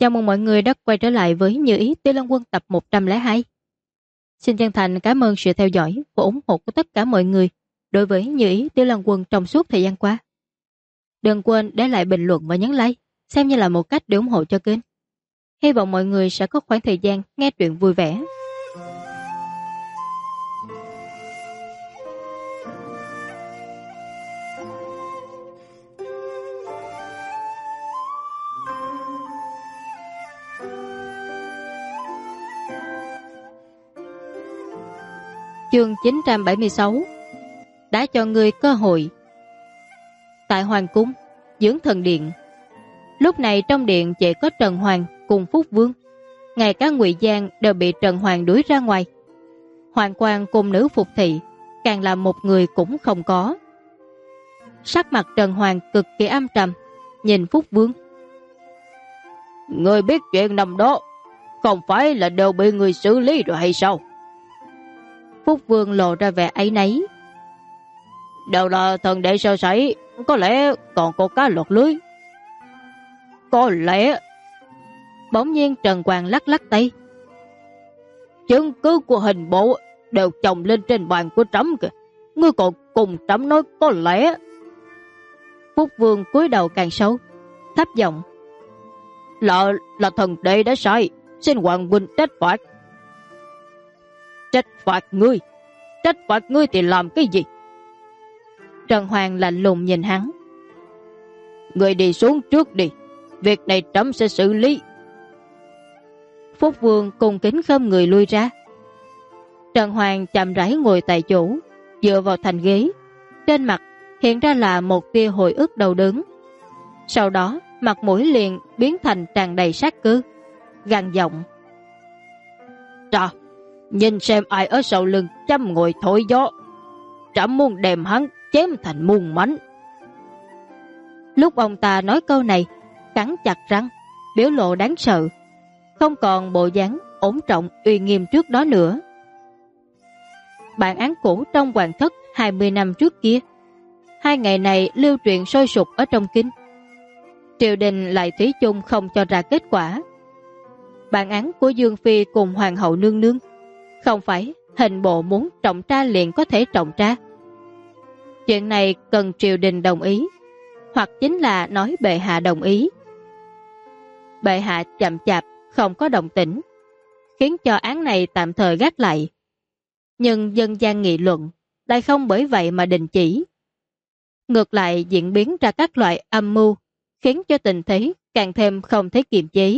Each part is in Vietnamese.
Chào mừng mọi người đã quay trở lại với Như Ý Tiêu Long Quân tập 102. Xin chân thành cảm ơn sự theo dõi và ủng hộ của tất cả mọi người đối với Như Ý Tiêu Long Quân trong suốt thời gian qua. Đừng quên để lại bình luận và nhấn like, xem như là một cách để ủng hộ cho kênh. Hy vọng mọi người sẽ có khoảng thời gian nghe truyện vui vẻ. Chương 976. Đã cho người cơ hội. Tại Hoàng cung, Dưỡng Thần Điện. Lúc này trong điện chỉ có Trần Hoàng cùng Phúc Vương. Ngay cả Ngụy Giang đều bị Trần Hoàng đuổi ra ngoài. Hoàng Quang cùng nữ phục thị, càng là một người cũng không có. Sắc mặt Trần Hoàng cực kỳ âm trầm, nhìn Phúc Vương. Người biết chuyện năm đó, không phải là đều bị người xử lý rồi hay sao? Phúc Vương lộ ra vẻ áy náy. Đều là thần đệ sơ sẩy, có lẽ còn có cá lọt lưới. Có lẽ. Bỗng nhiên Trần Quang lắc lắc tay. Chứng cứ của hình bộ đều chồng lên trên bàn của trẫm kìa. Ngươi còn cùng trẫm nói có lẽ. Phúc Vương cúi đầu càng sâu, thấp giọng. Là thần đệ đã sai, xin hoàng huynh trách phạt. Trách phạt ngươi? Trách phạt ngươi thì làm cái gì? Trần Hoàng lạnh lùng nhìn hắn. Ngươi đi xuống trước đi, việc này trẫm sẽ xử lý. Phúc Vương cùng kính khom người lui ra. Trần Hoàng chậm rãi ngồi tại chỗ, dựa vào thành ghế. Trên mặt hiện ra là một tia hồi ức đau đớn. Sau đó mặt mũi liền biến thành tràn đầy sát cơ, gằn giọng. Trà, nhìn xem ai ở sau lưng chăm ngồi thổi gió. Trẫm muốn đem hắn chém thành muôn mảnh. Lúc ông ta nói câu này, cắn chặt răng, biểu lộ đáng sợ, không còn bộ dáng ổn trọng uy nghiêm trước đó nữa. Bản án cũ trong hoàng thất 20 năm trước kia, 2 ngày này lưu truyền sôi sục ở trong kinh. Triều đình lại thủy chung không cho ra kết quả. Bản án của Dương Phi cùng Hoàng hậu nương nương, không phải hình bộ muốn trọng tra liền có thể trọng tra. Chuyện này cần triều đình đồng ý, hoặc chính là nói bệ hạ đồng ý. Bệ hạ chậm chạp không có động tĩnh, khiến cho án này tạm thời gác lại. Nhưng dân gian nghị luận lại không bởi vậy mà đình chỉ. Ngược lại diễn biến ra các loại âm mưu, khiến cho tình thế càng thêm không thể kiềm chế.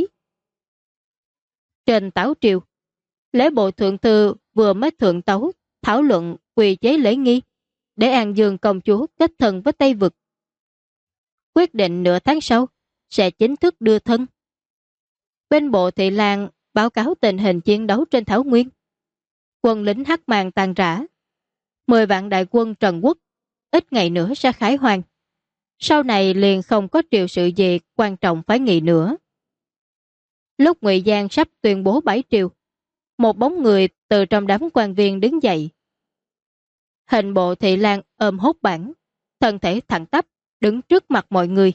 Trên tấu triều, lễ bộ thượng thư vừa mới thượng tấu thảo luận quy chế lễ nghi để An Dương công chúa kết thân với Tây Vực. Quyết định nửa tháng sau sẽ chính thức đưa thân. Bên bộ thị lang báo cáo tình hình chiến đấu trên Thảo Nguyên. Quân lính Hắc Màng tàn rã. 10 vạn đại quân Trần Quốc ít ngày nữa sẽ khải hoàn. Sau này liền không có triều sự gì quan trọng phải nghị nữa. Lúc Ngụy Giang sắp tuyên bố bãi triều, một bóng người từ trong đám quan viên đứng dậy. Hình bộ thị lang ôm hốt bản, thân thể thẳng tắp, đứng trước mặt mọi người.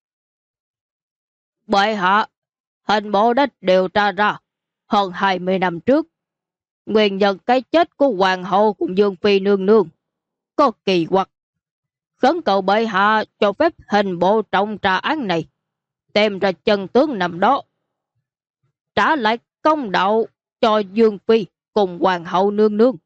Bệ hạ, hình bộ đã điều tra ra hơn 20 năm trước. Nguyên nhân cái chết của hoàng hậu cùng Dương Phi nương nương có kỳ quặc. Khẩn cầu bệ hạ cho phép hình bộ trọng tra án này, tìm ra chân tướng nằm đó, trả lại công đạo cho Dương Phi cùng hoàng hậu nương nương.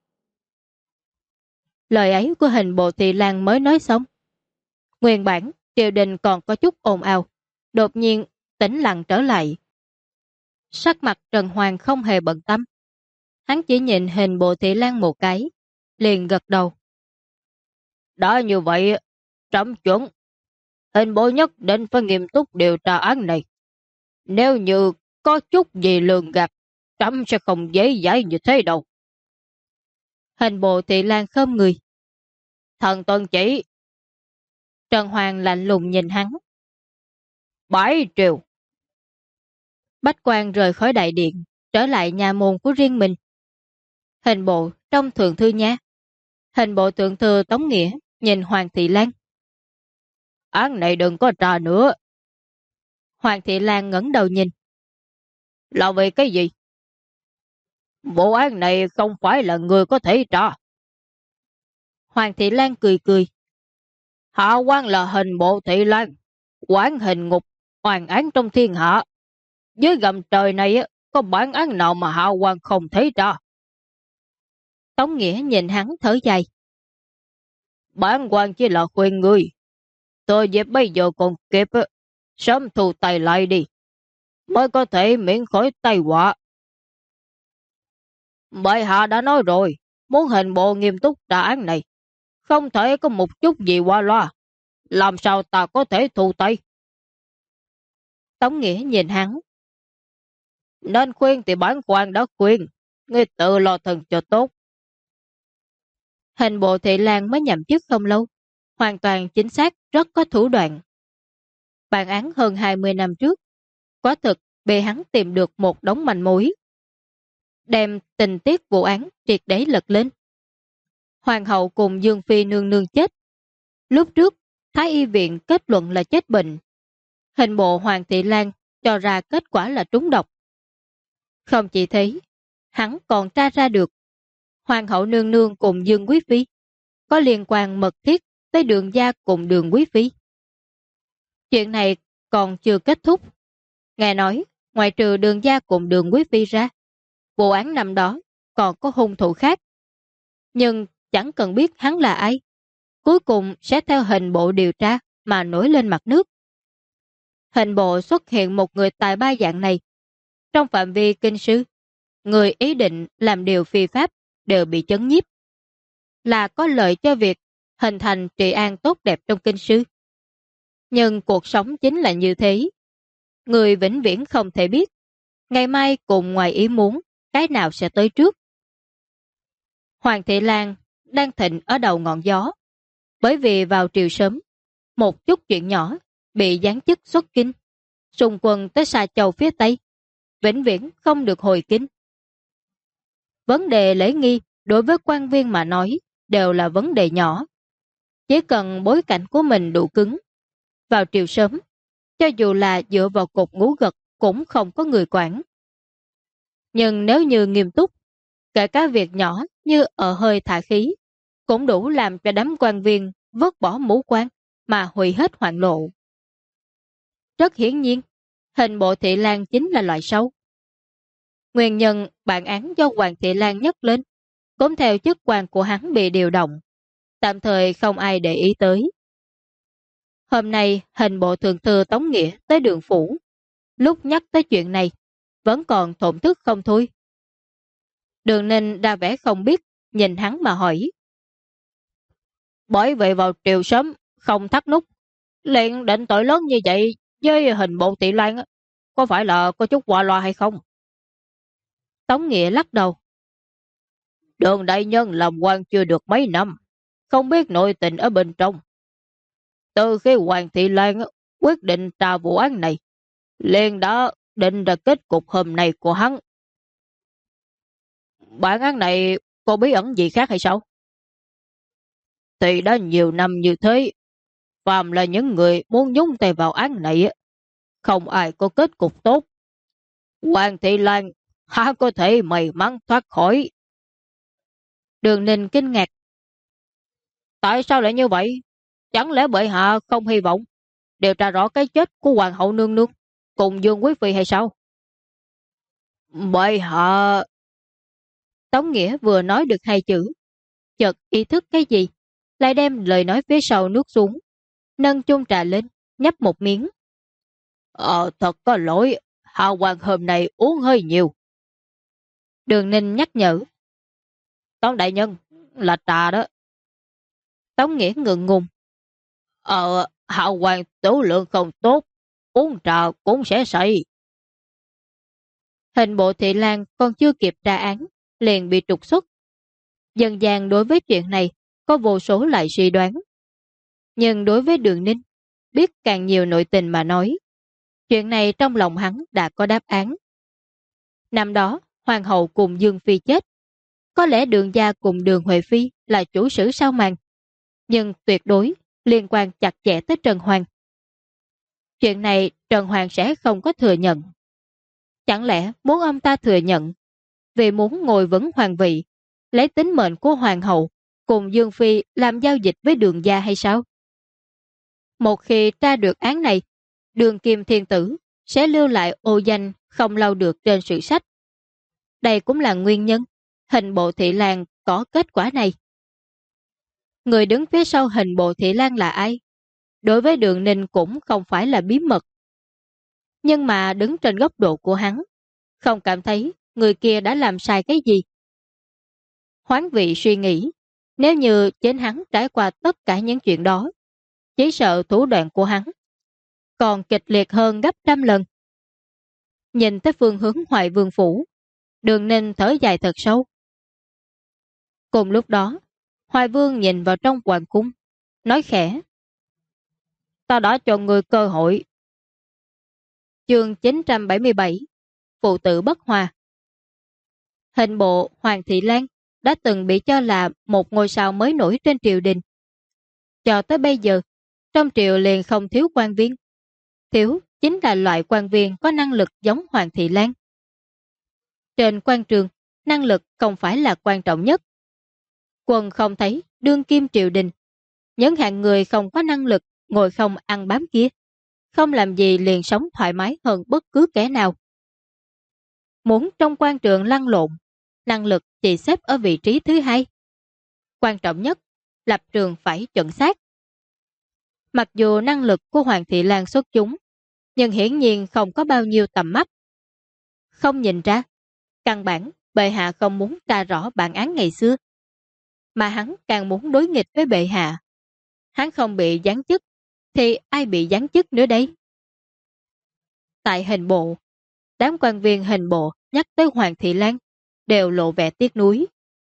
Lời ấy của hình bộ thị lang mới nói xong. Nguyên bản triều đình còn có chút ồn ào, đột nhiên tĩnh lặng trở lại. Sắc mặt Trần Hoàng không hề bận tâm. Hắn chỉ nhìn hình bộ thị lang một cái, liền gật đầu. Đã như vậy, trẫm chuẩn. Hình bộ nhất định phải nghiêm túc điều tra án này. Nếu như có chút gì lường gạt, trẫm sẽ không dễ dãi như thế đâu. Hình bộ thị lang khom người. Thần tuân chỉ. Trần Hoàng lạnh lùng nhìn hắn. Bãi triều. Bách quan rời khỏi đại điện, trở lại nhà môn của riêng mình. Hình bộ trong thượng thư nha. Hình bộ thượng thư Tống Nghĩa nhìn Hoàng thị Lan. Án này đừng có trà nữa. Hoàng thị Lan ngẩng đầu nhìn. Là vì cái gì? Vụ án này không phải là người có thể tra. Hoàng Thị Lan cười cười. Hạ quan là hình bộ Thị Lan, quản hình ngục, oan án trong thiên hạ. Dưới gầm trời này có bản án nào mà hạ quan không thấy tra? Tống Nghĩa nhìn hắn thở dài. Bản quan chỉ là khuyên ngươi. Tôi dịp bây giờ còn kịp, sớm thu tay lại đi, mới có thể miễn khỏi tai họa. Bệ hạ đã nói rồi, muốn hình bộ nghiêm túc trả án này, không thể có một chút gì qua loa. Làm sao ta có thể thu tay? Tống Nghĩa nhìn hắn. Nên khuyên thì bản quan đã khuyên, ngươi tự lo thân cho tốt. Hình bộ Thị Lan mới nhậm chức không lâu, hoàn toàn chính xác, rất có thủ đoạn. Bản án hơn 20 năm trước, quả thực bị hắn tìm được một đống manh mối, đem tình tiết vụ án triệt để lật lên. Hoàng hậu cùng Dương Phi nương nương chết. Lúc trước, Thái y viện kết luận là chết bệnh. Hình bộ Hoàng Thị Lan cho ra kết quả là trúng độc. Không chỉ thế, hắn còn tra ra được Hoàng hậu nương nương cùng Dương Quý Phi có liên quan mật thiết tới Đường gia cùng Đường Quý Phi. Chuyện này còn chưa kết thúc. Nghe nói, ngoài trừ Đường gia cùng Đường Quý Phi ra, vụ án năm đó còn có hung thủ khác. Nhưng chẳng cần biết hắn là ai, cuối cùng sẽ theo hình bộ điều tra mà nổi lên mặt nước. Hình bộ xuất hiện một người tài ba dạng này. Trong phạm vi kinh sư, người ý định làm điều phi pháp đều bị chấn nhiếp, là có lợi cho việc hình thành trị an tốt đẹp trong kinh sư. Nhưng cuộc sống chính là như thế. Người vĩnh viễn không thể biết ngày mai cùng ngoài ý muốn cái nào sẽ tới trước. Hoàng Thị Lan đang thịnh ở đầu ngọn gió, bởi vì vào triều sớm, một chút chuyện nhỏ bị giáng chức xuất kinh, xung quân tới Sa Châu phía Tây, vĩnh viễn không được hồi kinh. Vấn đề lễ nghi đối với quan viên mà nói đều là vấn đề nhỏ. Chỉ cần bối cảnh của mình đủ cứng, vào triều sớm, cho dù là dựa vào cột ngũ gật cũng không có người quản. Nhưng nếu như nghiêm túc, kể cả việc nhỏ như ở hơi thả khí, cũng đủ làm cho đám quan viên vứt bỏ mũ quan mà hủy hết hoạn lộ. Rất hiển nhiên, hình bộ Thị Lan chính là loại xấu. Nguyên nhân bản án do Hoàng Thị Lan nhắc lên, cũng theo chức quan của hắn bị điều động, tạm thời không ai để ý tới. Hôm nay hình bộ thượng thư Tống Nghĩa tới Đường phủ, lúc nhắc tới chuyện này, vẫn còn thổn thức không thôi. Đường Ninh đa vẻ không biết, nhìn hắn mà hỏi. Bởi vậy vào triều sớm, không thắt nút, liền định tội lớn như vậy với hình bộ Thị Lan, có phải là có chút qua loa hay không? Tống Nghĩa lắc đầu. Đường đại nhân làm quan chưa được mấy năm, không biết nội tình ở bên trong. Từ khi Hoàng Thị Lan quyết định tra vụ án này, liền đã định ra kết cục hôm nay của hắn. Bản án này có bí ẩn gì khác hay sao? Thì đã nhiều năm như thế, phàm là những người muốn nhúng tay vào án này, không ai có kết cục tốt. Hoàng Thị Lan há có thể may mắn thoát khỏi? Đường Ninh kinh ngạc. Tại sao lại như vậy? Chẳng lẽ bệ hạ không hy vọng điều tra rõ cái chết của Hoàng hậu nương nương cùng Dương Quý Phi hay sao? Bệ hạ... Tống Nghĩa vừa nói được hai chữ, chợt ý thức cái gì, lại đem lời nói phía sau nuốt xuống, nâng chung trà lên, nhấp một miếng. Thật có lỗi, hạ hoàng hôm nay uống hơi nhiều. Đường Ninh nhắc nhở. Tống đại nhân, là trà đó. Tống Nghĩa ngượng ngùng. Hạ hoàng tửu lượng không tốt, uống trà cũng sẽ say. Hình bộ Thị Lan còn chưa kịp tra án, liền bị trục xuất. Dân gian đối với chuyện này có vô số loại suy đoán. Nhưng đối với Đường Ninh, biết càng nhiều nội tình mà nói, chuyện này trong lòng hắn đã có đáp án. Năm đó, Hoàng hậu cùng Dương Phi chết. Có lẽ Đường gia cùng Đường Huệ Phi là chủ sử sao màn, nhưng tuyệt đối liên quan chặt chẽ tới Trần Hoàng. Chuyện này Trần Hoàng sẽ không có thừa nhận. Chẳng lẽ muốn ông ta thừa nhận vì muốn ngồi vững hoàng vị, lấy tính mệnh của hoàng hậu cùng Dương Phi làm giao dịch với Đường gia hay sao? Một khi tra được án này, Đường Kim Thiên Tử sẽ lưu lại ô danh không lau được trên sử sách. Đây cũng là nguyên nhân hình bộ Thị Lang có kết quả này. Người đứng phía sau hình bộ Thị Lang là ai? Đối với Đường Ninh cũng không phải là bí mật. Nhưng mà đứng trên góc độ của hắn, không cảm thấy người kia đã làm sai cái gì. Hoán vị suy nghĩ, nếu như chính hắn trải qua tất cả những chuyện đó, chỉ sợ thủ đoạn của hắn còn kịch liệt hơn gấp trăm lần. Nhìn tới phương hướng Hoài Vương phủ, Đường Ninh thở dài thật sâu. Cùng lúc đó, Hoài Vương nhìn vào trong hoàng cung, nói khẽ: Ta đã cho người cơ hội. Chương 977 Phụ tử bất hòa. Hình bộ Hoàng Thị Lan đã từng bị cho là một ngôi sao mới nổi trên triều đình. Cho tới bây giờ, trong triều liền không thiếu quan viên. Thiếu chính là loại quan viên có năng lực giống Hoàng Thị Lan. Trên quan trường, năng lực không phải là quan trọng nhất. Quân không thấy đương kim triều đình. Những hạng người không có năng lực ngồi không ăn bám kia, không làm gì liền sống thoải mái hơn bất cứ kẻ nào. Muốn trong quan trường lăn lộn, năng lực chỉ xếp ở vị trí thứ hai. Quan trọng nhất, lập trường phải chuẩn xác. Mặc dù năng lực của Hoàng Thị Lan xuất chúng, nhưng hiển nhiên không có bao nhiêu tầm mắt. Không nhìn ra, căn bản bệ hạ không muốn tra rõ bản án ngày xưa, mà hắn càng muốn đối nghịch với bệ hạ. Hắn không bị giáng chức, thì ai bị giáng chức nữa đây? Tại hình bộ, đám quan viên hình bộ nhắc tới Hoàng Thị Lan đều lộ vẻ tiếc nuối.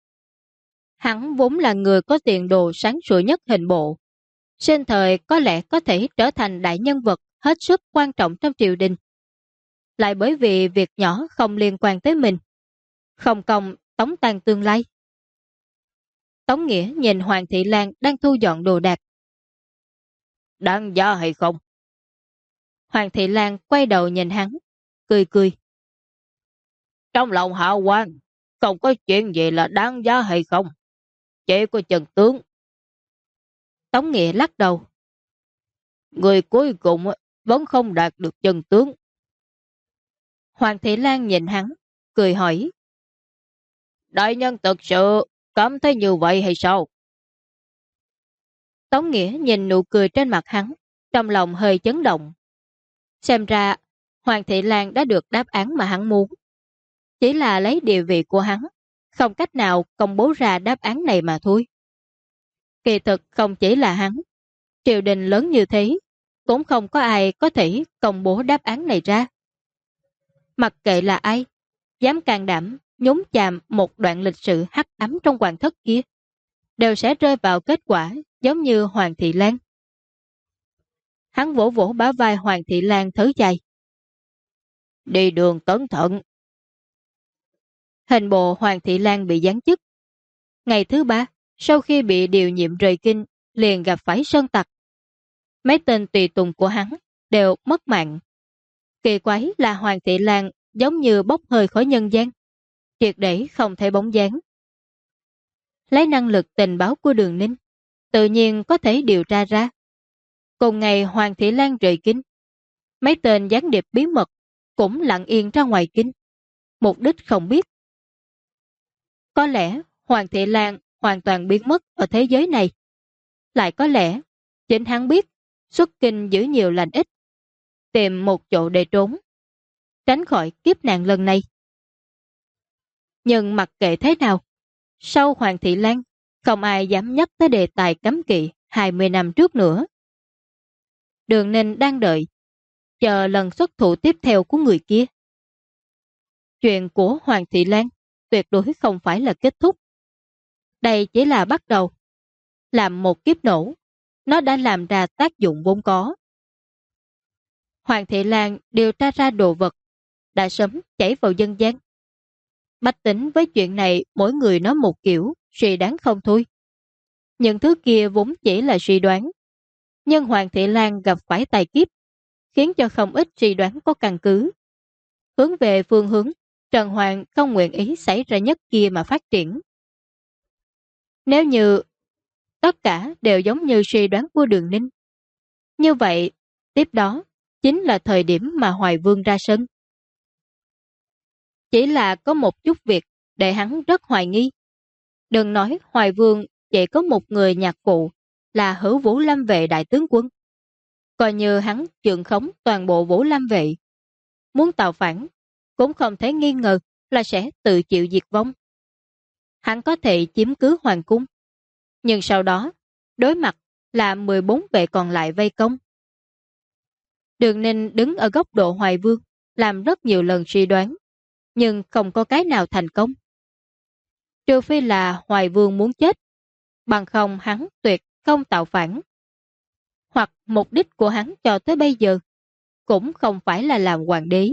Hắn vốn là người có tiền đồ sáng sủa nhất hình bộ, sinh thời có lẽ có thể trở thành đại nhân vật hết sức quan trọng trong triều đình. Lại bởi vì việc nhỏ không liên quan tới mình, không công tống tan tương lai. Tống Nghĩa nhìn Hoàng Thị Lan đang thu dọn đồ đạc. Đáng giá hay không? Hoàng Thị Lan quay đầu nhìn hắn, cười cười. Trong lòng hạ quan, không có chuyện gì là đáng giá hay không. Chỉ có Trần tướng. Tống Nghĩa lắc đầu. Người cuối cùng vẫn không đạt được Trần tướng. Hoàng Thị Lan nhìn hắn, cười hỏi. Đại nhân thực sự cảm thấy như vậy hay sao? Tống Nghĩa nhìn nụ cười trên mặt hắn, trong lòng hơi chấn động. Xem ra, Hoàng Thị Lan đã được đáp án mà hắn muốn. Chỉ là lấy địa vị của hắn, không cách nào công bố ra đáp án này mà thôi. Kỳ thực không chỉ là hắn, triều đình lớn như thế, cũng không có ai có thể công bố đáp án này ra. Mặc kệ là ai, dám can đảm nhúng chàm một đoạn lịch sử hắc ám trong hoàng thất kia, đều sẽ rơi vào kết quả giống như Hoàng Thị Lan. Hắn vỗ vỗ bả vai Hoàng Thị Lan thở dài. Đi đường cẩn thận. Hình bộ Hoàng Thị Lan bị giáng chức. Ngày thứ 3, sau khi bị điều nhiệm rời kinh, liền gặp phải sơn tặc. Mấy tên tùy tùng của hắn đều mất mạng. Kỳ quái là Hoàng Thị Lan giống như bốc hơi khỏi nhân gian, triệt để không thể bóng dáng. Lấy năng lực tình báo của Đường Ninh, tự nhiên có thể điều tra ra. Cùng ngày Hoàng Thị Lan rời kinh, mấy tên gián điệp bí mật cũng lặng yên ra ngoài kinh, mục đích không biết. Có lẽ Hoàng Thị Lan hoàn toàn biến mất ở thế giới này. Lại có lẽ chính hắn biết xuất kinh giữ nhiều lành ít, tìm một chỗ để trốn, tránh khỏi kiếp nạn lần này. Nhưng mặc kệ thế nào, sau Hoàng Thị Lan, không ai dám nhắc tới đề tài cấm kỵ 20 năm trước nữa. Đường Ninh đang đợi, chờ lần xuất thủ tiếp theo của người kia. Chuyện của Hoàng Thị Lan tuyệt đối không phải là kết thúc. Đây chỉ là bắt đầu. Làm một kiếp nổ, nó đã làm ra tác dụng vốn có. Hoàng Thị Lan điều tra ra đồ vật, đã sớm chảy vào dân gian. Bách tính với chuyện này mỗi người nói một kiểu, suy đoán không thôi. Những thứ kia vốn chỉ là suy đoán. Nhưng Hoàng Thị Lan gặp phải tài kiếp, khiến cho không ít suy đoán có căn cứ. hướng về phương hướng Trần Hoàng không nguyện ý xảy ra nhất kia mà phát triển. Nếu như tất cả đều giống như suy đoán của Đường Ninh, như vậy tiếp đó chính là thời điểm mà Hoài Vương ra sân. Chỉ là có một chút việc để hắn rất hoài nghi. Đừng nói Hoài Vương chỉ có một người nhạc phụ là Hữu Vũ Lâm Vệ đại tướng quân. Coi như hắn trượng khống toàn bộ Vũ Lâm Vệ, muốn tạo phản cũng không thể nghi ngờ là sẽ tự chịu diệt vong. Hắn có thể chiếm cứ hoàng cung, nhưng sau đó đối mặt là 14 vệ còn lại vây công. Đường Ninh đứng ở góc độ Hoài Vương, làm rất nhiều lần suy đoán, nhưng không có cái nào thành công. Trừ phi là Hoài Vương muốn chết, bằng không hắn tuyệt không tạo phản. Hoặc mục đích của hắn cho tới bây giờ cũng không phải là làm hoàng đế.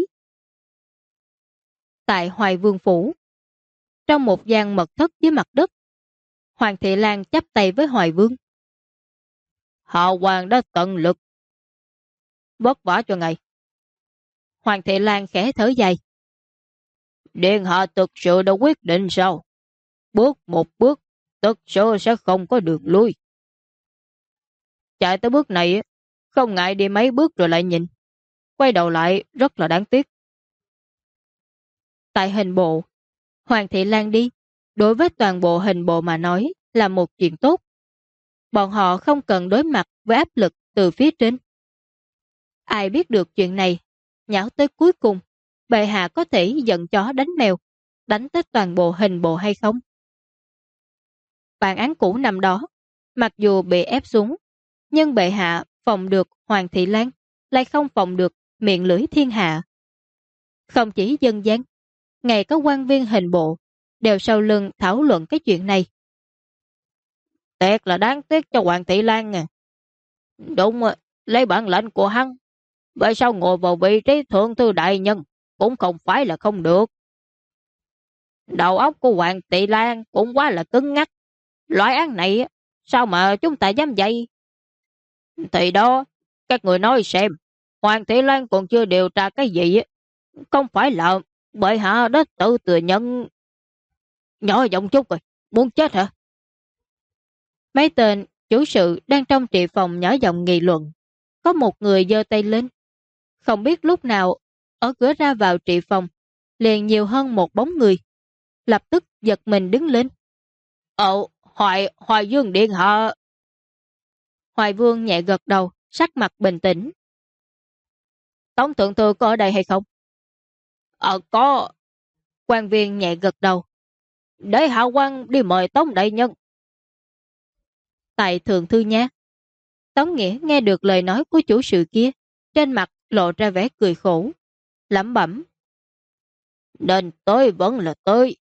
Tại Hoài Vương Phủ, trong một gian mật thất dưới mặt đất, Hoàng Thị Lan chắp tay với Hoài Vương. Họ Hoàng đã tận lực, vất vả cho ngài. Hoàng Thị Lan khẽ thở dài. Điện hạ thực sự đã quyết định sao? Bước một bước, thực sự sẽ không có đường lui. Chạy tới bước này, không ngại đi mấy bước rồi lại nhìn. Quay đầu lại rất là đáng tiếc. Tại hình bộ, Hoàng Thị Lan đi, đối với toàn bộ hình bộ mà nói là một chuyện tốt. Bọn họ không cần đối mặt với áp lực từ phía trên. Ai biết được chuyện này, nháo tới cuối cùng, bệ hạ có thể giận chó đánh mèo, đánh tới toàn bộ hình bộ hay không? Bản án cũ năm đó, mặc dù bị ép xuống, nhưng bệ hạ phòng được Hoàng Thị Lan, lại không phòng được miệng lưỡi thiên hạ. Không chỉ dân gian, ngay có quan viên hình bộ đều sau lưng thảo luận cái chuyện này. Tiếc là đáng tiếc cho Hoàng Thị Lan à. Đúng, lấy bản lệnh của hắn, vậy sao ngồi vào vị trí thượng thư đại nhân cũng không phải là không được. Đầu óc của Hoàng Thị Lan cũng quá là cứng ngắc. Loại án này sao mà chúng ta dám dạy? Thì đó, các người nói xem, Hoàng Thị Lan còn chưa điều tra cái gì, không phải là bệ hạ đã tự thừa nhận. Nhỏ giọng chút rồi, muốn chết hả? Mấy tên chủ sự đang trong trị phòng nhỏ giọng nghị luận. Có một người giơ tay lên. Không biết lúc nào, ở cửa ra vào trị phòng, liền nhiều hơn một bóng người. Lập tức giật mình đứng lên. Hoài Dương điện hạ. Hoài Vương nhẹ gật đầu, sắc mặt bình tĩnh. Tống thượng thư có ở đây hay không? Có. Quan viên nhẹ gật đầu. Để hạ quan đi mời Tống đại nhân. Tại thượng thư nha. Tống Nghĩa nghe được lời nói của chủ sự kia, trên mặt lộ ra vẻ cười khổ, lẩm bẩm. Nên tới vẫn là tới.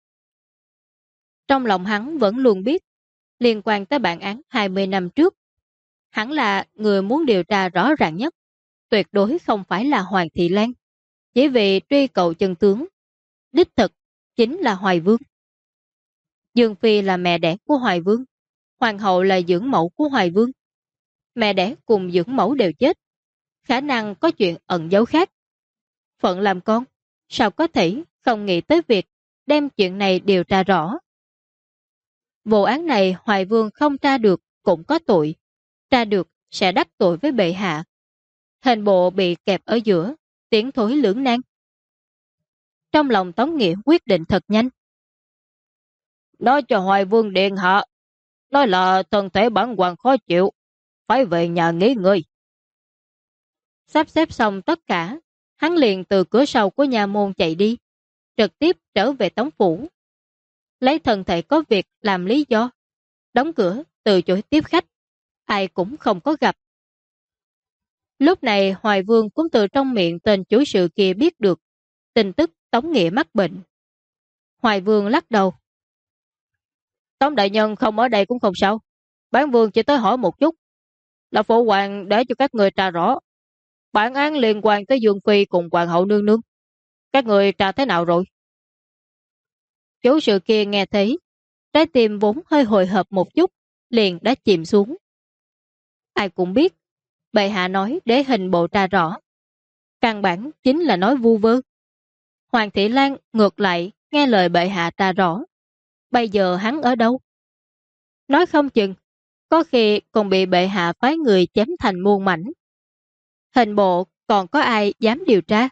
Trong lòng hắn vẫn luôn biết, liên quan tới bản án 20 năm trước, hắn là người muốn điều tra rõ ràng nhất, tuyệt đối không phải là Hoàng Thị Lan, chỉ vì truy cầu chân tướng. Đích thực chính là Hoài Vương. Dương Phi là mẹ đẻ của Hoài Vương, Hoàng hậu là dưỡng mẫu của Hoài Vương. Mẹ đẻ cùng dưỡng mẫu đều chết, khả năng có chuyện ẩn giấu khác. Phận làm con, sao có thể không nghĩ tới việc đem chuyện này điều tra rõ. Vụ án này Hoài Vương không tra được cũng có tội, tra được sẽ đắc tội với bệ hạ. Hình bộ bị kẹp ở giữa, tiến thối lưỡng nan. Trong lòng Tống Nghĩa quyết định thật nhanh. Nói cho Hoài Vương điện hạ, nói là thân thể bản hoàng khó chịu, phải về nhà nghỉ ngơi. Sắp xếp xong tất cả, hắn liền từ cửa sau của nhà môn chạy đi, trực tiếp trở về Tống phủ. Lấy thân thể có việc làm lý do, đóng cửa từ chối tiếp khách, ai cũng không có gặp. Lúc này Hoài Vương cũng từ trong miệng tên chủ sự kia biết được tin tức Tống Nghĩa mắc bệnh. Hoài Vương lắc đầu. Tống đại nhân không ở đây cũng không sao, bản vương chỉ tới hỏi một chút, là phụ hoàng để cho các người tra rõ bản án liên quan tới Dương Phi cùng hoàng hậu nương nương. Các người tra thế nào rồi? Chủ sự kia nghe thấy, trái tim vốn hơi hồi hộp một chút, liền đã chìm xuống. Ai cũng biết, bệ hạ nói để hình bộ tra rõ, căn bản chính là nói vu vơ. Hoàng Thị Lan ngược lại nghe lời bệ hạ ta rõ. Bây giờ hắn ở đâu? Nói không chừng, có khi còn bị bệ hạ phái người chém thành muôn mảnh. Hình bộ còn có ai dám điều tra?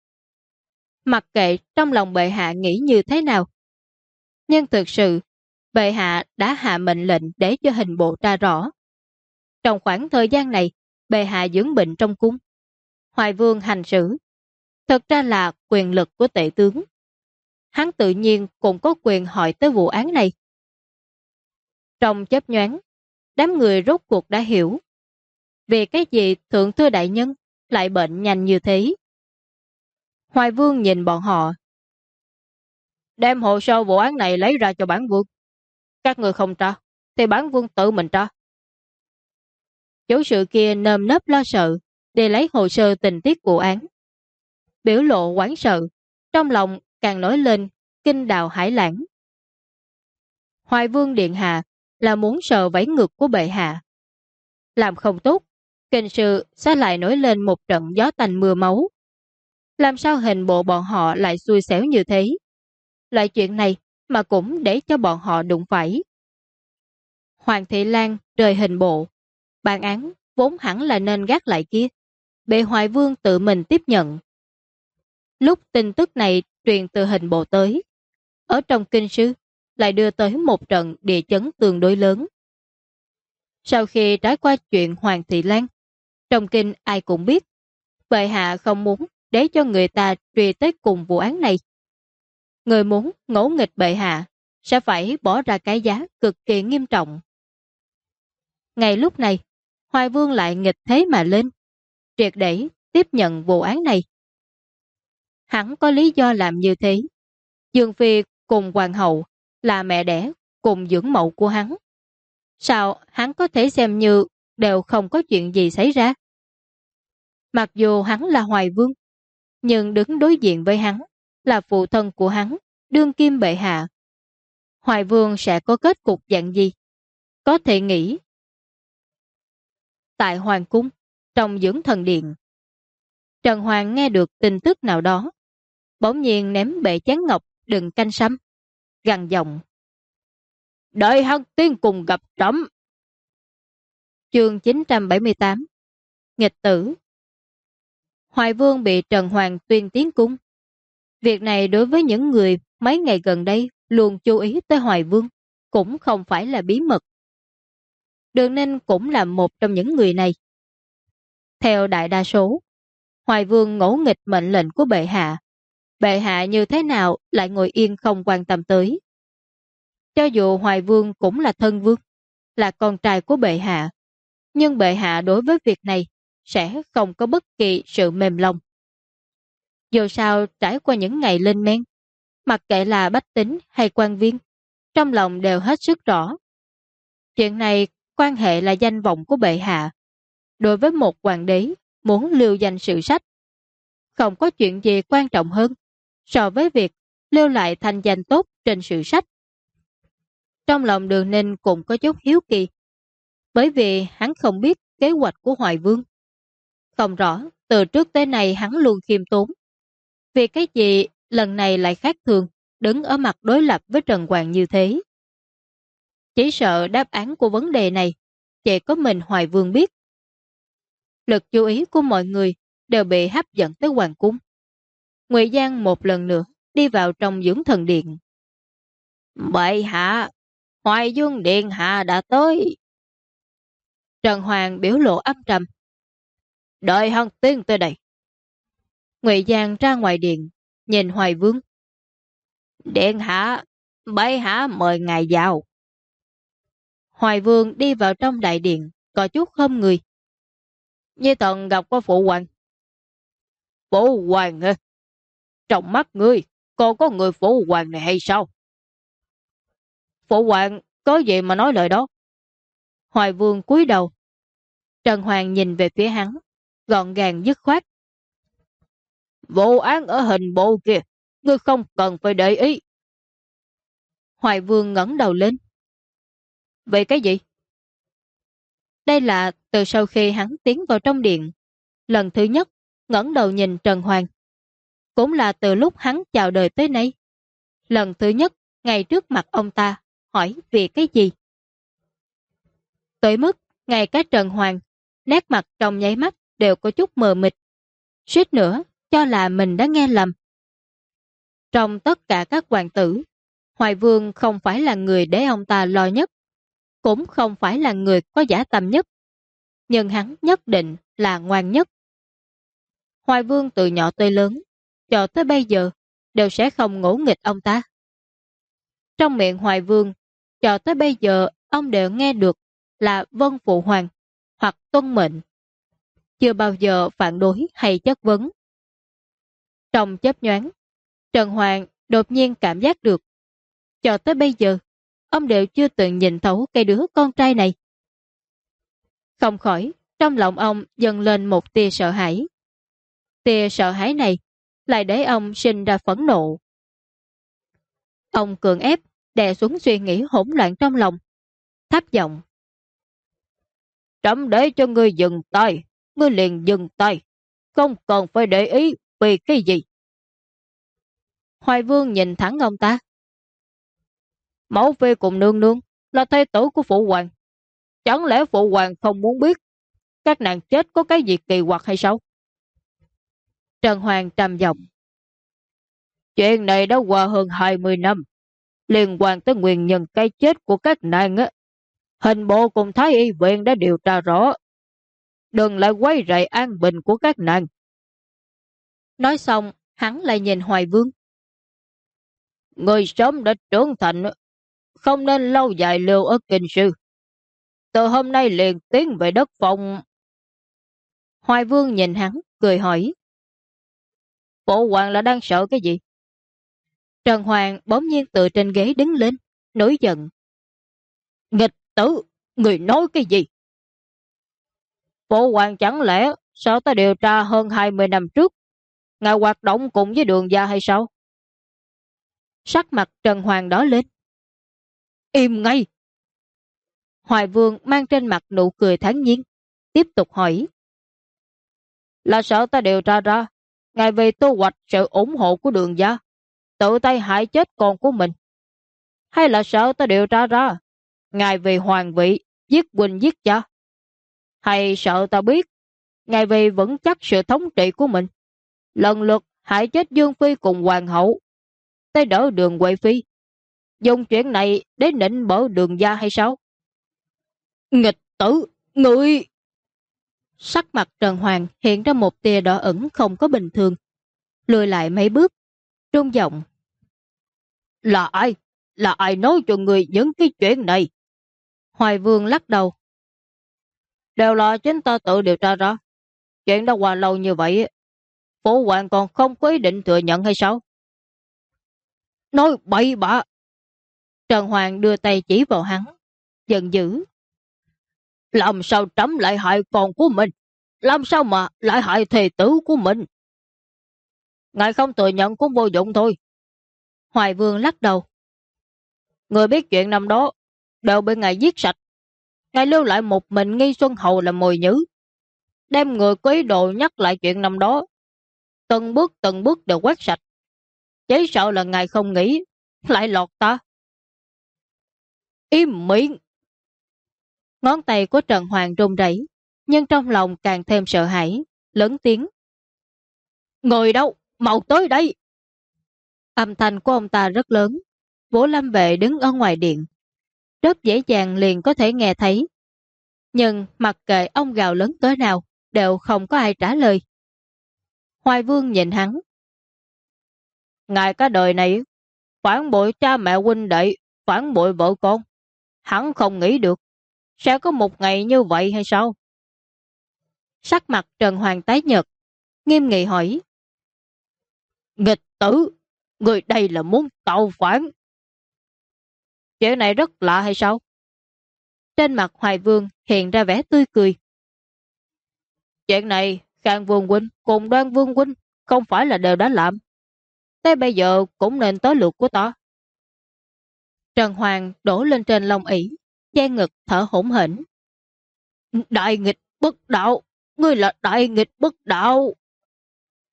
Mặc kệ trong lòng bệ hạ nghĩ như thế nào. Nhưng thực sự, bệ hạ đã hạ mệnh lệnh để cho hình bộ tra rõ. Trong khoảng thời gian này, bệ hạ dưỡng bệnh trong cung. Hoài Vương hành xử, thực ra là quyền lực của tể tướng. Hắn tự nhiên cũng có quyền hỏi tới vụ án này. Trong chớp nhoáng, đám người rốt cuộc đã hiểu vì cái gì thượng thư đại nhân lại bệnh nhanh như thế. Hoài Vương nhìn bọn họ. Đem hồ sơ vụ án này lấy ra cho bản vương. Các người không tra, thì bản vương tự mình tra. Chủ sự kia nơm nớp lo sợ để lấy hồ sơ tình tiết vụ án. Biểu lộ hoảng sợ, trong lòng càng nổi lên kinh đào hải lãng. Hoài Vương điện hạ là muốn sờ vẫy ngực của bệ hạ. Làm không tốt, kinh sự sẽ lại nổi lên một trận gió tanh mưa máu. Làm sao hình bộ bọn họ lại xui xẻo như thế? Loại chuyện này mà cũng để cho bọn họ đụng phải. Hoàng Thị Lan rời hình bộ. Bản án vốn hẳn là nên gác lại kia. Bị Hoài Vương tự mình tiếp nhận. Lúc tin tức này truyền từ hình bộ tới, ở trong kinh sư lại đưa tới một trận địa chấn tương đối lớn. Sau khi trải qua chuyện Hoàng Thị Lan, trong kinh ai cũng biết, bệ hạ không muốn để cho người ta truy tới cùng vụ án này. Người muốn ngỗ nghịch bệ hạ sẽ phải bỏ ra cái giá cực kỳ nghiêm trọng. Ngay lúc này, Hoài Vương lại nghịch thế mà lên, triệt để tiếp nhận vụ án này. Hắn có lý do làm như thế. Dương Phi cùng hoàng hậu là mẹ đẻ cùng dưỡng mẫu của hắn. Sao hắn có thể xem như đều không có chuyện gì xảy ra? Mặc dù hắn là Hoài Vương, nhưng đứng đối diện với hắn là phụ thân của hắn, đương kim bệ hạ. Hoài Vương sẽ có kết cục dạng gì? Có thể nghĩ. Tại Hoàng cung, trong dưỡng thần điện, Trần Hoàng nghe được tin tức nào đó, bỗng nhiên ném bệ chén ngọc đựng canh sâm, gằn giọng. Đợi hắn tiên cùng gặp trẫm. Chương 978. Nghịch tử. Hoài Vương bị Trần Hoàng tuyên tiến cung. Việc này đối với những người mấy ngày gần đây luôn chú ý tới Hoài Vương cũng không phải là bí mật. Đường Ninh cũng là một trong những người này. Theo đại đa số, Hoài Vương ngỗ nghịch mệnh lệnh của bệ hạ. Bệ hạ như thế nào lại ngồi yên không quan tâm tới. Cho dù Hoài Vương cũng là thân vương, là con trai của bệ hạ, nhưng bệ hạ đối với việc này sẽ không có bất kỳ sự mềm lòng. Dù sao trải qua những ngày lên men, mặc kệ là bách tính hay quan viên, trong lòng đều hết sức rõ. Chuyện này quan hệ là danh vọng của bệ hạ. Đối với một hoàng đế muốn lưu danh sử sách, không có chuyện gì quan trọng hơn so với việc lưu lại thành danh tốt trên sử sách. Trong lòng Đường Ninh cũng có chút hiếu kỳ, bởi vì hắn không biết kế hoạch của Hoài Vương. Không rõ từ trước tới nay hắn luôn khiêm tốn. Vì cái gì lần này lại khác thường, đứng ở mặt đối lập với Trần Hoàng như thế. Chỉ sợ đáp án của vấn đề này chỉ có mình Hoài Vương biết. Lực chú ý của mọi người đều bị hấp dẫn tới hoàng cung. Ngụy Giang một lần nữa đi vào trong dưỡng thần điện. Bệ hạ, Hoài Vương điện hạ đã tới. Trần Hoàng biểu lộ âm trầm. Đợi hắn tiến tới đây. Ngụy Giang ra ngoài điện, nhìn Hoài Vương. Điện hạ, bệ hạ mời ngài vào. Hoài Vương đi vào trong đại điện, có chút khom người. Như thần gặp có phụ hoàng. Phụ hoàng hả? Trong mắt ngươi, còn có người phụ hoàng này hay sao? Phụ hoàng có gì mà nói lời đó? Hoài Vương cúi đầu. Trần Hoàng nhìn về phía hắn, gọn gàng dứt khoát. Vụ án ở hình bộ kia, ngươi không cần phải để ý. Hoài Vương ngẩng đầu lên. Vậy cái gì? Đây là từ sau khi hắn tiến vào trong điện, lần thứ nhất ngẩng đầu nhìn Trần Hoàng. cũng là từ lúc hắn chào đời tới nay. Lần thứ nhất, ngay trước mặt ông ta, hỏi vì cái gì? Tới mức, ngay cả Trần Hoàng, nét mặt trong nháy mắt đều có chút mờ mịt. Suýt nữa, cho là mình đã nghe lầm. Trong tất cả các hoàng tử, Hoài Vương không phải là người để ông ta lo nhất, cũng không phải là người có dã tâm nhất, nhưng hắn nhất định là ngoan nhất. Hoài Vương từ nhỏ tới lớn, cho tới bây giờ, đều sẽ không ngỗ nghịch ông ta. Trong miệng Hoài Vương, cho tới bây giờ ông đều nghe được là vâng phụ hoàng hoặc tuân mệnh, chưa bao giờ phản đối hay chất vấn. Trong chớp nhoáng, Trần Hoàng đột nhiên cảm giác được, cho tới bây giờ, ông đều chưa từng nhìn thấu cái đứa con trai này. Không khỏi, trong lòng ông dâng lên một tia sợ hãi. Tia sợ hãi này lại để ông sinh ra phẫn nộ. Ông cường ép, đè xuống suy nghĩ hỗn loạn trong lòng, thấp giọng: "Trẫm để cho ngươi dừng tay, ngươi liền dừng tay, không cần phải để ý vì cái gì." Hoài Vương nhìn thẳng ông ta. "Mẫu phi cùng nương nương là thê tử của phụ hoàng, chẳng lẽ phụ hoàng không muốn biết các nàng chết có cái gì kỳ quặc hay sao?" Trần Hoàng trầm giọng: "Chuyện này đã qua hơn 20 năm, liên quan tới nguyên nhân cái chết của các nàng á. Hình bộ cùng Thái y viện đã điều tra rõ, đừng lại quấy rầy an bình của các nàng." Nói xong, hắn lại nhìn Hoài Vương. "Người sớm đã trưởng thành, không nên lâu dài lưu ở kinh sư. Từ hôm nay liền tiến về đất phong." Hoài Vương nhìn hắn, cười hỏi: "Phụ hoàng là đang sợ cái gì?" Trần Hoàng bỗng nhiên từ trên ghế đứng lên, nổi giận: "Nghịch tử, người nói cái gì? Phụ hoàng chẳng lẽ sợ ta điều tra hơn 20 năm trước ngài hoạt động cùng với Đường gia hay sao?" Sắc mặt Trần Hoàng đỏ lên. "Im ngay!" Hoài Vương mang trên mặt nụ cười thản nhiên, tiếp tục hỏi: "Là sợ ta điều tra ra ngài vì thu hoạch sự ủng hộ của Đường gia tự tay hại chết con của mình, hay là sợ ta điều tra ra ngài vì hoàng vị giết huynh giết cha, hay sợ ta biết ngài vì vững chắc sự thống trị của mình lần lượt hại chết Dương Phi cùng hoàng hậu, tới đỡ Đường Huệ Phi, dùng chuyện này để nịnh bỡ Đường gia hay sao?" "Nghịch tử, ngươi!" Sắc mặt Trần Hoàng hiện ra một tia đỏ ửng không có bình thường, lùi lại mấy bước, run giọng: "Là ai? Là ai nói cho người những cái chuyện này?" Hoài Vương lắc đầu: "Đều là chính ta tự điều tra ra. Chuyện đã qua lâu như vậy, phụ hoàng còn không có ý định thừa nhận hay sao?" "Nói bậy bạ!" Trần Hoàng đưa tay chỉ vào hắn, giận dữ: "Làm sao trẫm lại hại con của mình? Làm sao mà lại hại thề tử của mình?" "Ngài không thừa nhận cũng vô dụng thôi." Hoài Vương lắc đầu: "Người biết chuyện năm đó đều bị ngài giết sạch. Ngài lưu lại một mình Nghi Xuân Hầu là mồi nhữ, đem người có ý đồ nhắc lại chuyện năm đó, từng bước đều quét sạch. Chỉ sợ là ngài không nghĩ lại lọt ta." "Im miệng!" Ngón tay của Trần Hoàng run rẩy, nhưng trong lòng càng thêm sợ hãi, lớn tiếng: "Người đâu? Mau tới đây!" Âm thanh của ông ta rất lớn, Vũ Lâm vệ đứng ở ngoài điện, rất dễ dàng liền có thể nghe thấy. Nhưng mặc kệ ông gào lớn cỡ nào, đều không có ai trả lời. Hoài Vương nhìn hắn: "Ngài cả đời này phản bội cha mẹ huynh đệ, phản bội vợ con, hắn không nghĩ được sẽ có một ngày như vậy hay sao?" Sắc mặt Trần Hoàng tái nhợt, nghiêm nghị hỏi: "Nghịch tử, người đây là muốn tạo phản? Chuyện này rất lạ hay sao?" Trên mặt Hoài Vương hiện ra vẻ tươi cười: "Chuyện này Khang Vương huynh cùng Đoan Vương huynh không phải là đều đã làm, tới bây giờ cũng nên tới lượt của ta." Trần Hoàng đổ lên trên lông ỷ, che ngực thở hổn hển: "Đại nghịch bất đạo, ngươi là đại nghịch bất đạo."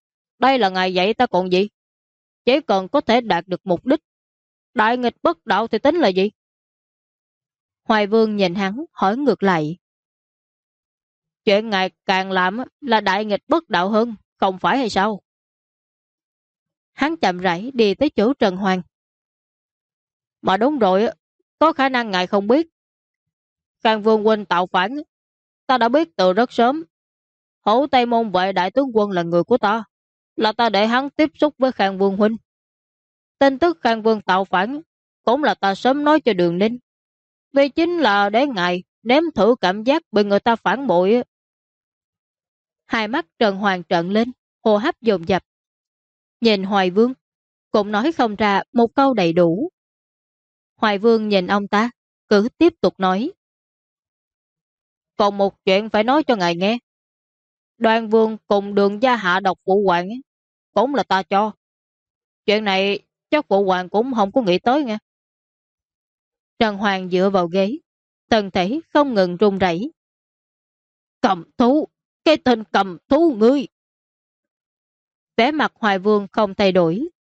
Đây là ngài dạy ta còn gì? Chỉ cần có thể đạt được mục đích, đại nghịch bất đạo thì tính là gì? Hoài Vương nhìn hắn hỏi ngược lại. Chuyện ngài càng làm là đại nghịch bất đạo hơn, không phải hay sao? Hắn chậm rãi đi tới chỗ Trần Hoàng. Mà đúng rồi, có khả năng ngài không biết. Khang Vương huynh tạo phản, ta đã biết từ rất sớm. Hổ Tây Môn Vệ đại tướng quân là người của ta, là ta để hắn tiếp xúc với Khang Vương huynh. Tin tức Khang Vương tạo phản cũng là ta sớm nói cho Đường Ninh, vì chính là để ngài nếm thử cảm giác bị người ta phản bội. Hai mắt Trần Hoàng trợn lên, hô hấp dồn dập. Nhìn Hoài Vương, cũng nói không ra một câu đầy đủ. Hoài Vương nhìn ông ta, cứ tiếp tục nói. Còn một chuyện phải nói cho ngài nghe. Đoan Vương cùng Đường Gia hạ độc phụ hoàng cũng là ta cho. Chuyện này chắc phụ hoàng cũng không có nghĩ tới nghe. Trần Hoàng dựa vào ghế, thân thể không ngừng run rẩy. Cầm thú, cái tên cầm thú ngươi. Vẻ mặt Hoài Vương không thay đổi.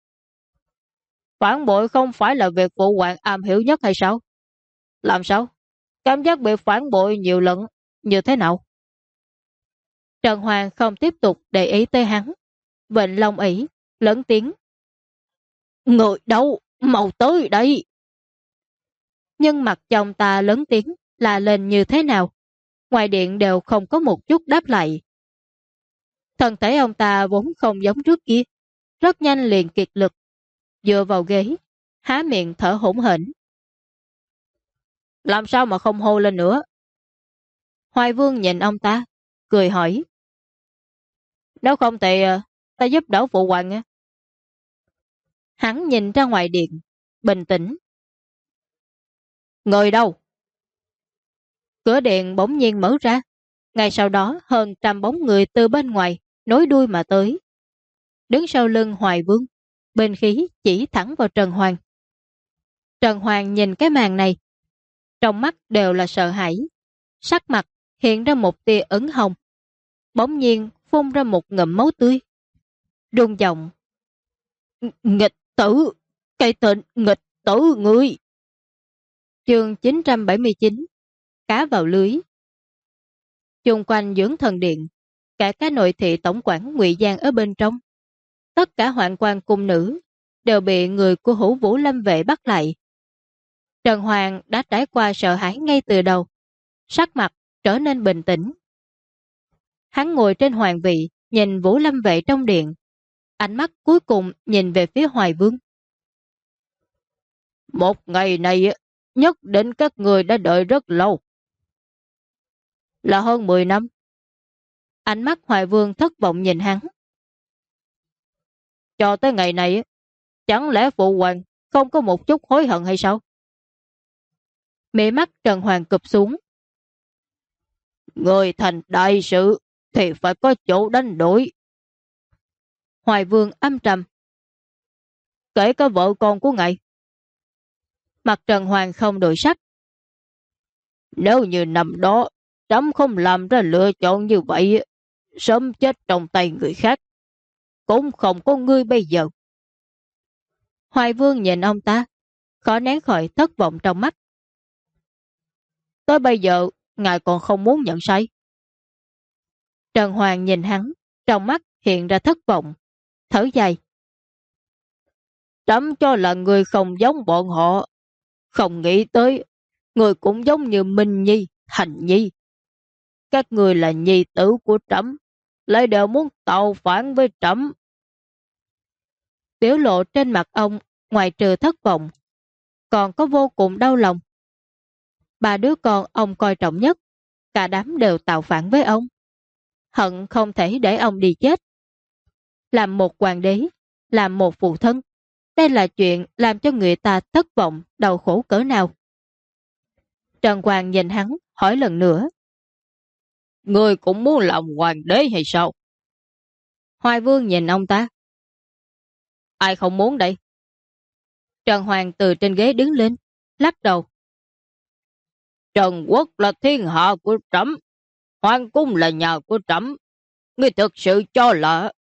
Phản bội không phải là việc phụ hoàng am hiểu nhất hay sao? Làm sao? Cảm giác bị phản bội nhiều lần như thế nào? Trần Hoàng không tiếp tục để ý tới hắn. Vịnh Long ỷ lớn tiếng. Người đâu? Mau tới đây! Nhưng mặt chồng ta lớn tiếng là lên như thế nào? Ngoài điện đều không có một chút đáp lại. Thân thể ông ta vốn không giống trước kia, rất nhanh liền kiệt lực, dựa vào ghế, há miệng thở hổn hển. Làm sao mà không hô lên nữa? Hoài Vương nhìn ông ta, cười hỏi. Nếu không thì ta giúp đỡ phụ hoàng nha. Hắn nhìn ra ngoài điện, bình tĩnh. Người đâu? Cửa điện bỗng nhiên mở ra. Ngay sau đó hơn trăm bóng người từ bên ngoài nối đuôi mà tới. Đứng sau lưng Hoài Vương, bên khí chỉ thẳng vào Trần Hoàng. Trần Hoàng nhìn cái màn này, trong mắt đều là sợ hãi. Sắc mặt hiện ra một tia ửng hồng, bỗng nhiên phun ra một ngụm máu tươi. Rung giọng. Nghịch tử, cái tên nghịch tử ngươi. Chương 979. Cá vào lưới. Chung quanh dưỡng thần điện, cả cái nội thị tổng quản Ngụy Giang ở bên trong, tất cả hoạn quan cung nữ đều bị người của Hữu Vũ Lâm vệ bắt lại. Trần Hoàng đã trải qua sợ hãi ngay từ đầu, sắc mặt trở nên bình tĩnh. Hắn ngồi trên hoàng vị, nhìn Vũ Lâm vệ trong điện, ánh mắt cuối cùng nhìn về phía Hoài Vương. Một ngày này nhất định các người đã đợi rất lâu. Là hơn 10 năm. Ánh mắt Hoài Vương thất vọng nhìn hắn. Cho tới ngày này, chẳng lẽ phụ hoàng không có một chút hối hận hay sao? Mí mắt Trần Hoàng cụp xuống. Người thành đại sự thì phải có chỗ đánh đổi. Hoài Vương âm trầm. Kể cả vợ con của ngài. Mặt Trần Hoàng không đổi sắc. Nếu như năm đó trẫm không làm ra lựa chọn như vậy, sớm chết trong tay người khác, cũng không có ngươi bây giờ. Hoài Vương nhìn ông ta, khó nén khỏi thất vọng trong mắt. Tới bây giờ, ngài còn không muốn nhận sai. Trần Hoàng nhìn hắn, trong mắt hiện ra thất vọng, thở dài. Trẫm cho là người không giống bọn họ, không nghĩ tới, người cũng giống như Minh Nhi, Thành Nhi. Các người là nhi tử của trẫm, lại đều muốn tạo phản với trẫm. Biểu lộ trên mặt ông ngoài trừ thất vọng, còn có vô cùng đau lòng. Ba đứa con ông coi trọng nhất, cả đám đều tạo phản với ông. Hận không thể để ông đi chết. Làm một hoàng đế, làm một phụ thân, đây là chuyện làm cho người ta thất vọng, đau khổ cỡ nào. Trần Hoàng nhìn hắn, hỏi lần nữa. Ngươi cũng muốn làm hoàng đế hay sao? Hoài Vương nhìn ông ta. Ai không muốn đây? Trần Hoàng từ trên ghế đứng lên, lắc đầu. Trần Quốc là thiên hạ của trẫm, hoàng cung là nhà của trẫm. Ngươi thực sự cho là...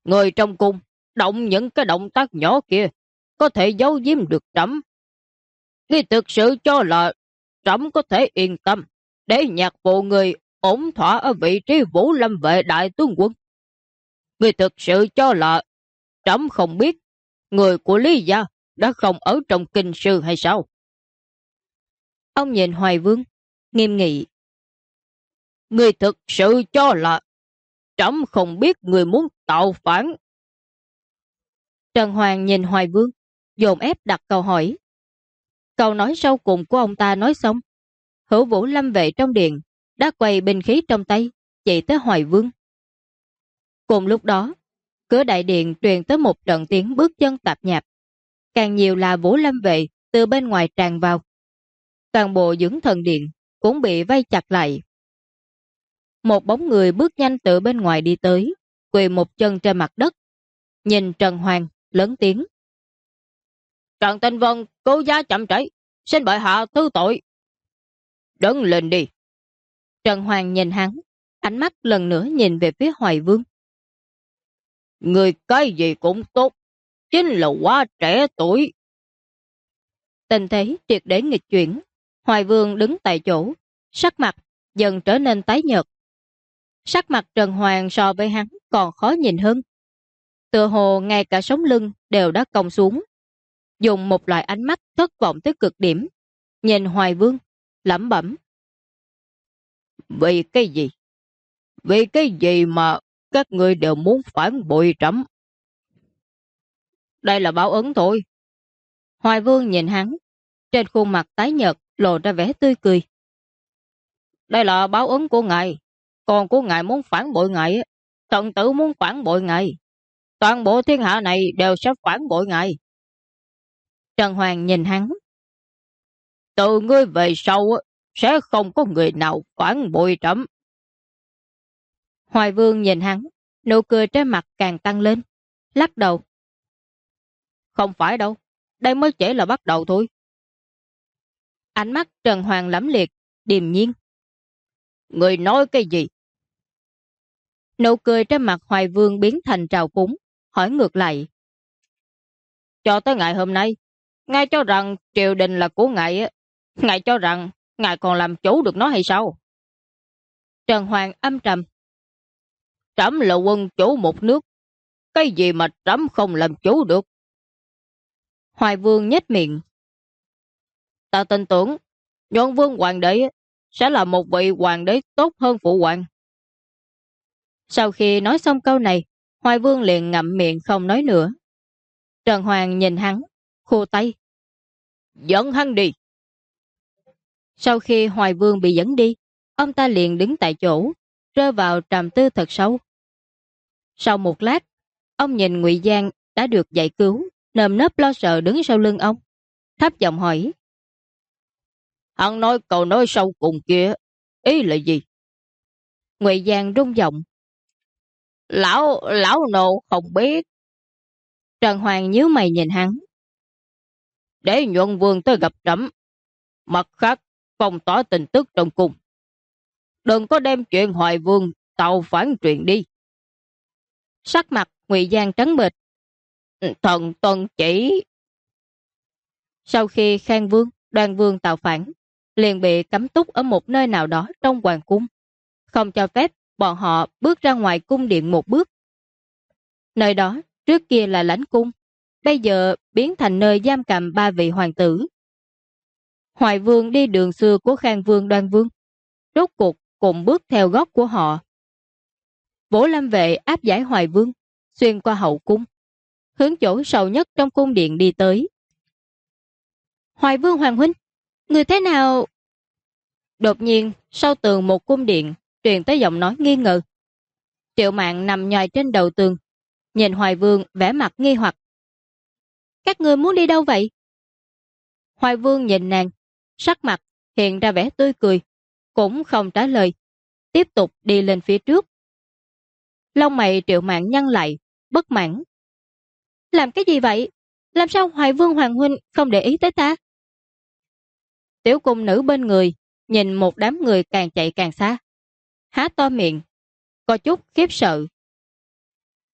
Người trong cung động những cái động tác nhỏ kia có thể giấu giếm được trẫm. Ngươi thực sự cho là trẫm có thể yên tâm để nhạc phụ người ổn thỏa ở vị trí Vũ Lâm vệ đại tướng quân? Ngươi thực sự cho là trẫm không biết người của Lý gia đã không ở trong kinh sư hay sao? Ông nhìn Hoài Vương, nghiêm nghị. Ngươi thực sự cho là trẫm không biết người muốn tạo phản? Trần Hoàng nhìn Hoài Vương, dồn ép đặt câu hỏi. Câu nói sau cùng của ông ta nói xong, Hữu Vũ Lâm vệ trong điện đã quay binh khí trong tay, chạy tới Hoài Vương. Cùng lúc đó, cửa đại điện truyền tới một trận tiếng bước chân tạp nhạp. Càng nhiều là Vũ Lâm vệ từ bên ngoài tràn vào. Toàn bộ dưỡng thần điện cũng bị vây chặt lại. Một bóng người bước nhanh từ bên ngoài đi tới, quỳ một chân trên mặt đất, nhìn Trần Hoàng lớn tiếng. Trần Tinh Vân cứu giá chậm trễ, xin bệ hạ thứ tội. Đứng lên đi. Trần Hoàng nhìn hắn, ánh mắt lần nữa nhìn về phía Hoài Vương. Người cái gì cũng tốt, chính là quá trẻ tuổi. Tình thế triệt để nghịch chuyển, Hoài Vương đứng tại chỗ, sắc mặt dần trở nên tái nhợt. Sắc mặt Trần Hoàng so với hắn còn khó nhìn hơn. Tựa hồ ngay cả sống lưng đều đã cong xuống, dùng một loại ánh mắt thất vọng tới cực điểm, nhìn Hoài Vương, lẩm bẩm. Vì cái gì? Vì cái gì mà các ngươi đều muốn phản bội trẫm? Đây là báo ứng thôi. Hoài Vương nhìn hắn, trên khuôn mặt tái nhợt lộ ra vẻ tươi cười. Đây là báo ứng của ngài, còn của ngài muốn phản bội ngài, thần tử muốn phản bội ngài, toàn bộ thiên hạ này đều sẽ phản bội ngài. Trần Hoàng nhìn hắn. Từ ngươi về sau sẽ không có người nào phản bội trẫm. Hoài Vương nhìn hắn, nụ cười trên mặt càng tăng lên, lắc đầu. Không phải đâu, đây mới chỉ là bắt đầu thôi. Ánh mắt Trần Hoàng lẫm liệt, điềm nhiên. Người nói cái gì? Nụ cười trên mặt Hoài Vương biến thành trào phúng, hỏi ngược lại. Cho tới ngày hôm nay, ngài cho rằng triều đình là của ngài, ngài cho rằng ngài còn làm chủ được nó hay sao? Trần Hoàng âm trầm. Trẫm là quân chủ một nước, cái gì mà trẫm không làm chủ được? Hoài Vương nhếch miệng. Ta tin tưởng Nhuận Vương hoàng đế sẽ là một vị hoàng đế tốt hơn phụ hoàng. Sau khi nói xong câu này, Hoài Vương liền ngậm miệng không nói nữa. Trần Hoàng nhìn hắn, khô tay. Dẫn hắn đi. Sau khi Hoài Vương bị dẫn đi, ông ta liền đứng tại chỗ, rơi vào trầm tư thật sâu. Sau một lát, ông nhìn Ngụy Giang đã được giải cứu, nơm nớp lo sợ đứng sau lưng ông, thấp giọng hỏi. Hắn nói câu nói sau cùng kia, ý là gì? Ngụy Giang rung giọng. Lão nô không biết. Trần Hoàng nhíu mày nhìn hắn. Để Nhuận Vương tới gặp trẫm, mặt khác phong tỏa tin tức trong cung. Đừng có đem chuyện Hoài Vương tạo phản truyền đi. Sắc mặt Ngụy Giang trắng bệch. Thần tuân chỉ. Sau khi Khang Vương, Đoan Vương tạo phản, liền bị cấm túc ở một nơi nào đó trong hoàng cung, không cho phép bọn họ bước ra ngoài cung điện một bước. Nơi đó trước kia là lãnh cung, bây giờ biến thành nơi giam cầm 3 vị hoàng tử. Hoài Vương đi đường xưa của Khang Vương, Đoan Vương, rốt cuộc cùng bước theo gót của họ. Vũ Lâm vệ áp giải Hoài Vương, xuyên qua hậu cung, hướng chỗ sâu nhất trong cung điện đi tới. Hoài Vương hoàng huynh, người thế nào? Đột nhiên, sau tường một cung điện, truyền tới giọng nói nghi ngờ. Triệu Mạn nằm nhòi trên đầu tường, nhìn Hoài Vương vẻ mặt nghi hoặc. Các ngươi muốn đi đâu vậy? Hoài Vương nhìn nàng, sắc mặt hiện ra vẻ tươi cười, cũng không trả lời, tiếp tục đi lên phía trước. Lông mày Triệu Mạn nhăn lại, bất mãn. Làm cái gì vậy? Làm sao Hoài Vương hoàng huynh không để ý tới ta? Tiểu cung nữ bên người nhìn một đám người càng chạy càng xa, há to miệng, có chút khiếp sợ. Công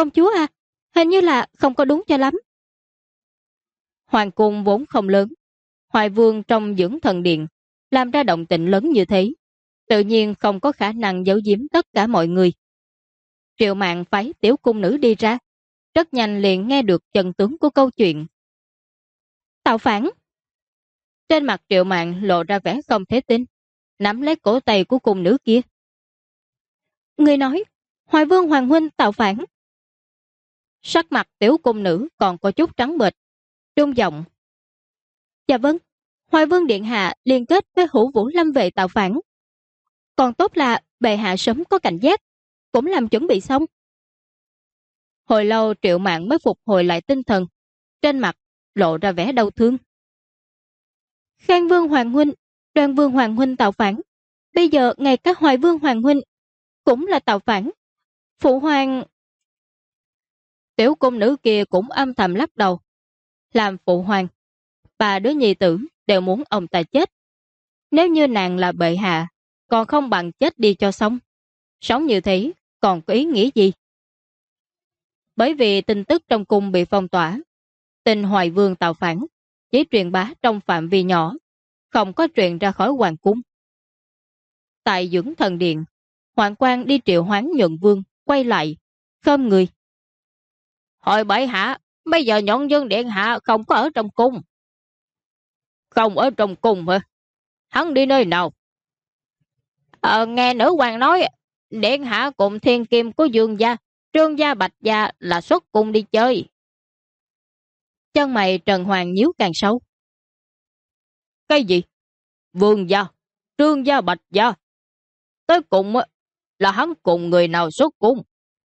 Công chúa à, hình như là không có đúng cho lắm. Hoàng cung vốn không lớn, Hoài Vương trong dưỡng thần điện làm ra động tĩnh lớn như thế, tự nhiên không có khả năng giấu giếm tất cả mọi người. Triệu Mạn phái tiểu cung nữ đi ra, rất nhanh liền nghe được chân tướng của câu chuyện. Tạo phản! Trên mặt Triệu Mạn lộ ra vẻ không thể tin, nắm lấy cổ tay của cung nữ kia. Người nói, Hoài Vương Hoàng huynh tạo phản. Sắc mặt tiểu cung nữ còn có chút trắng bệch, trung giọng. Dạ vâng, Hoài Vương điện hạ liên kết với Hữu Vũ Lâm vệ tạo phản. Còn tốt là bệ hạ sớm có cảnh giác, cũng làm chuẩn bị xong. Hồi lâu Triệu Mạn mới phục hồi lại tinh thần, trên mặt lộ ra vẻ đau thương. Khang Vương Hoàng huynh, Đoan Vương Hoàng huynh tạo phản, bây giờ ngay cả Hoài Vương Hoàng huynh cũng là tạo phản. Phụ hoàng... Tiểu cung nữ kia cũng âm thầm lắc đầu. Làm phụ hoàng, bà đứa nhi tử đều muốn ông ta chết. Nếu như nàng là bệ hạ, còn không bằng chết đi cho xong. Sống như thế còn có ý nghĩa gì? Bởi vì tin tức trong cung bị phong tỏa, tin Hoài Vương tạo phản chỉ truyền bá trong phạm vi nhỏ, không có truyền ra khỏi hoàng cung. Tại dưỡng thần điện, Hoàng quan đi triệu hoán Nhuận Vương quay lại, khom người. Hồi bệ hạ, bây giờ Nhuận Vương điện hạ không có ở trong cung. Không ở trong cung hả? Hắn đi nơi nào? Nghe nữ hoàng nói, điện hạ cùng thiên kim của Dương gia, Trương gia Bạch gia là xuất cung đi chơi. Chân mày Trần Hoàng nhíu càng sâu. Cái gì? Vương gia, Trương gia Bạch gia. Tới cùng là hắn cùng người nào xuất cung?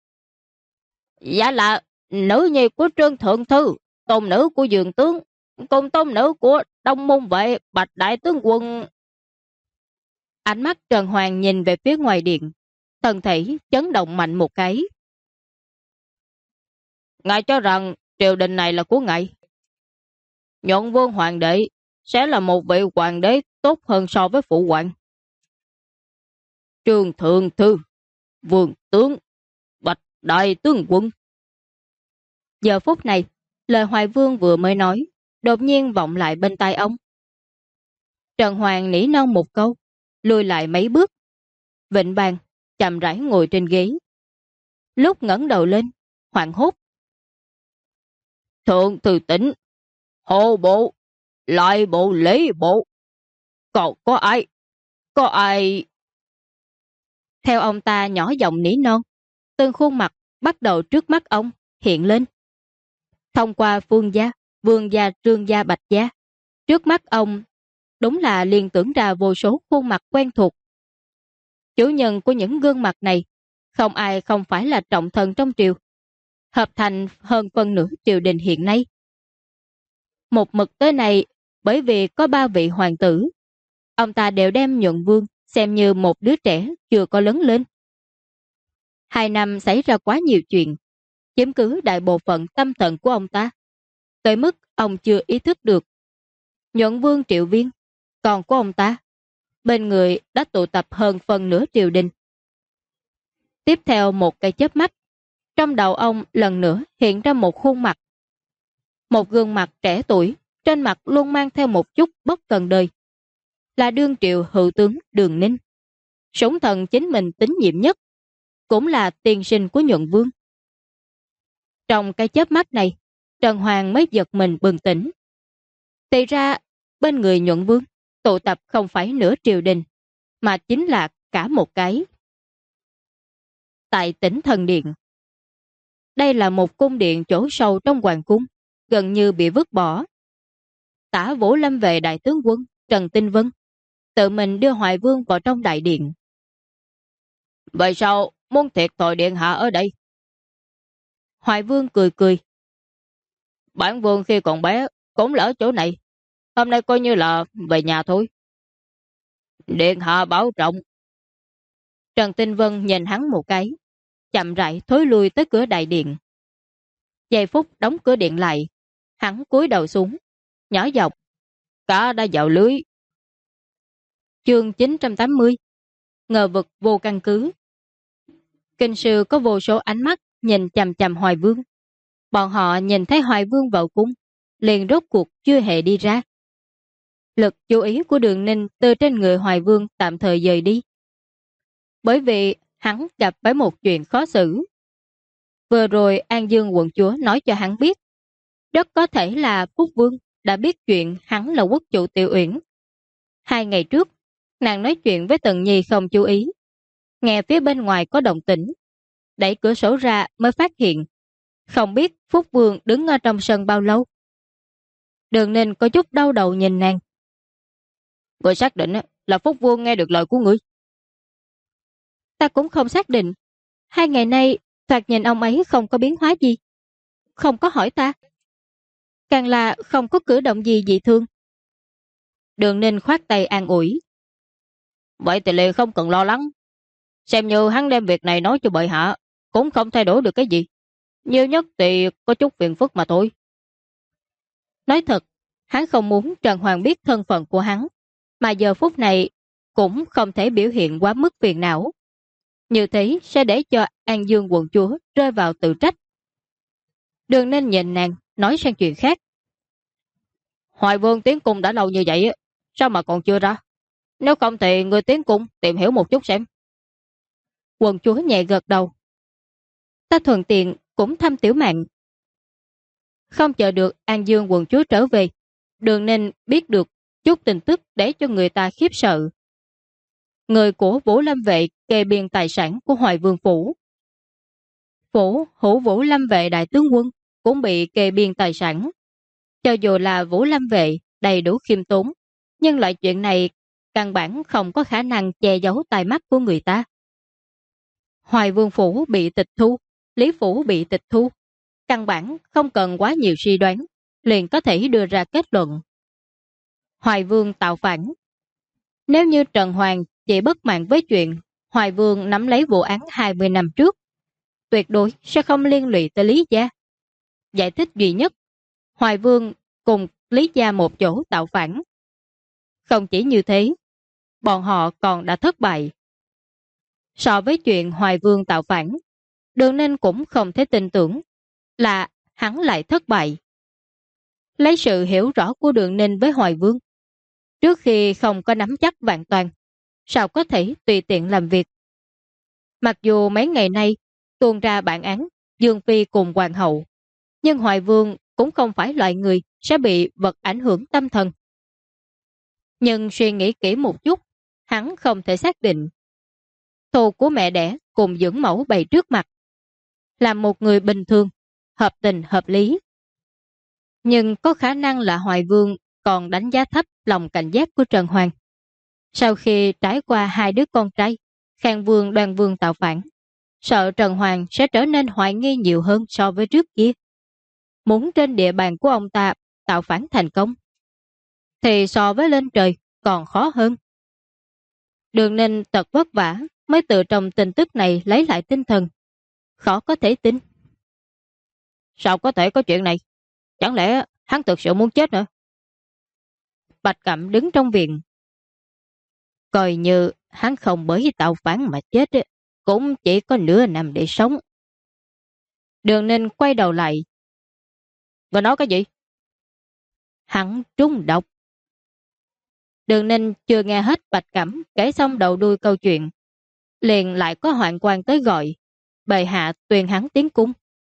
Dạ là nữ nhi của Trương Thượng Thư, tôn nữ của Dường Tướng, cùng tôn nữ của Đông Môn Vệ Bạch Đại Tướng Quân. Ánh mắt Trần Hoàng nhìn về phía ngoài điện, thân thể chấn động mạnh một cái. Ngài cho rằng triều đình này là của ngài. Nhuận Vương Hoàng đế sẽ là một vị hoàng đế tốt hơn so với phụ hoàng. Trương Thượng Thư, Vương Tướng, Bạch Đại Tướng Quân. Giờ phút này, lời Hoài Vương vừa mới nói, đột nhiên vọng lại bên tai ông. Trần Hoàng nỉ non một câu, lùi lại mấy bước. Vịnh Bàn chậm rãi ngồi trên ghế. Lúc ngẩng đầu lên, hoảng hốt. Thượng Thư tỉnh, hộ bộ, lại bộ lễ bộ. Còn có ai? Có ai? Theo ông ta nhỏ giọng nỉ non, từng khuôn mặt bắt đầu trước mắt ông hiện lên. Thông qua Phương gia, Vương gia, Trương gia, Bạch gia, trước mắt ông đúng là liên tưởng ra vô số khuôn mặt quen thuộc. Chủ nhân của những gương mặt này không ai không phải là trọng thần trong triều, hợp thành hơn phân nửa triều đình hiện nay. Một mực tới này, bởi vì có 3 vị hoàng tử, ông ta đều đem Nhuận Vương xem như một đứa trẻ chưa có lớn lên. 2 năm xảy ra quá nhiều chuyện, chiếm cứ đại bộ phận tâm thần của ông ta, tới mức ông chưa ý thức được. Nhuận Vương Triệu Viên, còn của ông ta, bên người đã tụ tập hơn phần nửa triều đình. Tiếp theo một cái chớp mắt, trong đầu ông lần nữa hiện ra một khuôn mặt. Một gương mặt trẻ tuổi, trên mặt luôn mang theo một chút bất cần đời. Là đương triệu hữu tướng Đường Ninh, sủng thần chính mình tín nhiệm nhất, cũng là tiền sinh của Nhuận Vương. Trong cái chớp mắt này, Trần Hoàng mới giật mình bừng tỉnh. Thì ra, bên người Nhuận Vương tụ tập không phải nửa triều đình, mà chính là cả một cái. Tại Tỉnh Thần Điện, đây là một cung điện chỗ sâu trong hoàng cung, gần như bị vứt bỏ. Tả Vũ Lâm vệ đại tướng quân Trần Tinh Vân tự mình đưa Hoài Vương vào trong đại điện. Vậy sao muốn thiệt thòi điện hạ ở đây? Hoài Vương cười cười. Bản vương khi còn bé cũng là ở chỗ này, hôm nay coi như là về nhà thôi. Điện hạ bảo trọng. Trần Tinh Vân nhìn hắn một cái, chậm rãi thối lui tới cửa đại điện. Giây phút đóng cửa điện lại, hắn cúi đầu xuống, nhỏ giọng, cá đã vào lưới. Chương 980, ngờ vực vô căn cứ. Kinh sư có vô số ánh mắt nhìn chằm chằm Hoài Vương. Bọn họ nhìn thấy Hoài Vương vào cung, liền rốt cuộc chưa hề đi ra. Lực chú ý của Đường Ninh từ trên người Hoài Vương tạm thời dời đi. Bởi vì hắn gặp phải một chuyện khó xử. Vừa rồi An Dương quận chúa nói cho hắn biết, rất có thể là Phúc Vương đã biết chuyện hắn là quốc chủ Tiểu Uyển. 2 ngày trước, nàng nói chuyện với Tần Nhi không chú ý. Nghe phía bên ngoài có động tĩnh, đẩy cửa sổ ra mới phát hiện. Không biết Phúc Vương đứng ở trong sân bao lâu. Đường Ninh có chút đau đầu nhìn nàng. Người xác định là Phúc Vương nghe được lời của ngươi. Ta cũng không xác định. 2 ngày nay, thoạt nhìn ông ấy không có biến hóa gì. Không có hỏi ta. Càng là không có cử động gì dị thương. Đường Ninh khoát tay an ủi. Vậy thì liền không cần lo lắng. Xem như hắn đem việc này nói cho bệ hạ, cũng không thay đổi được cái gì. Nhiều nhất thì có chút phiền phức mà thôi. Nói thật, hắn không muốn Trần Hoàng biết thân phận của hắn, mà giờ phút này cũng không thể biểu hiện quá mức phiền não. Như thế sẽ để cho An Dương quận chúa rơi vào tự trách. Đường Ninh nhìn nàng, nói sang chuyện khác. Hoài Vương tiến cung đã lâu như vậy, sao mà còn chưa ra? Nếu không thì người tiến cung tìm hiểu một chút xem. Quận chúa nhẹ gật đầu. Ta thuận tiện cũng thăm Tiểu Mạn. Không chờ được An Dương quận chúa trở về, Đường Ninh biết được chút tin tức để cho người ta khiếp sợ. Người của Vũ Lâm vệ kê biên tài sản của Hoài Vương phủ. Phủ Hữu Vũ Lâm vệ đại tướng quân cũng bị kê biên tài sản. Cho dù là Vũ Lâm vệ đầy đủ khiêm tốn, nhưng loại chuyện này căn bản không có khả năng che giấu tai mắt của người ta. Hoài Vương phủ bị tịch thu, Lý phủ bị tịch thu, căn bản không cần quá nhiều suy đoán, liền có thể đưa ra kết luận. Hoài Vương tạo phản. Nếu như Trần Hoàng chỉ bất mãn với chuyện Hoài Vương nắm lấy vụ án 20 năm trước, tuyệt đối sẽ không liên lụy tới Lý gia. Giải thích duy nhất, Hoài Vương cùng Lý gia một chỗ tạo phản. Không chỉ như thế, bọn họ còn đã thất bại. So với chuyện Hoài Vương tạo phản, Đường Ninh cũng không thể tin tưởng là hắn lại thất bại. Lấy sự hiểu rõ của Đường Ninh với Hoài Vương, trước khi không có nắm chắc vạn toàn, sao có thể tùy tiện làm việc. Mặc dù mấy ngày nay tuôn ra bản án Dương Phi cùng Hoàng hậu, nhưng Hoài Vương cũng không phải loại người sẽ bị vật ảnh hưởng tâm thần. Nhưng suy nghĩ kỹ một chút, hắn không thể xác định. Thù của mẹ đẻ cùng dưỡng mẫu bày trước mặt, làm một người bình thường, hợp tình hợp lý. Nhưng có khả năng là Hoài Vương còn đánh giá thấp lòng cảnh giác của Trần Hoàng. Sau khi trải qua 2 đứa con trai, Khang Vương Đoan Vương tạo phản, sợ Trần Hoàng sẽ trở nên hoài nghi nhiều hơn so với trước kia. Muốn trên địa bàn của ông ta tạo phản thành công, thì so với lên trời còn khó hơn. Đường Ninh thật vất vả mới từ trong tin tức này lấy lại tinh thần. Khó có thể tin. Sao có thể có chuyện này? Chẳng lẽ hắn thực sự muốn chết hả? Bạch Cẩm đứng trong viện. Coi như hắn không bởi tạo phản mà chết, cũng chỉ có nửa năm để sống. Đường Ninh quay đầu lại. Người nói cái gì? Hắn trúng độc. Đường Ninh chưa nghe hết Bạch Cẩm kể xong đầu đuôi câu chuyện, liền lại có hoạn quan tới gọi, bệ hạ tuyên hắn tiến cung.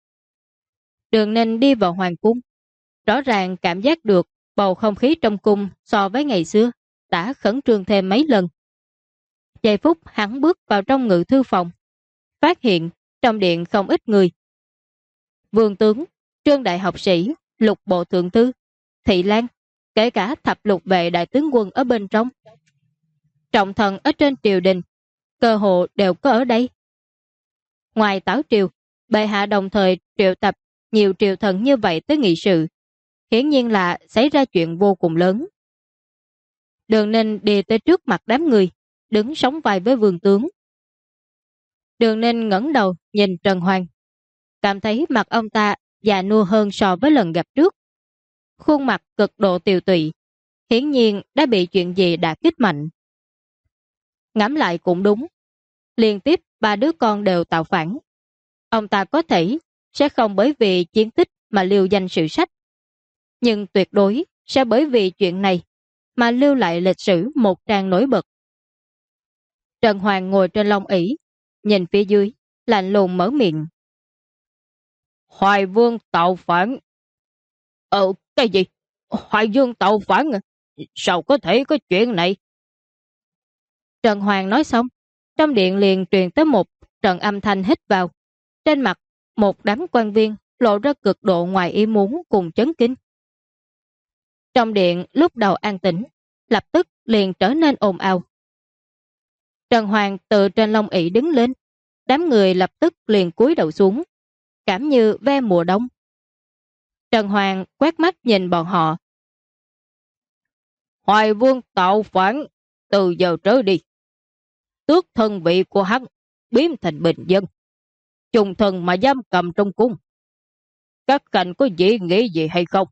Đường Ninh đi vào hoàng cung, rõ ràng cảm giác được bầu không khí trong cung so với ngày xưa đã khẩn trương thêm mấy lần. Giây phút hắn bước vào trong ngự thư phòng, phát hiện trong điện không ít người. Vương tướng, trương đại học sĩ, lục bộ thượng thư, thị lan, kể cả thập lục vệ đại tướng quân ở bên trong. Trọng thần ở trên triều đình, cơ hồ đều có ở đây. Ngoài Tảo triều, bệ hạ đồng thời triệu tập nhiều triều thần như vậy tới nghị sự, hiển nhiên là xảy ra chuyện vô cùng lớn. Đường Ninh đi tới trước mặt đám người, đứng sóng vai với vương tướng. Đường Ninh ngẩng đầu nhìn Trần Hoàng, cảm thấy mặt ông ta già nua hơn so với lần gặp trước. Khuôn mặt cực độ tiều tụy, hiển nhiên đã bị chuyện gì đả kích mạnh. Ngẫm lại cũng đúng, liên tiếp 3 đứa con đều tạo phản. Ông ta có thể sẽ không bởi vì chiến tích mà lưu danh sử sách, nhưng tuyệt đối sẽ bởi vì chuyện này mà lưu lại lịch sử một trang nổi bật. Trần Hoàng ngồi trên lông ỷ, nhìn phía dưới, lạnh lùng mở miệng. Hoài Vương tạo phản. Cái gì? Hoài Vương tạo phản à? Sao có thể có chuyện này? Trần Hoàng nói xong, trong điện liền truyền tới một trận âm thanh hít vào. Trên mặt, một đám quan viên lộ ra cực độ ngoài ý muốn cùng chấn kinh. Trong điện lúc đầu an tĩnh, lập tức liền trở nên ồn ào. Trần Hoàng từ trên lông ỷ đứng lên, đám người lập tức liền cúi đầu xuống, cảm như ve mùa đông. Trần Hoàng quét mắt nhìn bọn họ. Hoài Vương tạo phản, từ giờ trở đi, tước thân vị của hắn biến thành bình dân, trùng thần mà giam cầm trong cung. Các cảnh có gì nghĩ gì hay không?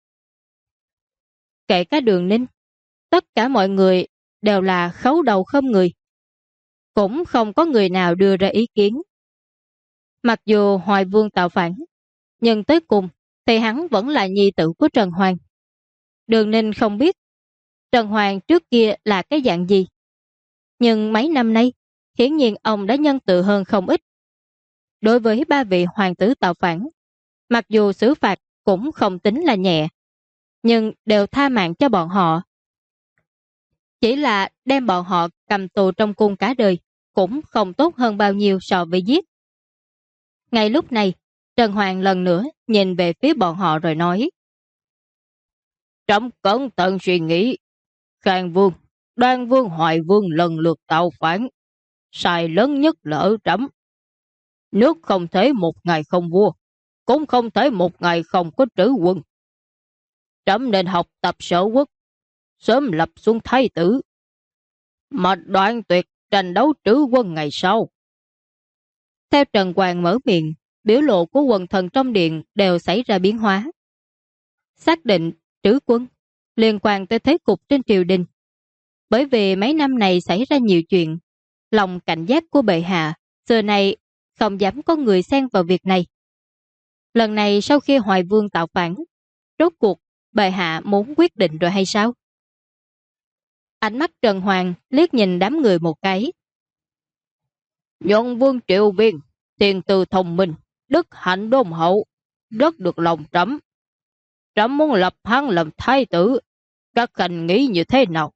Kể cả Đường Ninh, tất cả mọi người đều là khấu đầu khom người. Cũng không có người nào đưa ra ý kiến. Mặc dù Hoài Vương tạo phản, nhưng tới cùng thì hắn vẫn là nhi tử của Trần Hoàng. Đường Ninh không biết Trần Hoàng trước kia là cái dạng gì. Nhưng mấy năm nay, hiển nhiên ông đã nhân từ hơn không ít. Đối với ba vị hoàng tử tạo phản, mặc dù xử phạt cũng không tính là nhẹ, nhưng đều tha mạng cho bọn họ. Chỉ là đem bọn họ cầm tù trong cung cả đời, cũng không tốt hơn bao nhiêu so với giết. Ngay lúc này, Trần Hoàng lần nữa nhìn về phía bọn họ rồi nói. Trẫm cẩn thận suy nghĩ, Khang Vương, Đoan Vương, Hoài Vương lần lượt tạo phản, sai lớn nhất là ở trẫm. Nước không thể một ngày không vua, cũng không thể một ngày không có trữ quân. Trẫm nên học tập Sở Quốc, sớm lập xuống thái tử, mà đoạn tuyệt tranh đấu trữ quân ngày sau. Theo Trần Hoàng mở miệng, biểu lộ của quần thần trong điện đều xảy ra biến hóa. Xác định trữ quân liên quan tới thế cục trên triều đình. Bởi vì mấy năm này xảy ra nhiều chuyện, lòng cảnh giác của bệ hạ xưa nay không dám có người xen vào việc này. Lần này sau khi Hoài Vương tạo phản, rốt cuộc bệ hạ muốn quyết định rồi hay sao? Ánh mắt Trần Hoàng liếc nhìn đám người một cái. Nhuận Vương Triệu Viên, tiền từ thông minh, đức hạnh đôn hậu, rất được lòng trẫm. Trẫm muốn lập hắn làm thái tử, các khanh nghĩ như thế nào?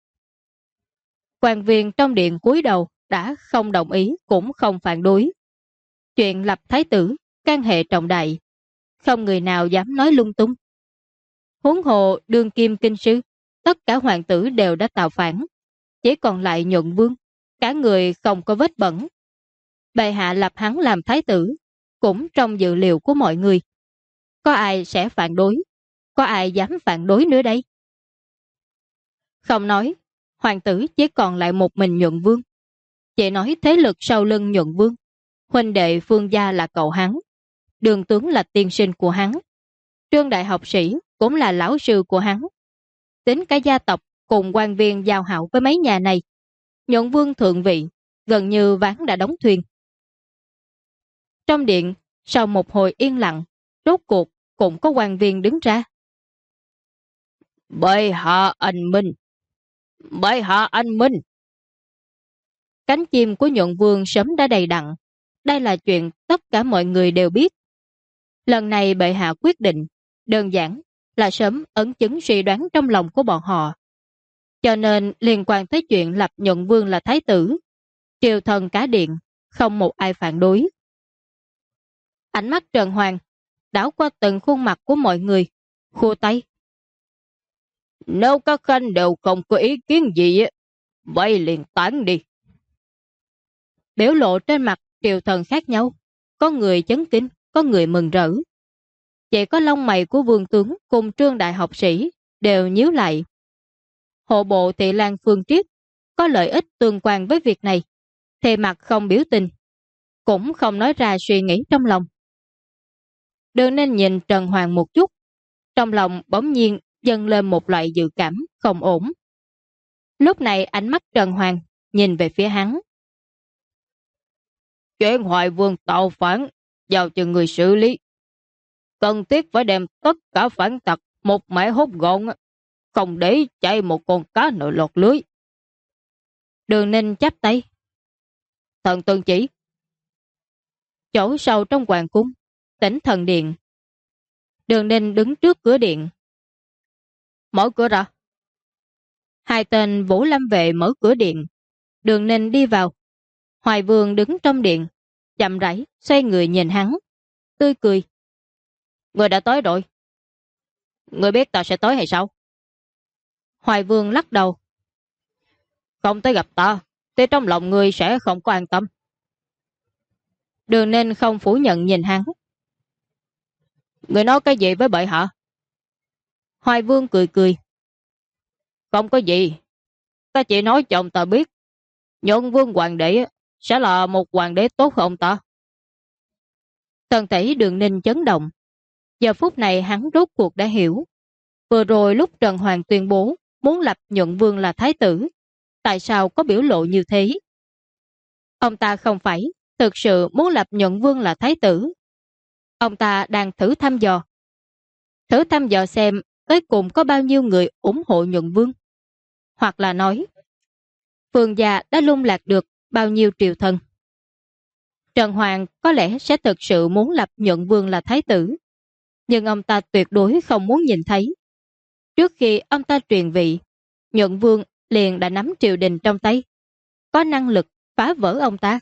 Quan viên trong điện cúi đầu đã không đồng ý cũng không phản đối. Chuyện lập thái tử, can hệ trọng đại, không người nào dám nói lung tung. Huống hồ đương kim kinh sư, tất cả hoàng tử đều đã tạo phản, chỉ còn lại Nhuận Vương, cả người không có vết bẩn. Bệ hạ lập hắn làm thái tử, cũng trong dự liệu của mọi người. Có ai sẽ phản đối? Có ai dám phản đối nữa đây? Không nói, hoàng tử chỉ còn lại một mình Nhuận Vương. Chỉ nói thế lực sau lưng Nhuận Vương, huynh đệ Phương gia là cậu hắn, Đường tướng là tiên sinh của hắn, Trương đại học sĩ cũng là lão sư của hắn. Tính cả gia tộc cùng quan viên giao hảo với mấy nhà này, Nhuận Vương thượng vị gần như ván đã đóng thuyền. Trong điện, sau một hồi yên lặng, rốt cuộc cũng có quan viên đứng ra. Bệ hạ anh minh! Bệ hạ anh minh! Cánh chim của Nhuận Vương sớm đã đầy đặn. Đây là chuyện tất cả mọi người đều biết. Lần này bệ hạ quyết định, đơn giản là sớm ấn chứng suy đoán trong lòng của bọn họ. Cho nên liên quan tới chuyện lập Nhuận Vương là thái tử, triều thần cả điện, không một ai phản đối. Ánh mắt Trần Hoàng đảo qua từng khuôn mặt của mọi người, khua tay. Nếu các khanh đều không có ý kiến gì, vậy liền tán đi. Biểu lộ trên mặt triều thần khác nhau, có người chấn kinh, có người mừng rỡ. Chỉ có lông mày của vương tướng cùng Trương đại học sĩ đều nhíu lại. Hộ bộ Thị Lan Phương Triết có lợi ích tương quan với việc này, thì mặt không biểu tình, cũng không nói ra suy nghĩ trong lòng. Đừng nên nhìn Trần Hoàng một chút, trong lòng bỗng nhiên dâng lên một loại dự cảm không ổn. Lúc này ánh mắt Trần Hoàng nhìn về phía hắn. Chuyện Hoài Vương tạo phản vào chừng người xử lý. Cần thiết phải đem tất cả phản tặc một mẻ hốt gọn, không để chạy một con cá nào lọt lưới. Đường Ninh chắp tay. Thần tuân chỉ. Chỗ sâu trong hoàng cung, Tỉnh Thần Điện. Đường Ninh đứng trước cửa điện. Mở cửa ra. Hai tên Vũ Lâm vệ mở cửa điện. Đường Ninh đi vào. Hoài Vương đứng trong điện, chậm rãi xoay người nhìn hắn, tươi cười. Người đã tới rồi. Người biết ta sẽ tới hay sao? Hoài Vương lắc đầu. Không tới gặp ta, thì trong lòng người sẽ không có an tâm. Đường Ninh không phủ nhận nhìn hắn. Người nói cái gì với bệ hạ? Hoài Vương cười cười. Không có gì. Ta chỉ nói cho ông ta biết, Nhuận Vương hoàng đế sẽ là một hoàng đế tốt hơn ông ta. Thân thể Đường Ninh chấn động. Giờ phút này hắn rốt cuộc đã hiểu. Vừa rồi lúc Trần Hoàng tuyên bố muốn lập Nhuận Vương là thái tử, tại sao có biểu lộ như thế? Ông ta không phải thực sự muốn lập Nhuận Vương là thái tử. Ông ta đang thử thăm dò. Thử thăm dò xem tới cùng có bao nhiêu người ủng hộ Nhuận Vương. Hoặc là nói, Phương gia đã lung lạc được bao nhiêu triều thần. Trần Hoàng có lẽ sẽ thực sự muốn lập Nhuận Vương là thái tử, nhưng ông ta tuyệt đối không muốn nhìn thấy. Trước khi ông ta truyền vị, Nhuận Vương liền đã nắm triều đình trong tay, có năng lực phá vỡ ông ta.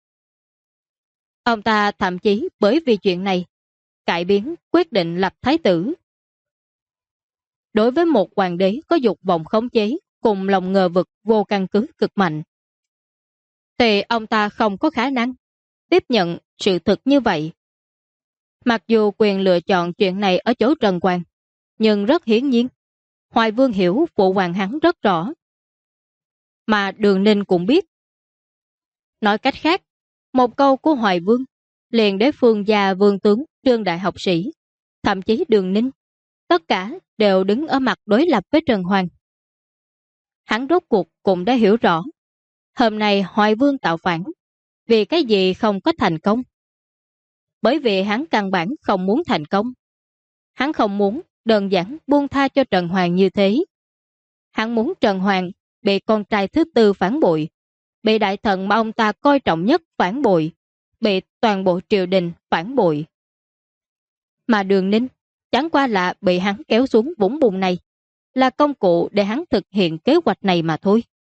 Ông ta thậm chí bởi vì chuyện này cải biến quyết định lập thái tử. Đối với một hoàng đế có dục vọng khống chế cùng lòng ngờ vực vô căn cứ cực mạnh, thì ông ta không có khả năng tiếp nhận sự thực như vậy. Mặc dù quyền lựa chọn chuyện này ở chỗ Trần Hoàng, nhưng rất hiển nhiên, Hoài Vương hiểu phụ hoàng hắn rất rõ. Mà Đường Ninh cũng biết. Nói cách khác, một câu của Hoài Vương liền để Phương gia vương tướng, Trương đại học sĩ, thậm chí Đường Ninh, tất cả đều đứng ở mặt đối lập với Trần Hoàng. Hắn rốt cuộc cũng đã hiểu rõ, hôm nay Hoài Vương tạo phản, vì cái gì không có thành công? Bởi vì hắn căn bản không muốn thành công. Hắn không muốn đơn giản buông tha cho Trần Hoàng như thế. Hắn muốn Trần Hoàng bị con trai thứ tư phản bội, bị đại thần mà ông ta coi trọng nhất phản bội, bị toàn bộ triều đình phản bội. Mà Đường Ninh chẳng qua là bị hắn kéo xuống vũng bùn này, là công cụ để hắn thực hiện kế hoạch này mà thôi.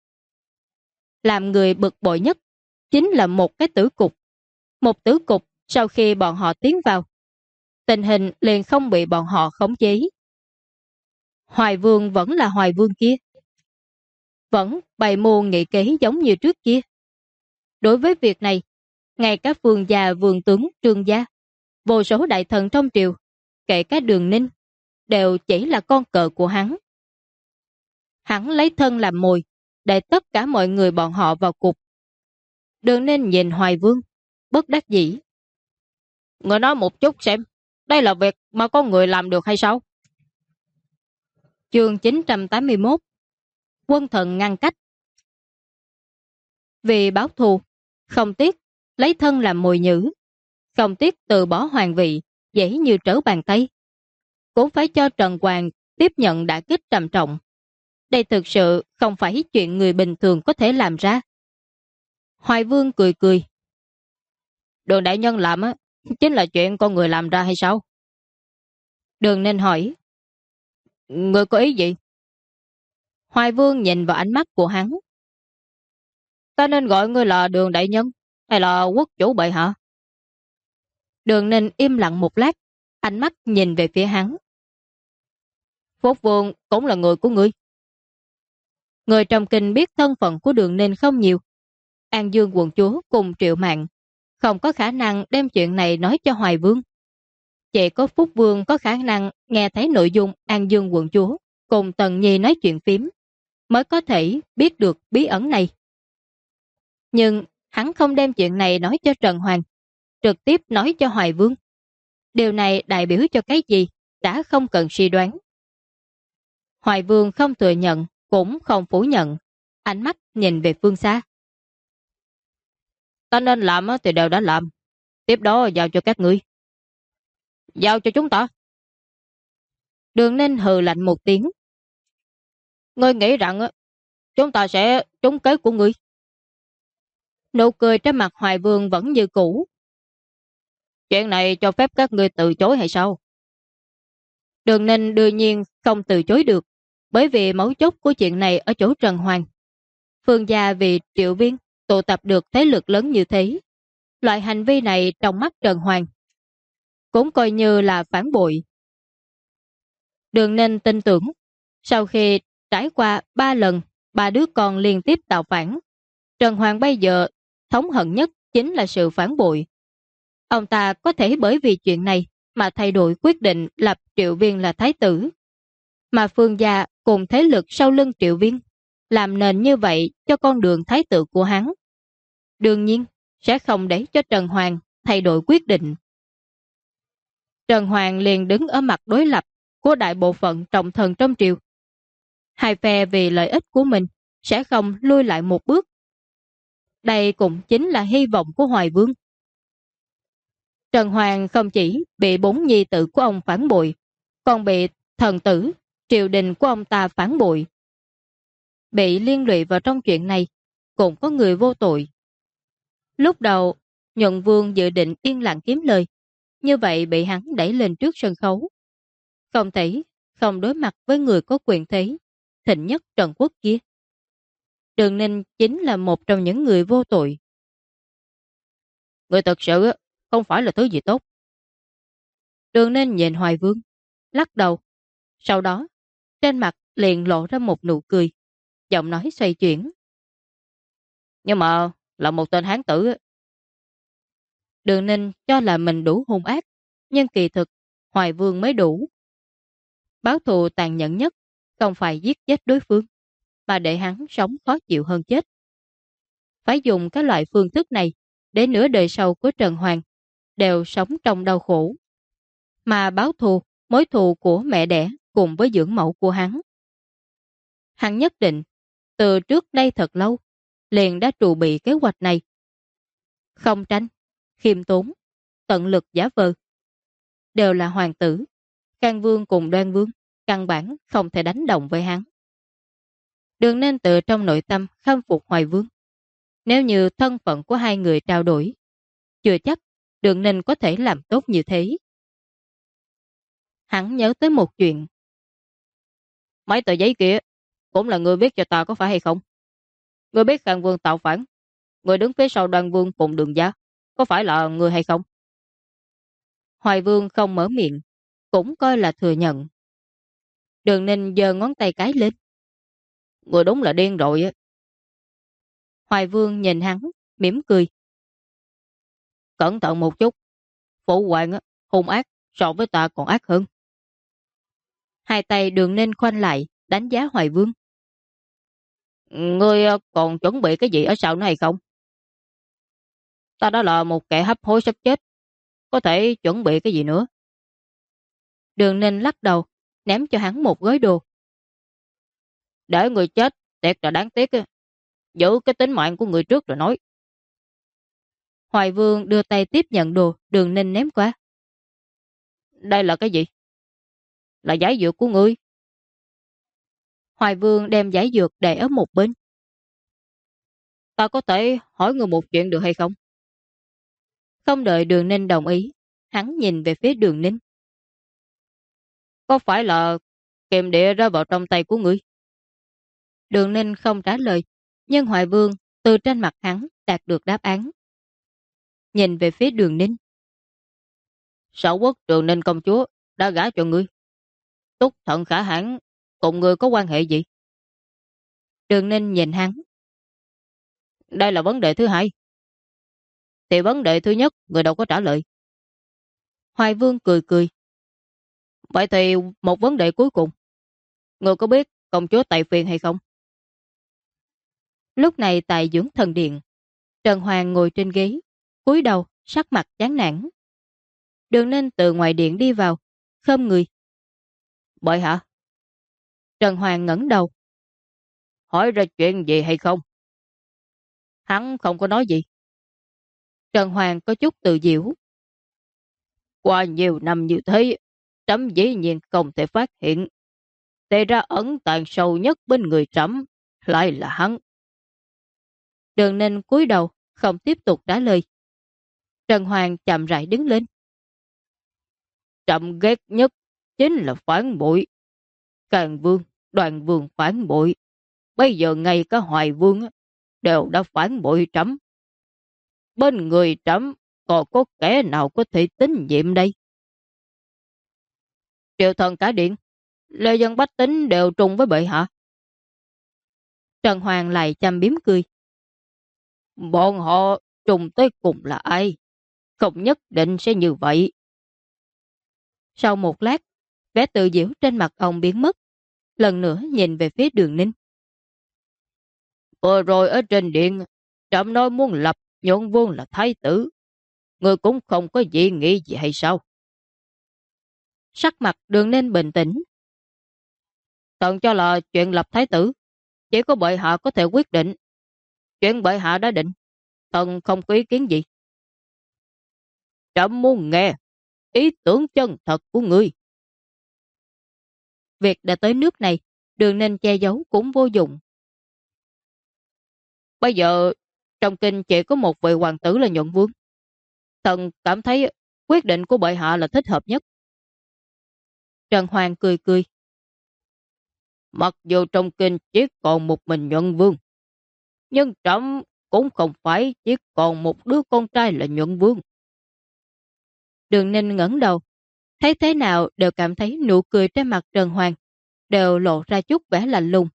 Làm người bực bội nhất chính là một cái tử cục. Một tử cục sau khi bọn họ tiến vào, tình hình liền không bị bọn họ khống chế. Hoài Vương vẫn là Hoài Vương kia, vẫn bày mưu nghị kế giống như trước kia. Đối với việc này, ngay cả Phương gia vương tướng Trương gia, vô số đại thần trong triều, kể cả Đường Ninh, đều chỉ là con cờ của hắn. Hắn lấy thân làm mồi, để tất cả mọi người bọn họ vào cục. Đường Ninh nhìn Hoài Vương, bất đắc dĩ. Người nói một chút xem, đây là việc mà có người làm được hay sao? Chương 981. Quân thần ngăn cách. Vì báo thù, không tiếc lấy thân làm mồi nhử, không tiếc từ bỏ hoàng vị dễ như trở bàn tay, cũng phải cho Trần Hoàng tiếp nhận đả kích trầm trọng. Đây thực sự không phải chuyện người bình thường có thể làm ra. Hoài Vương cười cười. Đường đại nhân làm á, chính là chuyện con người làm ra hay sao? Đường Ninh hỏi. Người có ý gì? Hoài Vương nhìn vào ánh mắt của hắn. Ta nên gọi ngươi là Đường đại nhân hay là quốc chủ bệ hạ? Đường Ninh im lặng một lát, ánh mắt nhìn về phía hắn. Phúc Vương cũng là người của ngươi. Người trong kinh biết thân phận của Đường Ninh không nhiều. An Dương quận chúa cùng Triệu Mạn không có khả năng đem chuyện này nói cho Hoài Vương. Chỉ có Phúc Vương có khả năng nghe thấy nội dung An Dương quận chúa cùng Tần Nhi nói chuyện phím, mới có thể biết được bí ẩn này. Nhưng hắn không đem chuyện này nói cho Trần Hoàng, trực tiếp nói cho Hoài Vương. Điều này đại biểu cho cái gì đã không cần suy đoán. Hoài Vương không thừa nhận, cũng không phủ nhận, ánh mắt nhìn về phương xa. Ta nên làm thì đều đã làm. Tiếp đó giao cho các ngươi. Giao cho chúng ta. Đường Ninh hừ lạnh một tiếng. Ngươi nghĩ rằng chúng ta sẽ trúng kế của ngươi? Nụ cười trên mặt Hoài Vương vẫn như cũ. Chuyện này cho phép các ngươi từ chối hay sao? Đường Ninh đương nhiên không từ chối được, bởi vì mấu chốt của chuyện này ở chỗ Trần Hoàng. Phương gia vì Triệu Viên tụ tập được thế lực lớn như thế. Loại hành vi này trong mắt Trần Hoàng cũng coi như là phản bội. Đường Ninh tin tưởng, sau khi trải qua 3 lần, 3 đứa con liên tiếp tạo phản, Trần Hoàng bây giờ thống hận nhất chính là sự phản bội. Ông ta có thể bởi vì chuyện này mà thay đổi quyết định lập Triệu Viên là thái tử. Mà Phương gia cùng thế lực sau lưng Triệu Viên làm nền như vậy cho con đường thái tử của hắn. Đương nhiên sẽ không để cho Trần Hoàng thay đổi quyết định. Trần Hoàng liền đứng ở mặt đối lập của đại bộ phận trọng thần trong triều. Hai phe vì lợi ích của mình sẽ không lui lại một bước. Đây cũng chính là hy vọng của Hoài Vương. Trần Hoàng không chỉ bị 4 nhi tử của ông phản bội, còn bị thần tử, triều đình của ông ta phản bội. Bị liên lụy vào trong chuyện này, cũng có người vô tội. Lúc đầu, Nhuận Vương dự định yên lặng kiếm lời, như vậy bị hắn đẩy lên trước sân khấu. Không thể không đối mặt với người có quyền thế, thịnh nhất Trần Quốc kia. Đường Ninh chính là một trong những người vô tội. Người thật sự không phải là thứ gì tốt. Đường Ninh nhìn Hoài Vương, lắc đầu. Sau đó, trên mặt liền lộ ra một nụ cười, giọng nói xoay chuyển. Nhưng mà là một tên hán tử. Đường Ninh cho là mình đủ hung ác, nhưng kỳ thực Hoài Vương mới đủ. Báo thù tàn nhẫn nhất không phải giết chết đối phương, mà để hắn sống khó chịu hơn chết. Phải dùng các loại phương thức này để nửa đời sau của Trần Hoàng đều sống trong đau khổ. Mà báo thù, mối thù của mẹ đẻ cùng với dưỡng mẫu của hắn. Hắn nhất định, từ trước đây thật lâu, liền đã trù bị kế hoạch này. Không tranh, khiêm tốn, tận lực giả vờ. Đều là hoàng tử, Khang Vương cùng Đoan Vương, căn bản không thể đánh đồng với hắn. Đường Ninh tự trong nội tâm khâm phục Hoài Vương. Nếu như thân phận của hai người trao đổi, chưa chắc Đường Ninh có thể làm tốt như thế. Hắn nhớ tới một chuyện. Mấy tờ giấy kia cũng là người viết cho ta có phải hay không? Người biết Khang Vương tạo phản, người đứng phía sau Đoan Vương cùng Đường gia, có phải là người hay không? Hoài Vương không mở miệng, cũng coi là thừa nhận. Đường Ninh giơ ngón tay cái lên. Người đúng là điên rồi á. Hoài Vương nhìn hắn, mỉm cười. Cẩn thận một chút, phụ hoàng hung ác so với ta còn ác hơn. Hai tay Đường Ninh khoanh lại, đánh giá Hoài Vương. Ngươi còn chuẩn bị cái gì ở sau nữa hay không? Ta đã là một kẻ hấp hối sắp chết, có thể chuẩn bị cái gì nữa? Đường Ninh lắc đầu, ném cho hắn một gói đồ. Để người chết, thiệt là đáng tiếc. Giữ cái tính mạng của người trước rồi nói. Hoài Vương đưa tay tiếp nhận đồ Đường Ninh ném qua. Đây là cái gì? Là giải dược của ngươi. Hoài Vương đem giải dược để ở một bên. Ta có thể hỏi người một chuyện được hay không? Không đợi Đường Ninh đồng ý, hắn nhìn về phía Đường Ninh. Có phải là kèm địa ra vào trong tay của ngươi? Đường Ninh không trả lời, nhưng Hoài Vương từ trên mặt hắn đạt được đáp án. Nhìn về phía Đường Ninh. Sở quốc Đường Ninh công chúa đã gả cho ngươi. Túc Thận Khả Hãn cùng ngươi có quan hệ gì? Đường Ninh nhìn hắn. Đây là vấn đề thứ hai. Thì vấn đề thứ nhất người đâu có trả lời. Hoài Vương cười cười. Vậy thì một vấn đề cuối cùng. Người có biết công chúa Tây Phiền hay không? Lúc này tại dưỡng thần điện, Trần Hoàng ngồi trên ghế, cúi đầu, sắc mặt chán nản. Đường Ninh từ ngoài điện đi vào, khom người. Bậy hả? Trần Hoàng ngẩng đầu. Hỏi ra chuyện gì hay không? Hắn không có nói gì. Trần Hoàng có chút tự giễu. Qua nhiều năm như thế, trẫm dĩ nhiên không thể phát hiện. Tề ra ẩn tàng sâu nhất bên người trẫm lại là hắn. Đường Ninh cúi đầu, không tiếp tục trả lời. Trần Hoàng chậm rãi đứng lên. Trẫm ghét nhất chính là phản bội. Càng Vương, Đoàn Vương phản bội. Bây giờ ngay cả Hoài Vương đều đã phản bội trẫm. Bên người trẫm còn có kẻ nào có thể tín nhiệm đây? Triều thần cả điện, lê dân bách tính đều trùng với bệ hạ. Trần Hoàng lại chăm biếm cười. Bọn họ trùng tới cùng là ai? Không nhất định sẽ như vậy. Sau một lát, vẻ tự giễu trên mặt ông biến mất. Lần nữa nhìn về phía Đường Ninh. Vừa rồi ở trên điện, trẫm nói muốn lập Nhuận Vương là thái tử. Người cũng không có gì nghĩ gì hay sao? Sắc mặt Đường Ninh bình tĩnh. Thần cho là chuyện lập thái tử chỉ có bệ hạ có thể quyết định. Chuyện bệ hạ đã định, thần không có ý kiến gì. Trẫm muốn nghe ý tưởng chân thật của ngươi. Việc đã tới nước này, Đường Ninh che giấu cũng vô dụng. Bây giờ trong kinh chỉ có một vị hoàng tử là Nhuận Vương. Thần cảm thấy quyết định của bệ hạ là thích hợp nhất. Trần Hoàng cười cười. Mặc dù trong kinh chỉ còn một mình Nhuận Vương, nhưng trẫm cũng không phải chỉ còn một đứa con trai là Nhuận Vương. Đường Ninh ngẩng đầu, thấy thế nào đều cảm thấy nụ cười trên mặt Trần Hoàng đều lộ ra chút vẻ lạnh lùng.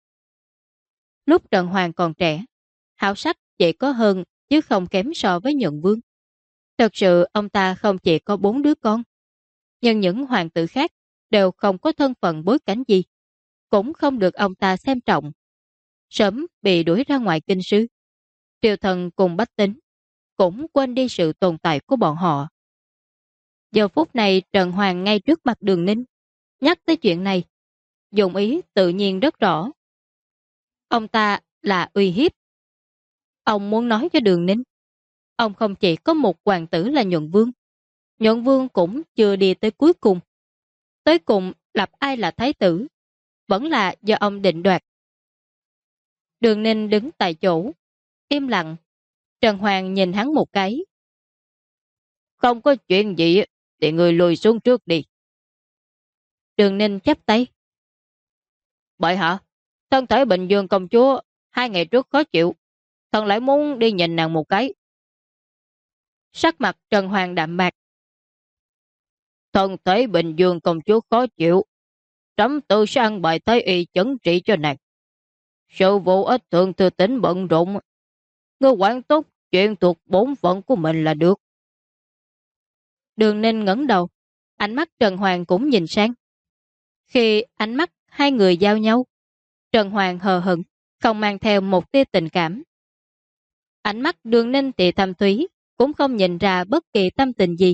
Lúc Trần Hoàng còn trẻ, hảo sắc chỉ có hơn chứ không kém so với Nhuận Vương. Thật sự ông ta không chỉ có 4 đứa con, nhưng những hoàng tử khác đều không có thân phận bối cảnh gì, cũng không được ông ta xem trọng. Sớm bị đuổi ra ngoài kinh sư. Triều thần cùng bách tính cũng quên đi sự tồn tại của bọn họ. Giờ phút này Trần Hoàng ngay trước mặt Đường Ninh, nhắc tới chuyện này, dụng ý tự nhiên rất rõ. Ông ta là uy hiếp. Ông muốn nói cho Đường Ninh, ông không chỉ có một hoàng tử là Nhuận Vương. Nhuận Vương cũng chưa đi tới cuối cùng. Tới cùng lập ai là thái tử, vẫn là do ông định đoạt. Đường Ninh đứng tại chỗ, im lặng. Trần Hoàng nhìn hắn một cái. Không có chuyện gì thì người lùi xuống trước đi. Đường Ninh chắp tay. Bệ hạ, thân thể Bình Dương công chúa 2 ngày trước khó chịu, thần lại muốn đi nhìn nàng một cái. Sắc mặt Trần Hoàng đạm mạc. Thân thể Bình Dương công chúa khó chịu, trẫm tự sẽ ăn bài thái y chẩn trị cho nàng. Sự vụ ít thượng thư tỉnh bận rộn, ngươi quản tốt chuyện thuộc bổn phận của mình là được. Đường Ninh ngẩng đầu, ánh mắt Trần Hoàng cũng nhìn sang. Khi ánh mắt hai người giao nhau, Trần Hoàng hờ hững, không mang theo một tia tình cảm. Ánh mắt Đường Ninh thì thâm thúy, cũng không nhìn ra bất kỳ tâm tình gì.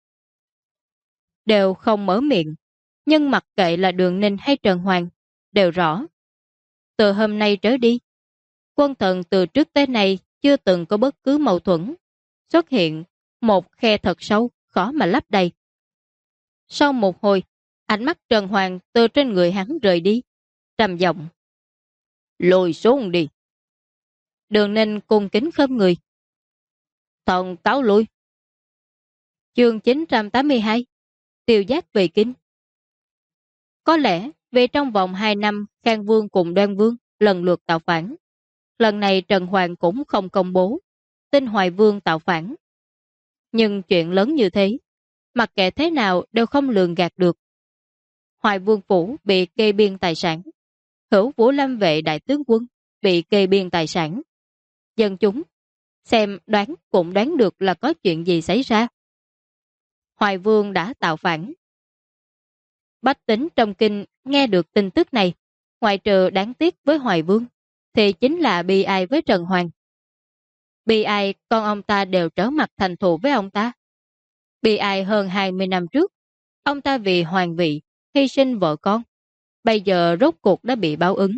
Đều không mở miệng, nhưng mặc kệ là Đường Ninh hay Trần Hoàng, đều rõ. Từ hôm nay trở đi, quân thần từ trước tới nay chưa từng có bất cứ mâu thuẫn. Xuất hiện một khe thật sâu, khó mà lấp đầy. Sau một hồi, ánh mắt Trần Hoàng từ trên người hắn rời đi, trầm giọng. Lùi xuống đi. Đường Ninh cung kính khom người. Thần cáo lui. Chương 982. Tiêu giác về kinh. Có lẽ vì trong vòng 2 năm Khang Vương cùng Đoan Vương lần lượt tạo phản. Lần này Trần Hoàng cũng không công bố tin Hoài Vương tạo phản. Nhưng chuyện lớn như thế, mặc kệ thế nào đều không lường gạt được. Hoài Vương phủ bị kê biên tài sản, Hữu Vũ Lâm vệ đại tướng quân bị kê biên tài sản. Dân chúng xem đoán cũng đoán được là có chuyện gì xảy ra. Hoài Vương đã tạo phản. Bách tính trong kinh nghe được tin tức này, ngoại trừ đáng tiếc với Hoài Vương, thì chính là bi ai với Trần Hoàng. Bi ai con ông ta đều trở mặt thành thù với ông ta. Bi ai hơn 20 năm trước, ông ta vì hoàng vị hy sinh vợ con, bây giờ rốt cuộc đã bị báo ứng.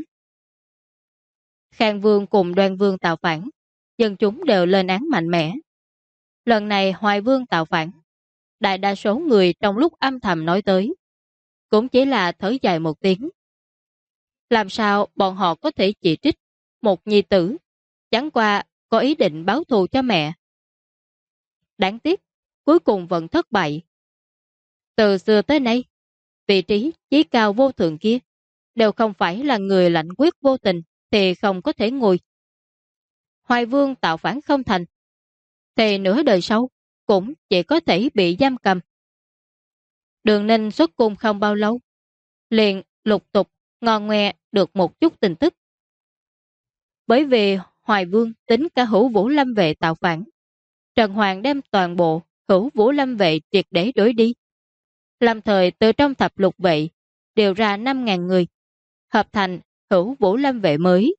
Khang Vương cùng Đoan Vương tạo phản, dân chúng đều lên án mạnh mẽ. Lần này Hoài Vương tạo phản, đại đa số người trong lúc âm thầm nói tới, cũng chỉ là thở dài một tiếng. Làm sao bọn họ có thể chỉ trích một nhi tử, chẳng qua có ý định báo thù cho mẹ. Đáng tiếc, cuối cùng vẫn thất bại. Từ xưa tới nay, vị trí chí cao vô thượng kia đều không phải là người lãnh quyết vô tình thì không có thể ngồi. Hoài Vương tạo phản không thành, thì nửa đời sau cũng chỉ có thể bị giam cầm. Đường Ninh xuất cung không bao lâu, liền lục tục ngon ngoe được một chút tin tức. Bởi vì Hoài Vương tính cả Hữu Vũ Lâm vệ tạo phản, Trần Hoàng đem toàn bộ Hữu Vũ Lâm vệ triệt để đuổi đi. Lâm thời từ trong thập lục vệ điều ra 5.000 người, hợp thành Hữu Vũ Lâm vệ mới.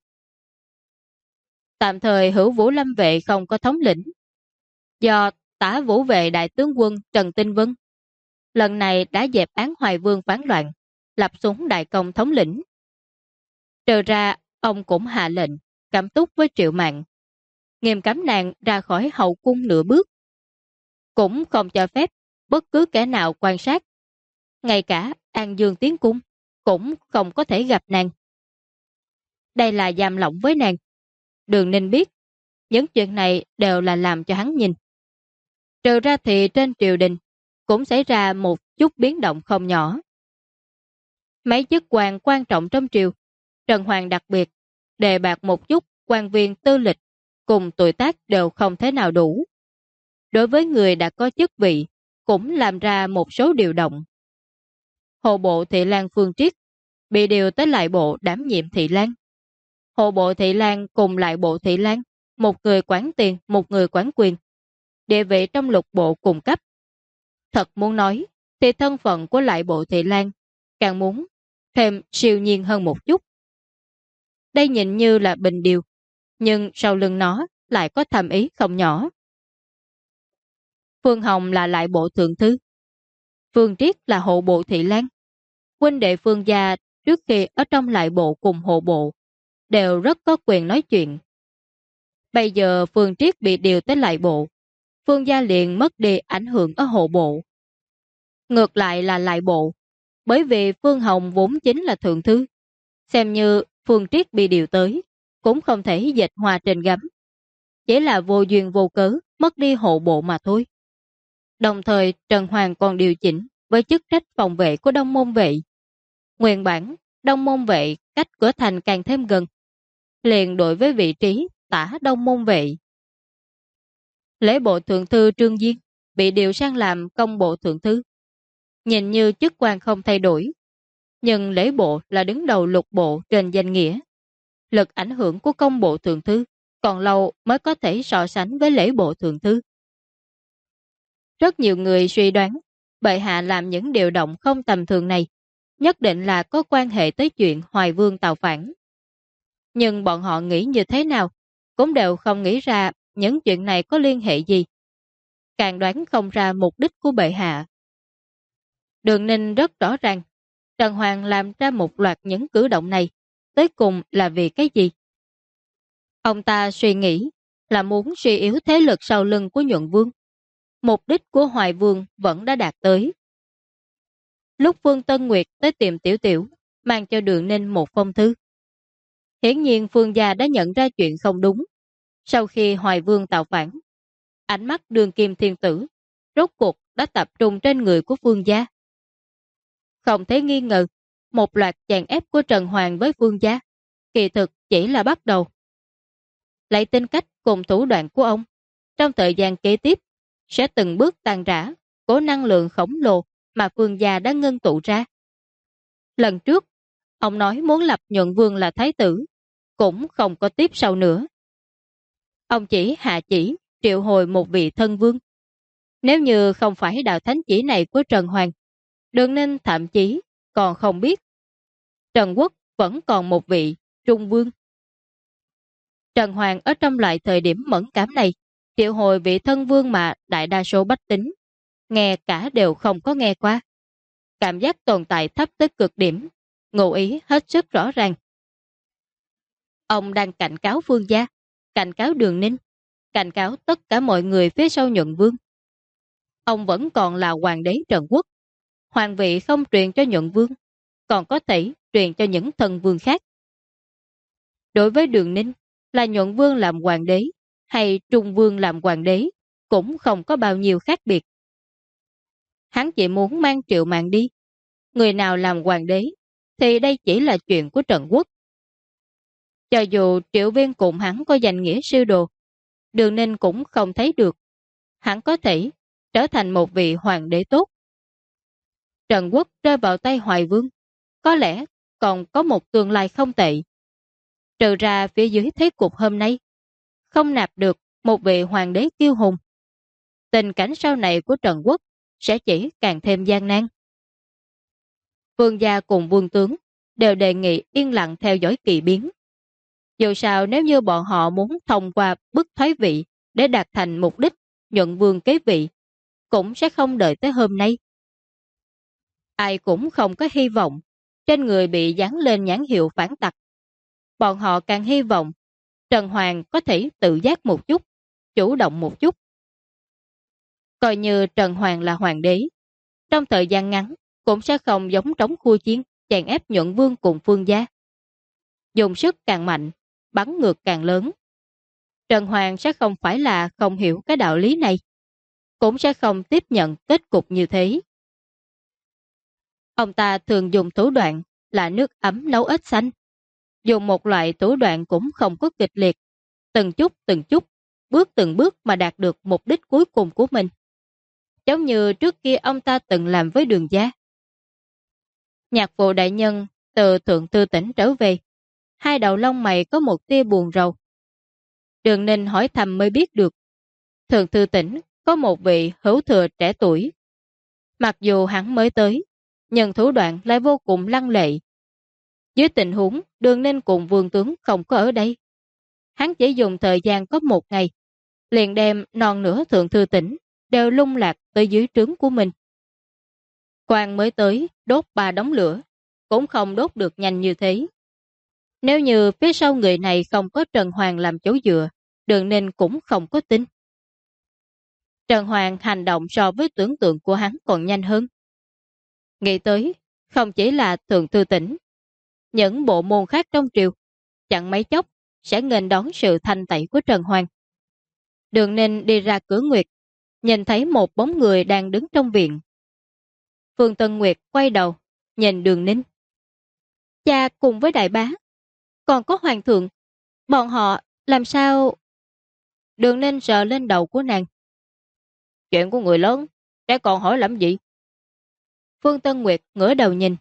Tạm thời Hữu Vũ Lâm vệ không có thống lĩnh, do Tả Vũ vệ đại tướng quân Trần Tinh Vân lần này đã dẹp án Hoài Vương phản loạn, lập xuống đại công thống lĩnh. Trừ ra, ông cũng hạ lệnh cấm túc với Triệu Mạn, nghiêm cấm nàng ra khỏi hậu cung nửa bước, cũng không cho phép bất cứ kẻ nào quan sát. Ngay cả An Dương tiến cung cũng không có thể gặp nàng. Đây là giam lỏng với nàng. Đường Ninh biết, những chuyện này đều là làm cho hắn nhìn. Trừ ra thì trên triều đình cũng xảy ra một chút biến động không nhỏ. Mấy chức quan quan trọng trong triều, Trần Hoàng đặc biệt đề bạt một chút quan viên tư lịch cùng tuổi tác đều không thế nào đủ. Đối với người đã có chức vị, cũng làm ra một số điều động. Hộ bộ Thị Lang Phương Triết bị điều tới lại bộ đảm nhiệm Thị Lang. Hộ bộ Thị Lang cùng lại bộ Thị Lang, một người quản tiền, một người quản quyền. Địa vị trong lục bộ cùng cấp. Thật muốn nói, thì thân phận của lại bộ Thị Lang càng muốn thêm siêu nhiên hơn một chút. Đây nhìn như là bình điều, nhưng sau lưng nó lại có thầm ý không nhỏ. Phương Hồng là lại bộ thượng thư, Phương Triết là hộ bộ Thị Lang. Huynh đệ Phương gia trước khi ở trong lại bộ cùng hộ bộ đều rất có quyền nói chuyện. Bây giờ Phương Triết bị điều tới lại bộ, Phương gia liền mất đi ảnh hưởng ở hộ bộ. Ngược lại là lại bộ, bởi vì Phương Hồng vốn chính là thượng thư, xem như Phương Triết bị điều tới, cũng không thể dịch hòa trình gấm. Chỉ là vô duyên vô cớ, mất đi hộ bộ mà thôi. Đồng thời Trần Hoàng còn điều chỉnh với chức trách phòng vệ của Đông Môn vệ. Nguyên bản, Đông Môn vệ cách cửa thành càng thêm gần, liền đổi với vị trí tả Đông Môn vệ. Lễ bộ thượng thư Trương Diên bị điều sang làm công bộ thượng thư. Nhìn như chức quan không thay đổi, nhưng lễ bộ là đứng đầu lục bộ trên danh nghĩa. Lực ảnh hưởng của công bộ thượng thư còn lâu mới có thể so sánh với lễ bộ thượng thư. Rất nhiều người suy đoán bệ hạ làm những điều động không tầm thường này nhất định là có quan hệ tới chuyện Hoài Vương tạo phản. Nhưng bọn họ nghĩ như thế nào cũng đều không nghĩ ra những chuyện này có liên hệ gì. Càng đoán không ra mục đích của bệ hạ. Đường Ninh rất rõ ràng Trần Hoàng làm ra một loạt những cử động này tới cùng là vì cái gì. Ông ta suy nghĩ là muốn suy yếu thế lực sau lưng của Nhuận Vương. Mục đích của Hoài Vương vẫn đã đạt tới. Lúc Phương Tân Nguyệt tới tìm Tiểu Tiểu, mang cho Đường Ninh một phong thư. Hiển nhiên Phương gia đã nhận ra chuyện không đúng. Sau khi Hoài Vương tạo phản, ánh mắt Đường Kim Thiên Tử rốt cuộc đã tập trung trên người của Phương gia. Không thể nghi ngờ, một loạt chèn ép của Trần Hoàng với Phương gia kỳ thực chỉ là bắt đầu. Lấy tính cách cùng thủ đoạn của ông, trong thời gian kế tiếp sẽ từng bước tan rã của năng lượng khổng lồ mà Phương gia đã ngưng tụ ra. Lần trước, ông nói muốn lập Nhuận Vương là thái tử, cũng không có tiếp sau nữa. Ông chỉ hạ chỉ triệu hồi một vị thân vương. Nếu như không phải đạo thánh chỉ này của Trần Hoàng, Đường Ninh thậm chí còn không biết Trần Quốc vẫn còn một vị trung vương. Trần Hoàng ở trong loại thời điểm mẫn cảm này triệu hồi vị thân vương mà đại đa số bách tính nghe cả đều không có nghe qua. Cảm giác tồn tại thấp tới cực điểm, ngụ ý hết sức rõ ràng. Ông đang cảnh cáo Phương gia, cảnh cáo Đường Ninh, cảnh cáo tất cả mọi người phía sau Nhuận Vương. Ông vẫn còn là hoàng đế Trần Quốc. Hoàng vị không truyền cho Nhuận Vương, còn có thể truyền cho những thần vương khác. Đối với Đường Ninh, là Nhuận Vương làm hoàng đế hay Trung Vương làm hoàng đế cũng không có bao nhiêu khác biệt. Hắn chỉ muốn mang Triệu Mạn đi. Người nào làm hoàng đế thì đây chỉ là chuyện của Trần Quốc. Cho dù Triệu Viên cùng hắn có danh nghĩa sư đồ, Đường Ninh cũng không thấy được hắn có thể trở thành một vị hoàng đế tốt. Trần Quốc rơi vào tay Hoài Vương, có lẽ còn có một tương lai không tệ. Trừ ra phía dưới thế cục hôm nay, không nạp được một vị hoàng đế kiêu hùng, tình cảnh sau này của Trần Quốc sẽ chỉ càng thêm gian nan. Vương gia cùng vương tướng đều đề nghị yên lặng theo dõi kỳ biến. Dù sao nếu như bọn họ muốn thông qua bức thoái vị để đạt thành mục đích Nhuận Vương kế vị, cũng sẽ không đợi tới hôm nay. Ai cũng không có hy vọng trên người bị dán lên nhãn hiệu phản tặc. Bọn họ càng hy vọng Trần Hoàng có thể tự giác một chút, chủ động một chút. Coi như Trần Hoàng là hoàng đế, trong thời gian ngắn cũng sẽ không giống trống khu chiến chèn ép Nhuận Vương cùng Phương gia. Dùng sức càng mạnh, bắn ngược càng lớn. Trần Hoàng sẽ không phải là không hiểu cái đạo lý này, cũng sẽ không tiếp nhận kết cục như thế. Ông ta thường dùng thủ đoạn là nước ấm nấu ếch xanh. Dùng một loại thủ đoạn cũng không có kịch liệt, từng chút, bước từng bước mà đạt được mục đích cuối cùng của mình. Giống như trước kia ông ta từng làm với Đường gia. Nhạc vụ đại nhân từ Thượng Thư Tỉnh trở về, hai đầu lông mày có một tia buồn rầu. Đường Ninh hỏi thầm mới biết được, Thượng Thư Tỉnh có một vị hữu thừa trẻ tuổi. Mặc dù hắn mới tới, nhưng thủ đoạn lại vô cùng lăng lệ. Dưới tình huống Đường Ninh cùng vương tướng không có ở đây, hắn chỉ dùng thời gian có một ngày, liền đem non nửa Thượng Thư Tỉnh đều lung lạc tới dưới trướng của mình. Quan mới tới đốt 3 đống lửa, cũng không đốt được nhanh như thế. Nếu như phía sau người này không có Trần Hoàng làm chỗ dựa, Đường Ninh cũng không có tin. Trần Hoàng hành động so với tưởng tượng của hắn còn nhanh hơn. Nghĩ tới, không chỉ là Thượng Thư Tỉnh, những bộ môn khác trong triều, chẳng mấy chốc sẽ nghênh đón sự thanh tẩy của Trần Hoàng. Đường Ninh đi ra cửa Nguyệt, nhìn thấy một bóng người đang đứng trong viện. Phương Tân Nguyệt quay đầu, nhìn Đường Ninh. Cha cùng với đại bá, còn có hoàng thượng, bọn họ làm sao? Đường Ninh sờ lên đầu của nàng. Chuyện của người lớn, trẻ còn hỏi làm gì? Phương Tân Nguyệt ngửa đầu nhìn.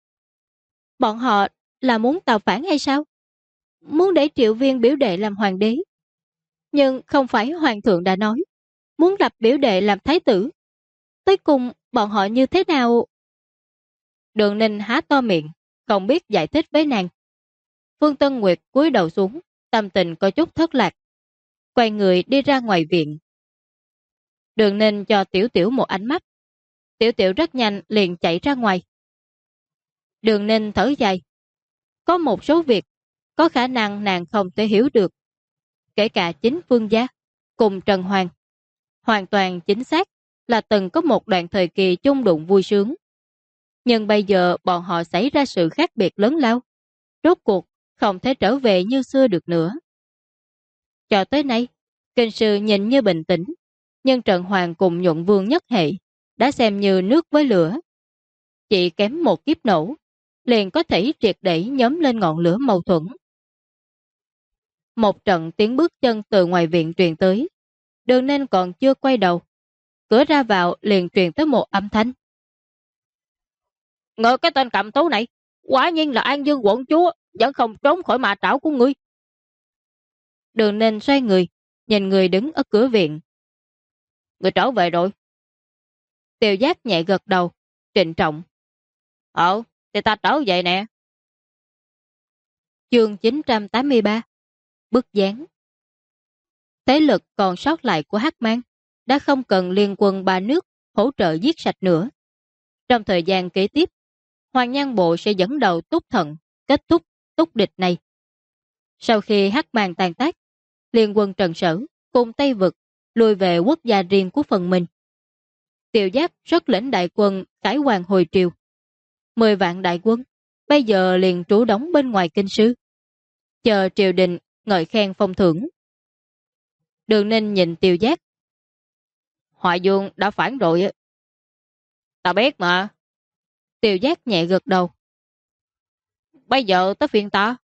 Bọn họ là muốn tạo phản hay sao? Muốn để Triệu Viên biểu đệ làm hoàng đế. Nhưng không phải hoàng thượng đã nói, muốn lập biểu đệ làm thái tử. Tới cùng bọn họ như thế nào? Đường Ninh há to miệng, không biết giải thích với nàng. Phương Tân Nguyệt cúi đầu xuống, tâm tình có chút thất lạc. Quay người đi ra ngoài viện. Đường Ninh cho Tiểu Tiểu một ánh mắt. Tiểu Tiểu rất nhanh liền chạy ra ngoài. Đường Ninh thở dài. Có một số việc có khả năng nàng không thể hiểu được. Kể cả chính Phương gia cùng Trần Hoàng, hoàn toàn chính xác là từng có một đoạn thời kỳ chung đụng vui sướng. Nhưng bây giờ bọn họ xảy ra sự khác biệt lớn lao. Rốt cuộc không thể trở về như xưa được nữa. Cho tới nay, kinh sư nhìn như bình tĩnh, nhưng Trần Hoàng cùng Nhuận Vương nhất hệ đã xem như nước với lửa. Chỉ kém một kiếp nổ, liền có thể triệt để nhóm lên ngọn lửa mâu thuẫn. Một trận tiếng bước chân từ ngoài viện truyền tới. Đường Ninh còn chưa quay đầu, cửa ra vào liền truyền tới một âm thanh. Ngờ cái tên cầm tú này, quả nhiên là An Dương quận chúa, vẫn không trốn khỏi mạ trảo của ngươi. Đường Ninh xoay người, nhìn người đứng ở cửa viện. Người trở về rồi. Tiêu Giác nhẹ gật đầu, trịnh trọng. Thì ta trở về nè. Chương 983 Bức dáng. Thế lực còn sót lại của Hắc Mang đã không cần liên quân ba nước hỗ trợ giết sạch nữa. Trong thời gian kế tiếp, Hoàng Nhan Bộ sẽ dẫn đầu Túc Thận kết thúc Túc địch này. Sau khi Hắc Mang tàn tác, liên quân Trần Sở cùng Tây Vực lùi về quốc gia riêng của phần mình. Tiêu Giác rất lĩnh đại quân cải hoàng hồi triều. 10 vạn đại quân bây giờ liền trú đóng bên ngoài kinh sư, chờ triều đình ngợi khen phong thưởng. Đường Ninh nhìn Tiêu Giác. Hoài Dương đã phản rồi á. Ta biết mà. Tiêu Giác nhẹ gật đầu. Bây giờ tới phiên ta.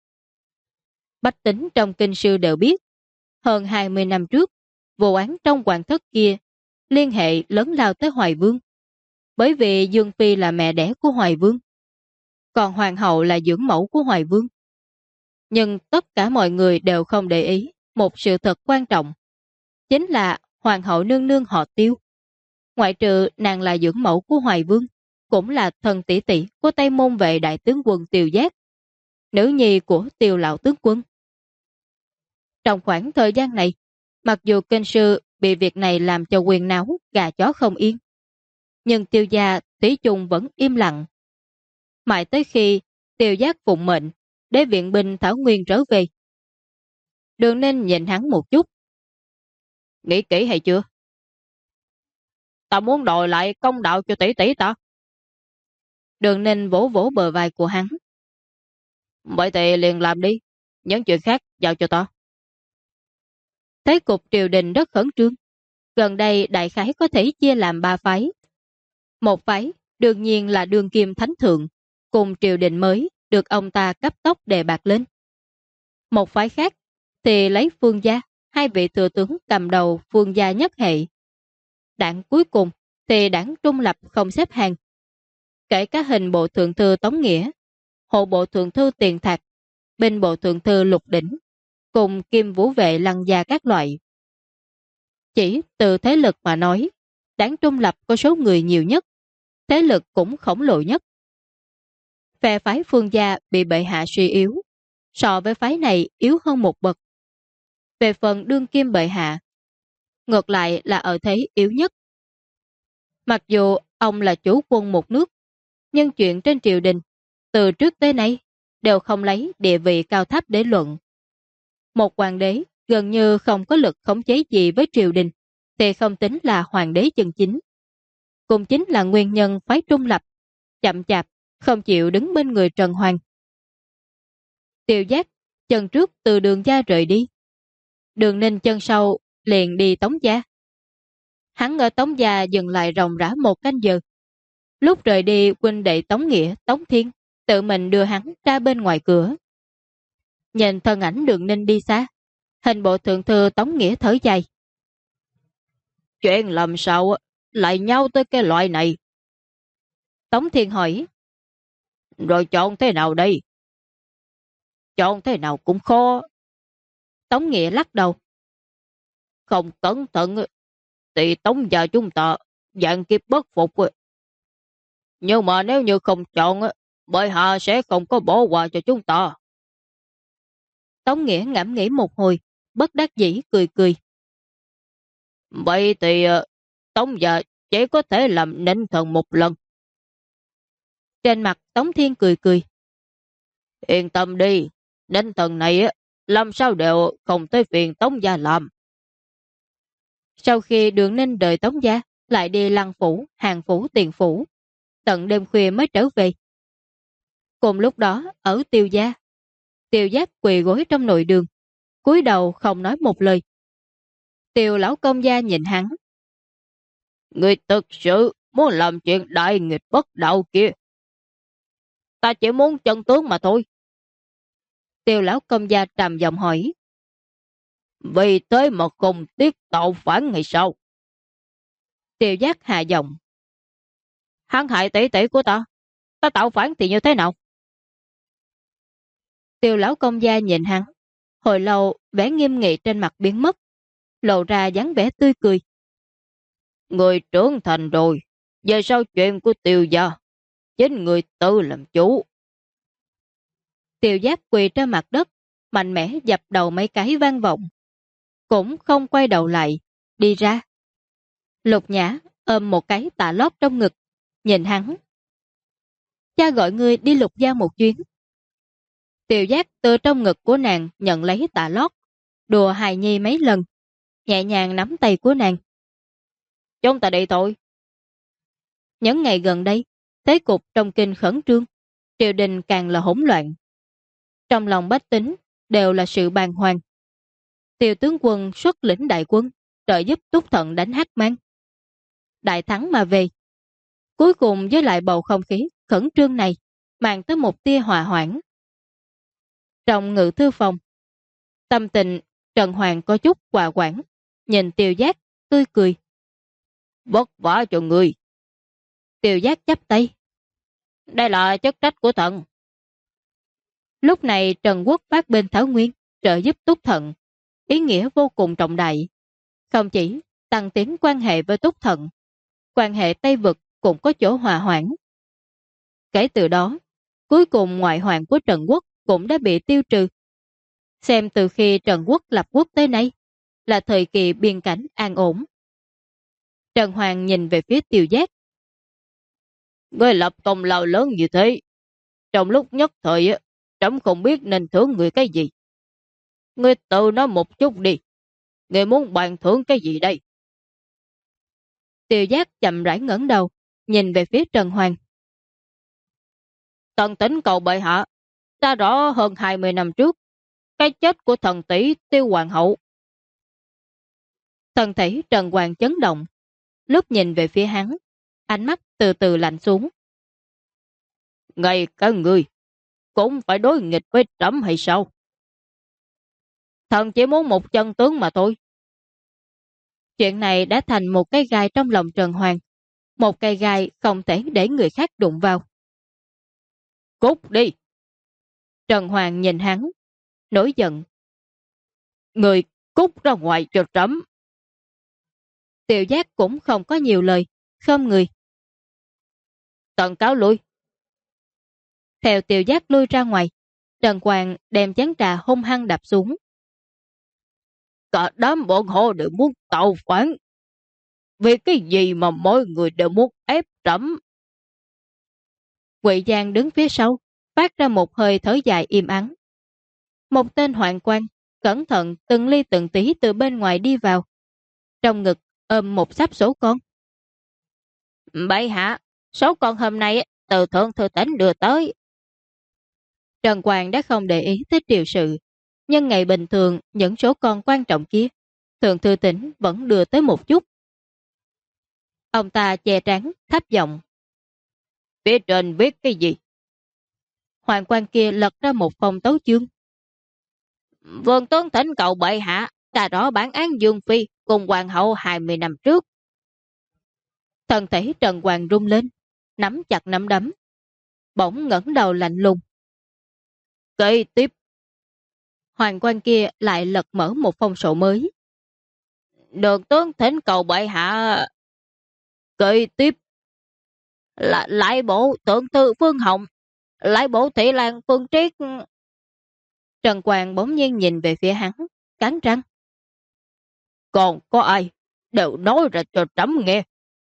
Bách tính trong kinh sư đều biết, hơn 20 năm trước, vụ án trong hoàng thất kia liên hệ lớn lao tới Hoài Vương. Bởi vì Dương Phi là mẹ đẻ của Hoài Vương, còn Hoàng hậu là dưỡng mẫu của Hoài Vương. Nhưng tất cả mọi người đều không để ý một sự thật quan trọng, chính là Hoàng hậu nương nương họ Tiêu. Ngoại trừ nàng là dưỡng mẫu của Hoài Vương, cũng là thần tỷ tỷ của Tây Môn vệ đại tướng quân Tiêu Giác, nữ nhi của Tiêu lão tướng quân. Trong khoảng thời gian này, mặc dù kinh sư bị việc này làm cho quyền náo gà chó không yên, nhưng Tiêu gia thủy chung vẫn im lặng. Mãi tới khi Tiêu Giác phụng mệnh để viện binh Thảo Nguyên trở về. Đường Ninh nhìn hắn một chút. Nghĩ kỹ hay chưa? Ta muốn đòi lại công đạo cho tỷ tỷ ta. Đường Ninh vỗ vỗ bờ vai của hắn. Vậy thì liền làm đi, những chuyện khác giao cho ta. Thế cục triều đình rất khẩn trương. Gần đây đại khái có thể chia làm 3 phái. Một phái đương nhiên là đương kim thánh thượng, cùng triều đình mới được ông ta cấp tốc đề bạt lên. Một phái khác thì lấy Phương gia, 2 vị thừa tướng cầm đầu Phương gia nhất hệ. Đảng cuối cùng thì đảng trung lập không xếp hàng. Kể cả hình bộ thượng thư Tống Nghĩa, hộ bộ thượng thư Tiền Thạc, binh bộ thượng thư Lục Đỉnh, cùng kim vũ vệ Lăng gia các loại. Chỉ từ thế lực mà nói, đảng trung lập có số người nhiều nhất, thế lực cũng khổng lồ nhất. Phe phái Phương gia bị bệ hạ suy yếu, so với phái này yếu hơn một bậc. Về phần đương kim bệ hạ, ngược lại là ở thế yếu nhất. Mặc dù ông là chủ quân một nước, nhưng chuyện trên triều đình, từ trước tới nay, đều không lấy địa vị cao thấp để luận. Một hoàng đế gần như không có lực khống chế gì với triều đình, thì không tính là hoàng đế chân chính. Cũng chính là nguyên nhân phái trung lập, chậm chạp, không chịu đứng bên người Trần Hoàng. Tiêu Giác chân trước từ Đường gia rời đi. Đường Ninh chân sau liền đi Tống gia. Hắn ở Tống gia dừng lại ròng rã 1 canh giờ. Lúc rời đi, huynh đệ Tống Nghĩa, Tống Thiên tự mình đưa hắn ra bên ngoài cửa. Nhìn thân ảnh Đường Ninh đi xa, hình bộ thượng thư Tống Nghĩa thở dài. Chuyện làm sao lại nhau tới cái loại này? Tống Thiên hỏi. Rồi chọn thế nào đây? Chọn thế nào cũng khó. Tống Nghĩa lắc đầu. Không cẩn thận thì Tống gia chúng ta dạng kiếp bất phục. Nhưng mà nếu như không chọn, bệ hạ sẽ không có bỏ qua cho chúng ta. Tống Nghĩa ngẫm nghĩ một hồi, bất đắc dĩ cười cười. Vậy thì Tống gia chỉ có thể làm ninh thần một lần. Trên mặt Tống Thiên cười cười. Yên tâm đi, ninh thần này làm sao đều không tới phiền Tống gia làm. Sau khi Đường Ninh đợi Tống gia, lại đi Lăng phủ, Hàng phủ, Tiền phủ, tận đêm khuya mới trở về. Cùng lúc đó, ở Tiêu gia, Tiêu Giác quỳ gối trong nội đường, cúi đầu không nói một lời. Tiêu lão công gia nhìn hắn. Người thực sự muốn làm chuyện đại nghịch bất đạo kia. Ta chỉ muốn chân tướng mà thôi. Tiêu lão công gia trầm giọng hỏi. Vì thế mà không tiếc tạo phản hay sao? Tiêu Giác hạ giọng. Hắn hại tỷ tỷ của ta. Ta tạo phản thì như thế nào? Tiêu lão công gia nhìn hắn. Hồi lâu vẻ nghiêm nghị trên mặt biến mất, lộ ra dáng vẻ tươi cười. Người trưởng thành rồi, về sau chuyện của Tiêu gia, chính người tự làm chủ. Tiêu Giác quỳ trên mặt đất, mạnh mẽ dập đầu mấy cái vang vọng, cũng không quay đầu lại, đi ra. Lục Nhã ôm một cái tạ lót trong ngực, nhìn hắn. Cha gọi ngươi đi Lục gia một chuyến. Tiêu Giác từ trong ngực của nàng nhận lấy tạ lót, đùa hài nhi mấy lần, nhẹ nhàng nắm tay của nàng. Chúng ta đi thôi. Những ngày gần đây, thế cục trong kinh khẩn trương, triều đình càng là hỗn loạn. Trong lòng bách tính đều là sự bàng hoàng. Tiêu tướng quân xuất lĩnh đại quân, trợ giúp Túc Thận đánh Hắc Mang. Đại thắng mà về. Cuối cùng với lại bầu không khí khẩn trương này, mang tới một tia hòa hoãn. Trong ngự thư phòng, tâm tình Trần Hoàng có chút hòa quản, nhìn Tiêu Giác, tươi cười. Vất vả cho người. Tiêu Giác chắp tay. Đây là chức trách của thần. Lúc này Trần Quốc phát bên Thảo Nguyên, trợ giúp Túc Thận, ý nghĩa vô cùng trọng đại. Không chỉ tăng tiến quan hệ với Túc Thận, quan hệ Tây Vực cũng có chỗ hòa hoãn. Kể từ đó, cuối cùng ngoại hoạn của Trần Quốc cũng đã bị tiêu trừ. Xem từ khi Trần Quốc lập quốc tới nay, là thời kỳ biên cảnh an ổn. Trần Hoàng nhìn về phía Tiêu Giác. Ngươi lập công lao lớn như thế. Trong lúc nhất thời, trẫm không biết nên thưởng người cái gì. Ngươi tự nói một chút đi. Ngươi muốn bàn thưởng cái gì đây? Tiêu Giác chậm rãi ngẩng đầu, nhìn về phía Trần Hoàng. Thần tính cầu bệ hạ, ta rõ hơn 20 năm trước, cái chết của thần tỷ Tiêu Hoàng hậu. Thần thể Trần Hoàng chấn động, lúc nhìn về phía hắn, ánh mắt từ từ lạnh xuống. Ngay cả người cũng phải đối nghịch với trẫm hay sao? Thần chỉ muốn một chân tướng mà thôi. Chuyện này đã thành một cái gai trong lòng Trần Hoàng, một cây gai không thể để người khác đụng vào. Cút đi! Trần Hoàng nhìn hắn, nổi giận. Người cút ra ngoài cho trẫm. Tiêu Giác cũng không có nhiều lời, không người. Tần cáo lui. Theo Tiêu Giác lui ra ngoài, Trần Hoàng đem chén trà hung hăng đập xuống. Cả đám bọn họ đều muốn tạo phản. Vì cái gì mà mỗi người đều muốn ép trẫm? Quỷ Giang đứng phía sau, phát ra một hơi thở dài im ắng. Một tên hoạn quan, cẩn thận từng ly từng tí từ bên ngoài đi vào. Trong ngực ôm một sắp số con. Bậy hạ, số con hôm nay từ thượng thư tỉnh đưa tới. Trần Hoàng đã không để ý tới triều sự, nhưng ngày bình thường những số con quan trọng kia, thượng thư tỉnh vẫn đưa tới một chút. Ông ta che trán, thấp giọng. Phía trên viết cái gì? Hoàng quan kia lật ra một phong tấu chương. Vương tướng thỉnh cầu bệ hạ, ta rõ bản án Dương Phi cùng hoàng hậu 20 năm trước. Thân thể Trần Hoàng rung lên, nắm chặt nắm đấm. Bỗng ngẩng đầu lạnh lùng. Kế tiếp. Hoàng quan kia lại lật mở một phong sổ mới. Đường tướng thỉnh cầu bệ hạ. Kế tiếp. Lại bộ thượng thư Phương Hồng. Lại bộ thị lang Phương Triết. Trần Hoàng bỗng nhiên nhìn về phía hắn, cắn răng. Còn có ai? Đều nói ra cho trẫm nghe.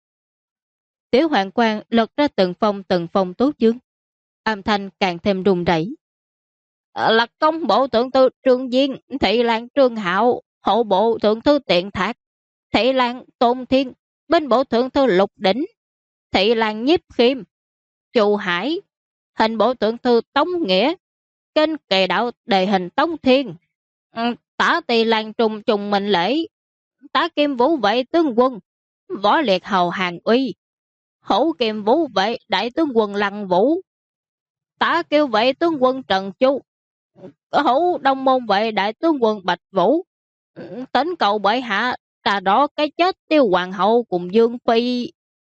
Tiểu hoàng quan lật ra từng phong tố chương. Âm thanh càng thêm rung rẩy. Lạc công bộ thượng thư Trương Diên, thị lang Trương Hạo, hậu bộ thượng thư Tiện Thạc, thị lang Tôn Thiên, bên bộ thượng thư Lục Đỉnh, thị lang Nhiếp Khiêm, Chu Hải, hình bộ thượng thư Tống Nghĩa, kênh kề đạo đề hình Tống Thiên, tả tỳ lang Trùng Trùng Mệnh Lễ, tả Kim Vũ vệ tướng quân, võ liệt hầu Hàng Uy, hữu Kim Vũ vệ đại tướng quân Lăng Vũ, tả Kiêu vệ tướng quân Trần Chu, hữu Đông môn vệ đại tướng quân Bạch Vũ. Tính cầu bệ hạ, ta đó cái chết Tiêu hoàng hậu cùng Dương Phi.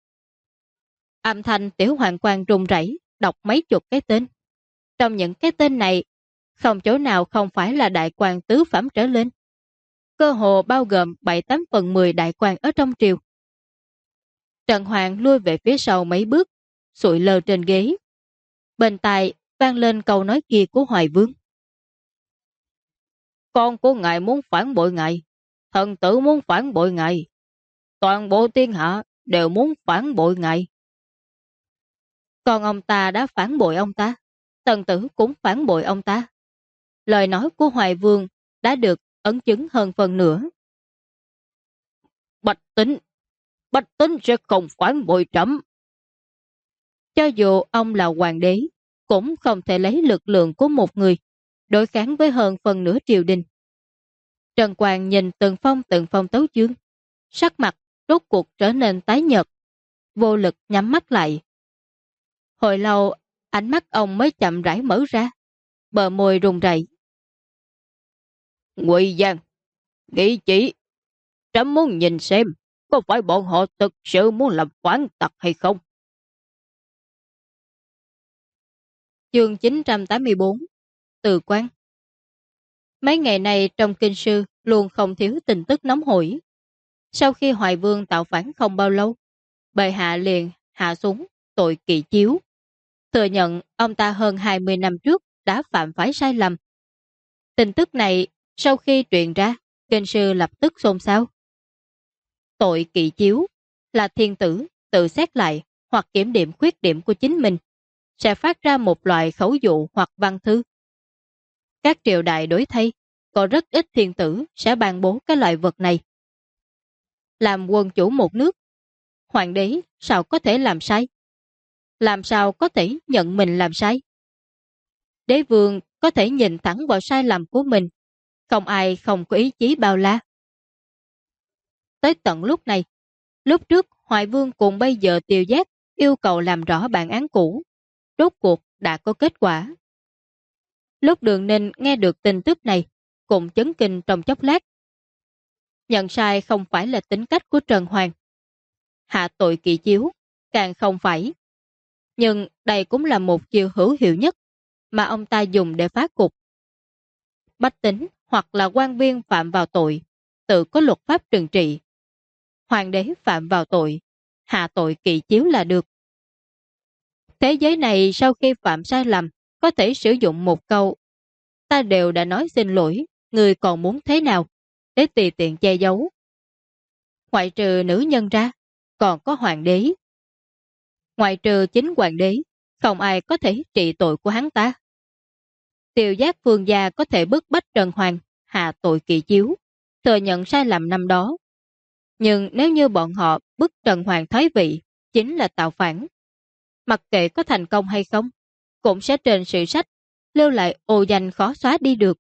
Âm thanh tiểu hoàng quan run rẩy, đọc mấy chục cái tên. Trong những cái tên này, không chỗ nào không phải là đại quan tứ phẩm trở lên. Cơ hồ bao gồm 7/8/10 đại quan ở trong triều. Trần Hoàng lui về phía sau mấy bước, sụi lơ trên ghế. Bên tai vang lên câu nói kia của Hoài Vương. Con của ngài muốn phản bội ngài, thần tử muốn phản bội ngài, toàn bộ thiên hạ đều muốn phản bội ngài. Còn ông ta đã phản bội ông ta, thần tử cũng phản bội ông ta. Lời nói của Hoài Vương đã được ấn chứng hơn phần nữa. Bách Tính sẽ không phản bội trẫm. Cho dù ông là hoàng đế, cũng không thể lấy lực lượng của một người đối kháng với hơn phần nửa triều đình. Trần Quang nhìn từng phong tấu chương, sắc mặt rốt cuộc trở nên tái nhợt, vô lực nhắm mắt lại. Hồi lâu, ánh mắt ông mới chậm rãi mở ra, bờ môi run rẩy. Ngụy Giang, nghĩ chỉ, trẫm muốn nhìn xem, có phải bọn họ thực sự muốn làm phản tặc hay không? Chương 984 Từ Quan. Mấy ngày này trong kinh sư luôn không thiếu tin tức nóng hổi. Sau khi Hoài Vương tạo phản không bao lâu, bệ hạ liền hạ xuống tội kỵ chiếu, thừa nhận ông ta hơn 20 năm trước đã phạm phải sai lầm. Tin tức này sau khi truyền ra, kinh sư lập tức xôn xao. Tội kỵ chiếu là thiên tử tự xét lại hoặc kiểm điểm khuyết điểm của chính mình, sẽ phát ra một loại khẩu dụ hoặc văn thư. Các triều đại đối thay, có rất ít thiên tử sẽ ban bố cái loại vật này. Làm quân chủ một nước, hoàng đế sao có thể làm sai? Làm sao có thể nhận mình làm sai? Đế vương có thể nhìn thẳng vào sai lầm của mình, không ai không có ý chí bao la. Tới tận lúc này, lúc trước Hoài Vương cùng bây giờ Tiều Giác yêu cầu làm rõ bản án cũ, rốt cuộc đã có kết quả. Lúc Đường Ninh nghe được tin tức này, cũng chấn kinh trong chốc lát. Nhận sai không phải là tính cách của Trần Hoàng. Hạ tội kỵ chiếu, càng không phải. Nhưng đây cũng là một chiêu hữu hiệu nhất mà ông ta dùng để phá cục. Bách tính hoặc là quan viên phạm vào tội, tự có luật pháp trừng trị. Hoàng đế phạm vào tội, hạ tội kỵ chiếu là được. Thế giới này sau khi phạm sai lầm, có thể sử dụng một câu: ta đều đã nói xin lỗi, người còn muốn thế nào, để tùy tiện che giấu. Ngoại trừ nữ nhân ra, còn có hoàng đế. Ngoại trừ chính hoàng đế, không ai có thể trị tội của hắn ta. Tiều Giác Vương gia có thể bức bách Trần Hoàng hạ tội kỵ chiếu, thừa nhận sai lầm năm đó. Nhưng nếu như bọn họ bức Trần Hoàng thoái vị, chính là tạo phản. Mặc kệ có thành công hay không, cũng sẽ trên sử sách lưu lại ô danh khó xóa đi được.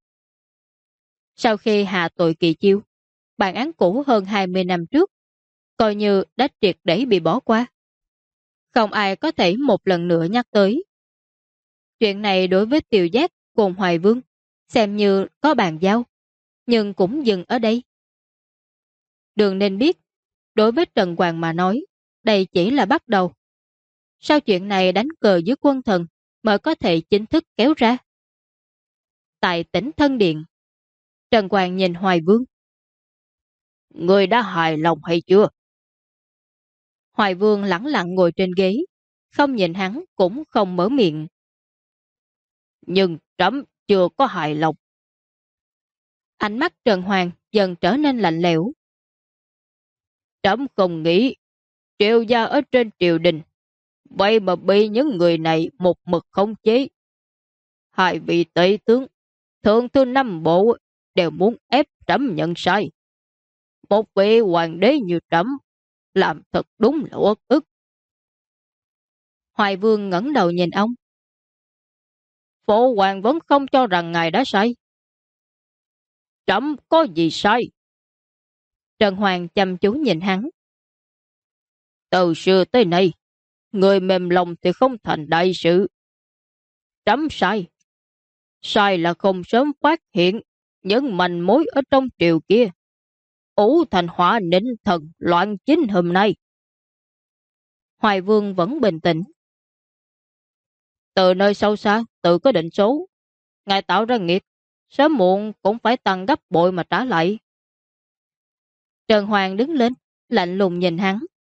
Sau khi hạ tội kỵ chiếu, bản án cũ hơn 20 năm trước, coi như đã triệt để bị bỏ qua. Không ai có thể một lần nữa nhắc tới. Chuyện này đối với Tiều Giác cùng Hoài Vương xem như có bàn giao, nhưng cũng dừng ở đây. Đường nên biết, đối với Trần Hoàng mà nói, đây chỉ là bắt đầu. Sau chuyện này đánh cờ dưới quân thần mới có thể chính thức kéo ra. Tại tỉnh Thân Điện, Trần Hoàng nhìn Hoài Vương. Người đã hài lòng hay chưa? Hoài Vương lẳng lặng ngồi trên ghế, không nhìn hắn cũng không mở miệng. Nhưng trẫm chưa có hài lòng. Ánh mắt Trần Hoàng dần trở nên lạnh lẽo. Trẫm không nghĩ triều gia ở trên triều đình, vậy mà bị những người này một mực khống chế. Hai vị tể tướng, thượng thư năm bộ đều muốn ép trẫm nhận sai. Một vị hoàng đế như trẫm làm thật đúng là uất ức. Hoài Vương ngẩng đầu nhìn ông. Phụ hoàng vẫn không cho rằng ngài đã sai. Trẫm có gì sai? Trần Hoàng chăm chú nhìn hắn. Từ xưa tới nay, người mềm lòng thì không thành đại sự. Trẫm sai. Sai là không sớm phát hiện những manh mối ở trong triều kia, ủ thành họa ninh thần loạn chính hôm nay. Hoài Vương vẫn bình tĩnh. Từ nơi sâu xa tự có định số. Ngài tạo ra nghiệt, sớm muộn cũng phải tăng gấp bội mà trả lại. Trần Hoàng đứng lên, lạnh lùng nhìn hắn.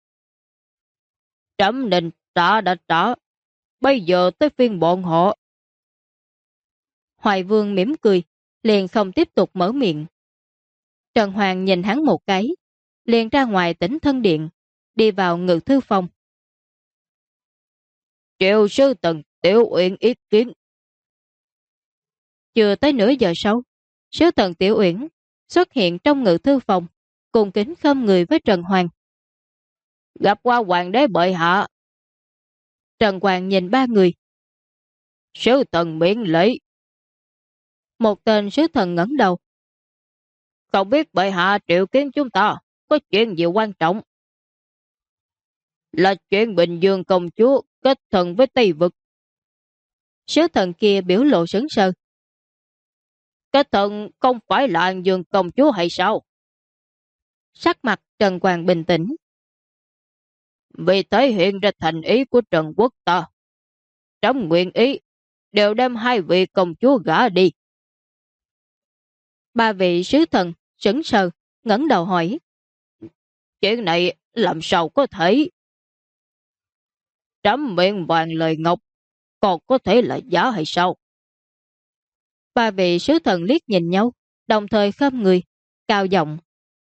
Trẫm định trả đã trả, bây giờ tới phiên bọn họ. Hoài Vương mỉm cười, liền không tiếp tục mở miệng. Trần Hoàng nhìn hắn một cái, liền ra ngoài tỉnh Thân Điện, đi vào ngự thư phòng. Triệu sư Tần Tiểu Uyển ý kiến. Chưa tới nửa giờ sau, sứ Tần Tiểu Uyển xuất hiện trong ngự thư phòng, cùng kính khom người với Trần Hoàng. Gặp qua hoàng đế bệ hạ. Trần Hoàng nhìn ba người. Sứ thần miễn lễ. Một tên sứ thần ngẩng đầu. Không biết bệ hạ triệu kiến chúng ta có chuyện gì quan trọng? Là chuyện Bình Dương công chúa kết thần với Tây Vực. Sứ thần kia biểu lộ sững sờ. Kết thần không phải là An Dương công chúa hay sao? Sắc mặt Trần Hoàng bình tĩnh. Vì thể hiện ra thành ý của Trần Quốc ta, trong nguyện ý đều đem hai vị công chúa gả đi. Ba vị sứ thần sững sờ ngẩng đầu hỏi. Chuyện này làm sao có thể? Trẫm miệng vàng lời ngọc, còn có thể là giả hay sao? Ba vị sứ thần liếc nhìn nhau, đồng thời khom người, cao giọng.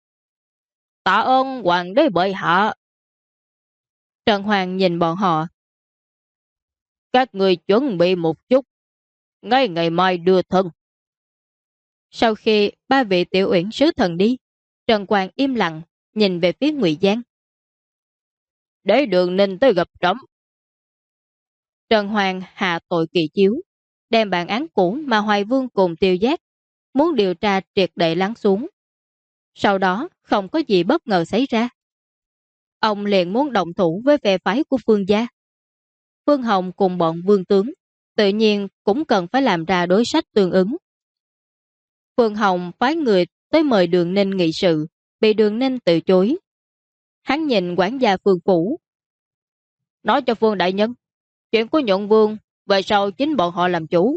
Tạ ơn hoàng đế bệ hạ. Trần Hoàng nhìn bọn họ. Các người chuẩn bị một chút, ngay ngày mai đưa thân. Sau khi ba vị tiểu uyển sứ thần đi, Trần Hoàng im lặng, nhìn về phía Ngụy Giang. Để Đường Ninh tới gặp trẫm. Trần Hoàng hạ tội kỳ chiếu, đem bản án cũ mà Hoài Vương cùng Tiêu Giác muốn điều tra triệt để lắng xuống. Sau đó không có gì bất ngờ xảy ra. Ông liền muốn động thủ với phe phái của Phương gia. Phương Hồng cùng bọn vương tướng tự nhiên cũng cần phải làm ra đối sách tương ứng. Phương Hồng phái người tới mời Đường Ninh nghị sự, bị Đường Ninh từ chối. Hắn nhìn quản gia Phương Phủ. Nói cho Phương đại nhân, chuyện của Nhuận Vương về sau chính bọn họ làm chủ.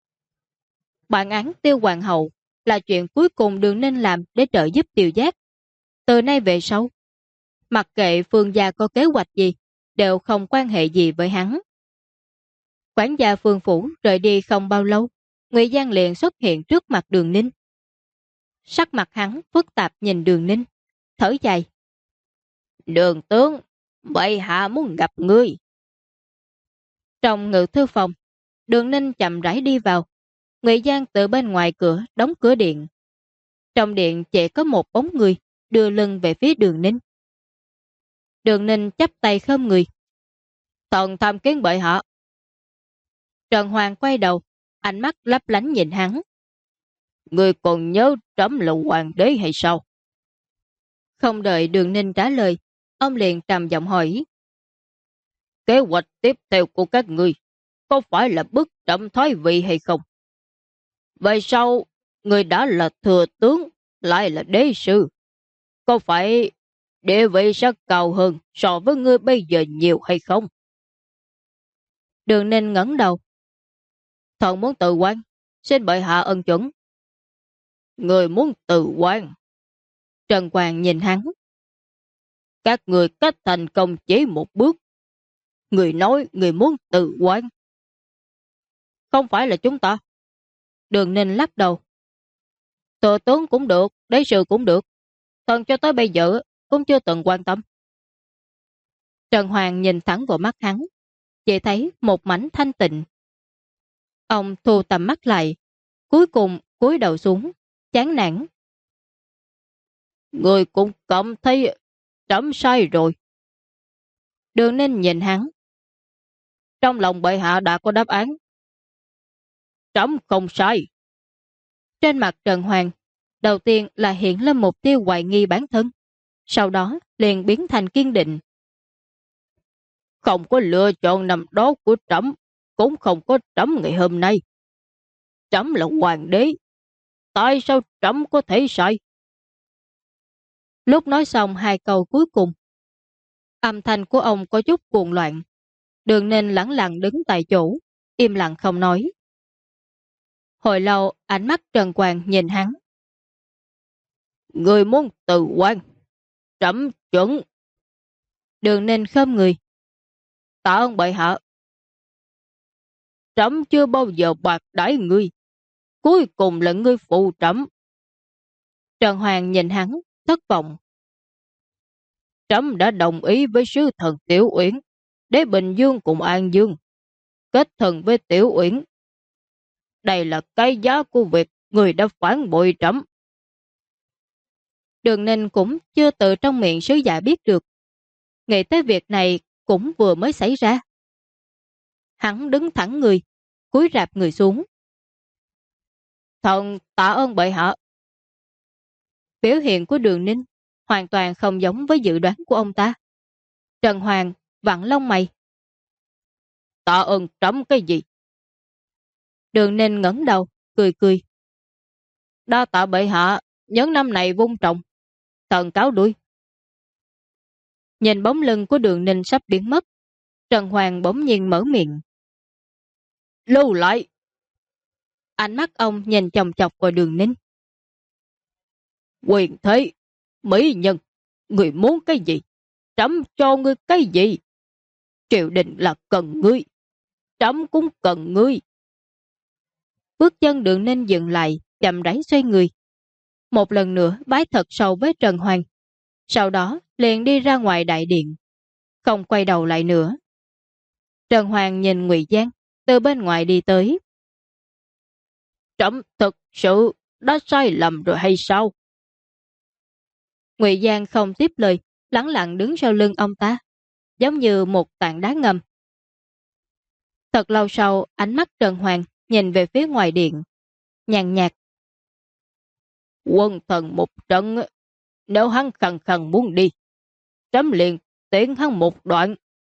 Bản án Tiêu Hoàng hậu là chuyện cuối cùng Đường Ninh làm để trợ giúp Tiêu Giác. Từ nay về sau, mặc kệ Phương gia có kế hoạch gì, đều không quan hệ gì với hắn. Quản gia Phương Phủ rời đi không bao lâu, Ngụy Giang liền xuất hiện trước mặt Đường Ninh. Sắc mặt hắn phức tạp nhìn Đường Ninh, thở dài. Đường tướng, bệ hạ muốn gặp ngươi. Trong ngự thư phòng, Đường Ninh chậm rãi đi vào. Ngụy Giang từ bên ngoài cửa đóng cửa điện. Trong điện chỉ có một bóng người đưa lưng về phía Đường Ninh. Đường Ninh chắp tay khom người. Thần tham kiến bệ hạ. Trần Hoàng quay đầu, ánh mắt lấp lánh nhìn hắn. Người còn nhớ trẫm là hoàng đế hay sao? Không đợi Đường Ninh trả lời, ông liền trầm giọng hỏi. Kế hoạch tiếp theo của các ngươi có phải là bức trẫm thoái vị hay không? Về sau, người đã là thừa tướng, lại là đế sư. Có phải địa vị sẽ cao hơn so với ngươi bây giờ nhiều hay không? Đường Ninh ngẩng đầu. Thần muốn tự quan, xin bệ hạ ân chuẩn. Người muốn tự quan? Trần Hoàng nhìn hắn. Các người cách thành công chỉ một bước. Người nói người muốn tự quan. Không phải là chúng ta. Đường Ninh lắc đầu. Thừa tướng cũng được, đế sư cũng được. Thần cho tới bây giờ cũng chưa từng quan tâm. Trần Hoàng nhìn thẳng vào mắt hắn, chỉ thấy một mảnh thanh tịnh. Ông thu tầm mắt lại, cuối cùng cúi đầu xuống, chán nản. Người cũng cảm thấy trẫm sai rồi. Đường Ninh nhìn hắn. Trong lòng bệ hạ đã có đáp án. Trẫm không sai. Trên mặt Trần Hoàng, đầu tiên là hiện lên một tia hoài nghi bản thân, sau đó liền biến thành kiên định. Không có lựa chọn năm đó của trẫm, cũng không có trẫm ngày hôm nay. Trẫm là hoàng đế, tại sao trẫm có thể sai? Lúc nói xong hai câu cuối cùng, âm thanh của ông có chút cuồng loạn. Đường Ninh lẳng lặng đứng tại chỗ, im lặng không nói. Hồi lâu ánh mắt Trần Hoàng nhìn hắn. Người muốn từ quan, trẫm chuẩn. Đường Ninh khom người. Tạ ơn bệ hạ. Trẫm chưa bao giờ bạc đãi ngươi, cuối cùng là ngươi phụ trẫm. Trần Hoàng nhìn hắn, thất vọng. Trẫm đã đồng ý với sứ thần Tiểu Uyển để Bình Dương cùng An Dương kết thần với Tiểu Uyển. Đây là cái giá của việc người đã phản bội trẫm. Đường Ninh cũng chưa từ trong miệng sứ giả biết được. Nghĩ tới việc này cũng vừa mới xảy ra. Hắn đứng thẳng người, cúi rạp người xuống. Thần tạ ơn bệ hạ. Biểu hiện của Đường Ninh hoàn toàn không giống với dự đoán của ông ta. Trần Hoàng vặn lông mày. Tạ ơn trẫm cái gì? Đường Ninh ngẩng đầu, cười cười. Đa tạ bệ hạ, nhấn năm này vung trọng. Thần cáo đuôi. Nhìn bóng lưng của Đường Ninh sắp biến mất, Trần Hoàng bỗng nhiên mở miệng. Lưu lại! Ánh mắt ông nhìn chòng chọc vào Đường Ninh. Quyền thế, mỹ nhân, người muốn cái gì? Trẫm cho ngươi cái gì? Triều đình là cần ngươi, trẫm cũng cần ngươi. Bước chân Đường Ninh dừng lại, chậm rãi xoay người. Một lần nữa bái thật sâu với Trần Hoàng. Sau đó liền đi ra ngoài đại điện, không quay đầu lại nữa. Trần Hoàng nhìn Ngụy Giang từ bên ngoài đi tới. Trẫm thực sự đã sai lầm rồi hay sao? Ngụy Giang không tiếp lời, lẳng lặng đứng sau lưng ông ta, giống như một tảng đá ngầm. Thật lâu sau, ánh mắt Trần Hoàng nhìn về phía ngoài điện, nhàn nhạt. Quân thần một trận, nếu hắn khăng khăng muốn đi, trẫm liền tiễn hắn một đoạn.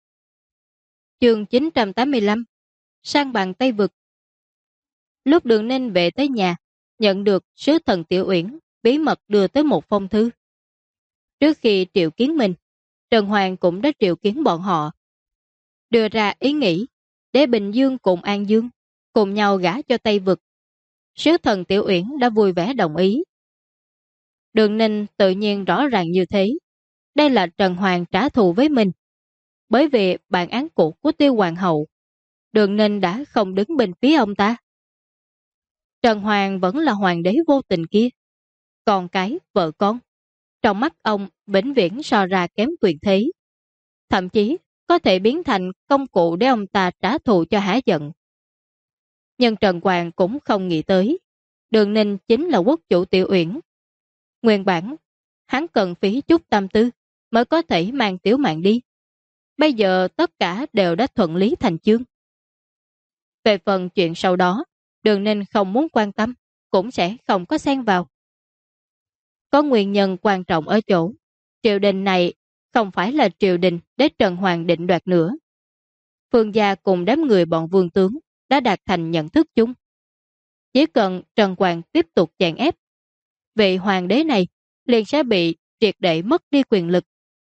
Chương 985 Sang bằng Tây Vực. Lúc Đường Ninh về tới nhà, nhận được sứ thần Tiểu Uyển bí mật đưa tới một phong thư. Trước khi triệu kiến mình, Trần Hoàng cũng đã triệu kiến bọn họ, đưa ra ý nghĩ để Bình Dương cùng An Dương cùng nhau gả cho Tây Vực. Sứ thần Tiểu Uyển đã vui vẻ đồng ý. Đường Ninh tự nhiên rõ ràng như thế. Đây là Trần Hoàng trả thù với mình. Bởi vì bản án cũ của Tiêu Hoàng hậu, Đường Ninh đã không đứng bên phía ông ta. Trần Hoàng vẫn là hoàng đế vô tình kia. Còn cái vợ con, trong mắt ông vĩnh viễn so ra kém quyền thế. Thậm chí có thể biến thành công cụ để ông ta trả thù cho hả giận. Nhưng Trần Hoàng cũng không nghĩ tới, Đường Ninh chính là quốc chủ Tiểu Uyển. Nguyên bản, hắn cần phí chút tâm tư mới có thể mang Tiểu Mạn đi. Bây giờ tất cả đều đã thuận lý thành chương. Về phần chuyện sau đó, Đường Ninh không muốn quan tâm, cũng sẽ không có xen vào. Có nguyên nhân quan trọng ở chỗ, triều đình này không phải là triều đình để Trần Hoàng định đoạt nữa. Phương gia cùng đám người bọn vương tướng đã đạt thành nhận thức chung. Chỉ cần Trần Hoàng tiếp tục chèn ép, vị hoàng đế này liền sẽ bị triệt để mất đi quyền lực.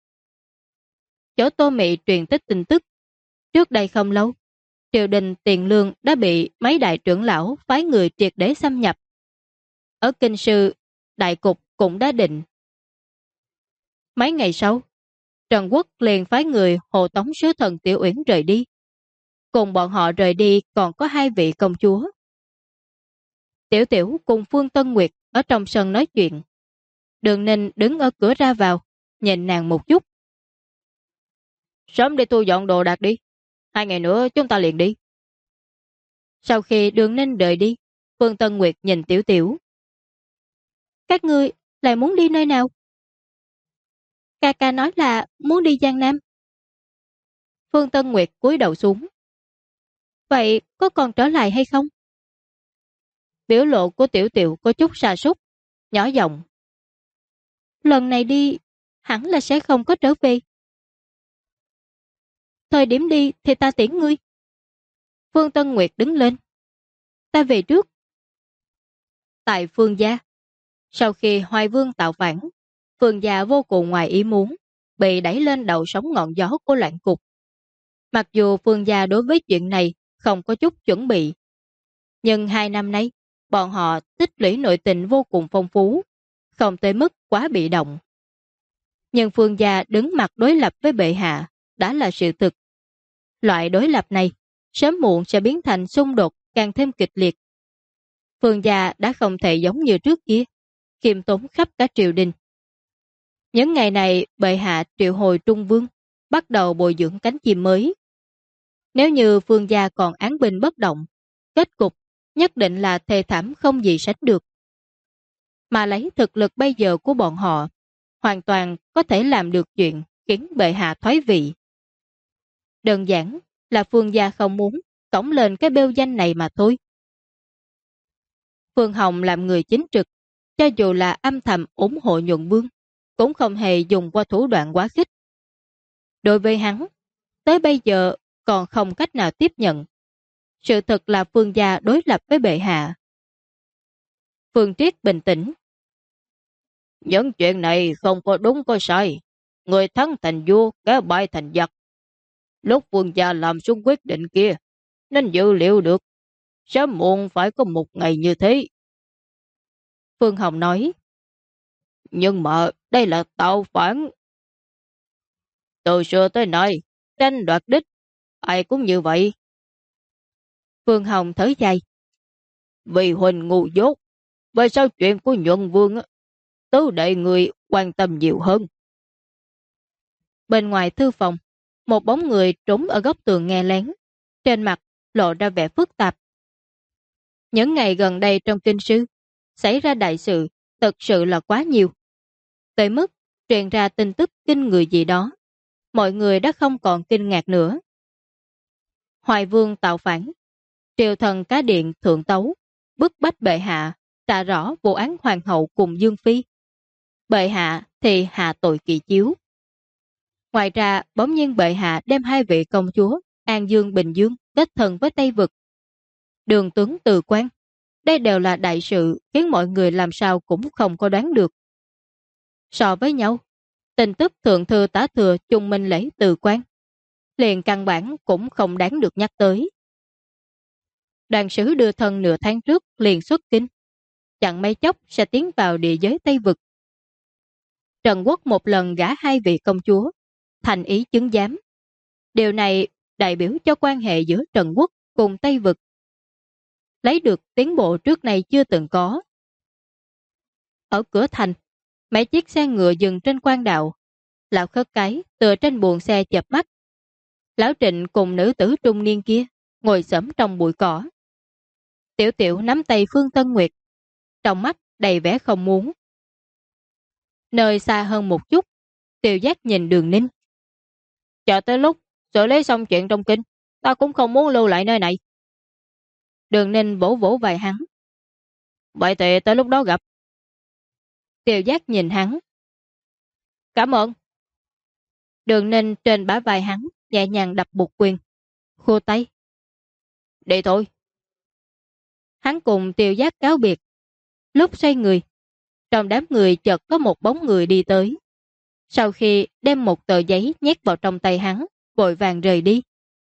Chỗ Tô Mị truyền tích tin tức. Trước đây không lâu, triều đình Tiền Lương đã bị mấy đại trưởng lão phái người triệt để xâm nhập. Ở Kinh Sư, đại cục cũng đã định. Mấy ngày sau, Trần Quốc liền phái người hộ tống sứ thần Tiểu Uyển rời đi. Cùng bọn họ rời đi còn có hai vị công chúa. Tiểu Tiểu cùng Phương Tân Nguyệt ở trong sân nói chuyện. Đường Ninh đứng ở cửa ra vào, nhìn nàng một chút. Sớm đi thu dọn đồ đạc đi. 2 ngày nữa chúng ta liền đi. Sau khi Đường Ninh rời đi, Phương Tân Nguyệt nhìn Tiểu Tiểu. Các ngươi lại muốn đi nơi nào? Ca ca nói là muốn đi Giang Nam. Phương Tân Nguyệt cúi đầu xuống. Vậy có còn trở lại hay không? Biểu lộ của Tiểu Tiểu có chút sa sút, nhỏ giọng. Lần này đi, hẳn là sẽ không có trở về. Thời điểm đi thì ta tiễn ngươi. Phương Tân Nguyệt đứng lên. Ta về trước. Tại Phương gia, sau khi Hoài Vương tạo phản, Phương gia vô cùng ngoài ý muốn, bị đẩy lên đầu sóng ngọn gió của loạn cục. Mặc dù Phương gia đối với chuyện này không có chút chuẩn bị, nhưng 2 năm nay, bọn họ tích lũy nội tình vô cùng phong phú, không tới mức quá bị động. Nhưng Phương gia đứng mặt đối lập với bệ hạ đã là sự thực. Loại đối lập này sớm muộn sẽ biến thành xung đột càng thêm kịch liệt. Phương gia đã không thể giống như trước kia, kiềm tốn khắp cả triều đình. Những ngày này bệ hạ triệu hồi Trung Vương, bắt đầu bồi dưỡng cánh chim mới. Nếu như Phương gia còn án binh bất động, kết cục nhất định là thê thảm không gì sánh được. mà lấy thực lực bây giờ của bọn họ, hoàn toàn có thể làm được chuyện khiến bệ hạ thoái vị. Đơn giản là Phương gia không muốn cõng lên cái bêu danh này mà thôi. Phương Hồng làm người chính trực, cho dù là âm thầm ủng hộ Nhuận Vương, cũng không hề dùng qua thủ đoạn quá khích. Đối với hắn, tới bây giờ còn không cách nào tiếp nhận. Sự thật là Phương gia đối lập với bệ hạ. Phương Triết bình tĩnh. Những chuyện này không có đúng có sai. Người thắng thành vua, kẻ bại thành giặc. Lúc Phương gia làm xuống quyết định kia, nên dự liệu được sớm muộn phải có một ngày như thế. Phương Hồng nói. Nhưng mà đây là tạo phản. Từ xưa tới nay, tranh đoạt đích, ai cũng như vậy. Phương Hồng thở dài. Vì huynh ngu dốt, bởi sao chuyện của Nhuận Vương tứ đệ người quan tâm nhiều hơn. Bên ngoài thư phòng, một bóng người trốn ở góc tường nghe lén, trên mặt lộ ra vẻ phức tạp. Những ngày gần đây trong kinh sư, xảy ra đại sự thật sự là quá nhiều. Tới mức truyền ra tin tức kinh người gì đó, mọi người đã không còn kinh ngạc nữa. Hoài Vương tạo phản, triều thần cá điện thượng tấu, bức bách bệ hạ, trả rõ vụ án hoàng hậu cùng Dương Phi. Bệ hạ thì hạ tội kỳ chiếu. Ngoài ra, bỗng nhiên bệ hạ đem hai vị công chúa An Dương Bình Dương kết thân với Tây Vực. Đường Tuấn từ quan, đây đều là đại sự khiến mọi người làm sao cũng không có đoán được. So với nhau, tin tức thượng thư tá thừa chung minh lễ từ quan, liền căn bản cũng không đáng được nhắc tới. Đoàn sứ đưa thân nửa tháng trước liền xuất kinh, chẳng mấy chốc sẽ tiến vào địa giới Tây Vực. Trần Quốc một lần gả hai vị công chúa, thành ý chứng giám. Điều này đại biểu cho quan hệ giữa Trần Quốc cùng Tây Vực lấy được tiến bộ trước này chưa từng có. Ở cửa thành, mấy chiếc xe ngựa dừng trên quan đạo. Lão Khất Cái tựa trên buồng xe chợp mắt. Lão Trịnh cùng nữ tử trung niên kia ngồi xổm trong bụi cỏ. Tiểu Tiểu nắm tay Phương Tân Nguyệt, trong mắt đầy vẻ không muốn. Nơi xa hơn một chút, Tiêu Giác nhìn Đường Ninh. Chờ tới lúc xử lý xong chuyện trong kinh, ta cũng không muốn lưu lại nơi này. Đường Ninh vỗ vỗ vai hắn. Vậy thì tới lúc đó gặp. Tiêu Giác nhìn hắn. Cảm ơn. Đường Ninh trên bả vai hắn nhẹ nhàng đập một quyền, khô tay. Đi thôi. Hắn cùng Tiêu Giác cáo biệt. Lúc xoay người, trong đám người chợt có một bóng người đi tới. Sau khi đem một tờ giấy nhét vào trong tay hắn, vội vàng rời đi.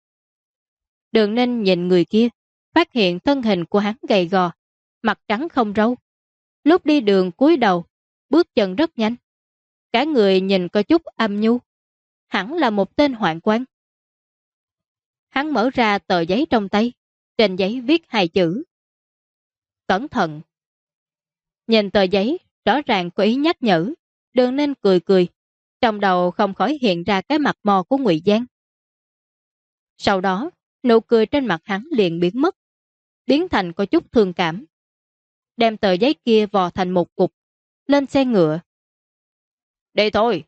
Đường Ninh nhìn người kia, phát hiện thân hình của hắn gầy gò, mặt trắng không râu. Lúc đi đường cúi đầu, bước chân rất nhanh. Cả người nhìn có chút âm nhu. Hẳn là một tên hoạn quan. Hắn mở ra tờ giấy trong tay, trên giấy viết hai chữ. Cẩn thận. Nhìn tờ giấy, rõ ràng có ý nhắc nhở. Đường Ninh cười cười, trong đầu không khỏi hiện ra cái mặt mò của Ngụy Giang. Sau đó, nụ cười trên mặt hắn liền biến mất, biến thành có chút thương cảm. Đem tờ giấy kia vò thành một cục, lên xe ngựa. Đi thôi.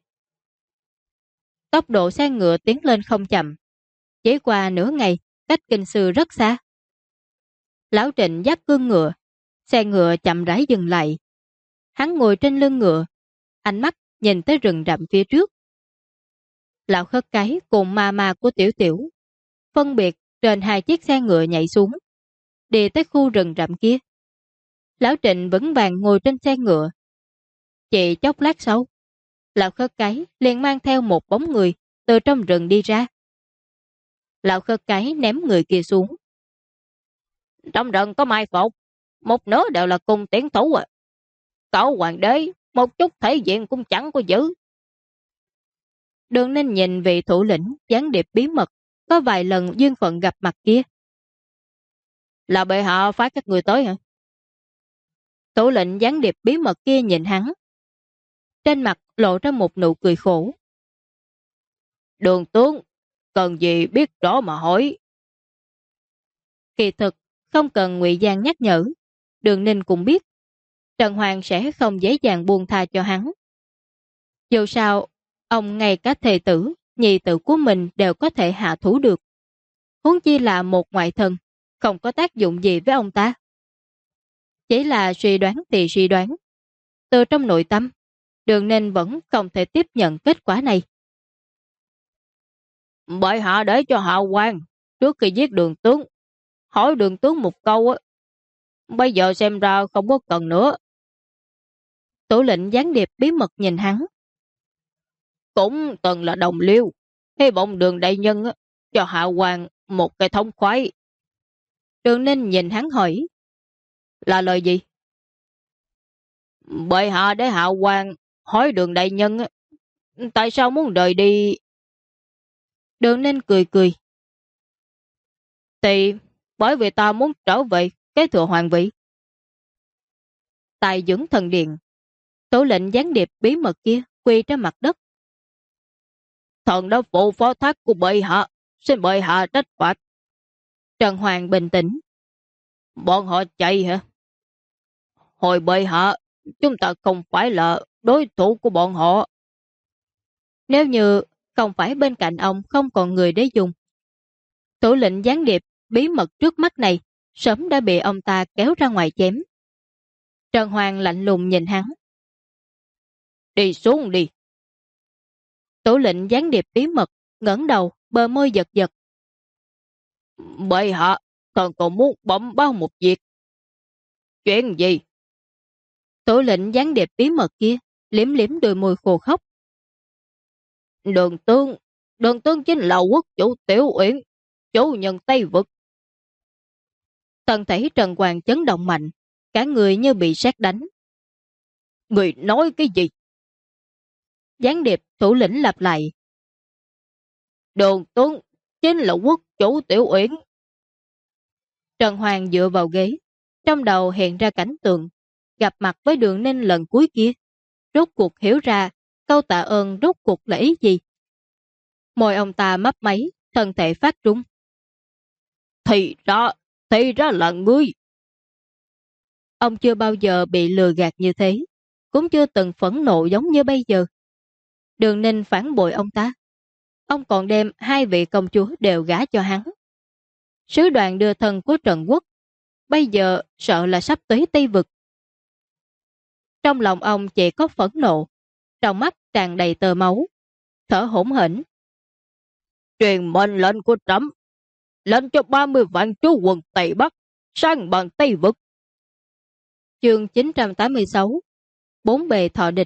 Tốc độ xe ngựa tiến lên không chậm. Chỉ qua nửa ngày, cách kinh sư rất xa. Lão Trịnh dắt cương ngựa, xe ngựa chậm rãi dừng lại. Hắn ngồi trên lưng ngựa, ánh mắt nhìn tới rừng rậm phía trước. Lão Khất Cái cùng ma của Tiểu Tiểu phân biệt trên hai chiếc xe ngựa nhảy xuống, đi tới khu rừng rậm kia. Lão Trịnh vững vàng ngồi trên xe ngựa. Chỉ chốc lát sau, Lão Khất Cái liền mang theo một bóng người từ trong rừng đi ra. Lão Khất Cái ném người kia xuống. Trong rừng có mai phục, một nửa đều là cung tiến thủ à. Cậu hoàng đế, một chút thể diện cũng chẳng có giữ. Đường Ninh nhìn vị thủ lĩnh gián điệp bí mật có vài lần duyên phận gặp mặt kia. Là bệ hạ phái các người tới hả? Thủ lĩnh gián điệp bí mật kia nhìn hắn. Trên mặt lộ ra một nụ cười khổ. Đường tướng, cần gì biết rõ mà hỏi. Kỳ thực, không cần Ngụy Giang nhắc nhở, Đường Ninh cũng biết. Trần Hoàng sẽ không dễ dàng buông tha cho hắn. Dù sao, ông ngay cả thề tử, nhị tử của mình đều có thể hạ thủ được. Huống chi là một ngoại thần, không có tác dụng gì với ông ta. Chỉ là suy đoán thì suy đoán. Từ trong nội tâm, Đường Ninh vẫn không thể tiếp nhận kết quả này. Bệ hạ để cho Hạo Quang trước khi giết Đường tướng, hỏi Đường tướng một câu á. Bây giờ xem ra không có cần nữa. Thủ lĩnh gián điệp bí mật nhìn hắn. Cũng từng là đồng liêu, hy vọng Đường đại nhân á, cho Hạo Quang một cái thông khoái. Đường Ninh nhìn hắn hỏi. Là lời gì? Bệ hạ để Hạo Quang hỏi Đường đại nhân á, tại sao muốn rời đi? Đường Ninh cười cười. Thì bởi vì ta muốn trở về kế thừa hoàng vị. Tại dưỡng thần điện, thủ lĩnh gián điệp bí mật kia quỳ trên mặt đất. Thần đã phụ phó thác của bệ hạ, xin bệ hạ trách phạt. Trần Hoàng bình tĩnh. Bọn họ chạy hả? Hồi bệ hạ, chúng ta không phải là đối thủ của bọn họ. Nếu như không phải bên cạnh ông không còn người để dùng, thủ lĩnh gián điệp bí mật trước mắt này sớm đã bị ông ta kéo ra ngoài chém. Trần Hoàng lạnh lùng nhìn hắn. Đi xuống đi. Thủ lĩnh gián điệp bí mật ngẩng đầu, bờ môi giật giật. Bệ hạ, thần còn muốn bẩm báo một việc. Chuyện gì? Thủ lĩnh gián điệp bí mật kia liếm liếm đôi môi khô khóc. Đường tướng chính là quốc chủ Tiểu Uyển, chủ nhân Tây Vực. Thân thể Trần Hoàng chấn động mạnh, cả người như bị sét đánh. Người nói cái gì? Gián điệp thủ lĩnh lặp lại. Đường tướng chính là quốc chủ Tiểu Uyển. Trần Hoàng dựa vào ghế, trong đầu hiện ra cảnh tượng gặp mặt với Đường Ninh lần cuối kia. Rốt cuộc hiểu ra câu tạ ơn rốt cuộc là ý gì. Môi ông ta mấp máy, thân thể phát run. Thì ra là ngươi. Ông chưa bao giờ bị lừa gạt như thế, cũng chưa từng phẫn nộ giống như bây giờ. Đường Ninh phản bội ông ta. Ông còn đem hai vị công chúa đều gả cho hắn. Sứ đoàn đưa thân của Trần Quốc bây giờ sợ là sắp tới Tây Vực. Trong lòng ông chỉ có phẫn nộ, trong mắt tràn đầy tơ máu, thở hổn hển. Truyền mệnh lệnh của trẫm, lệnh cho 30 vạn chú quân Tây Bắc sang bằng Tây Vực. Chương 986. Bốn bề thọ địch.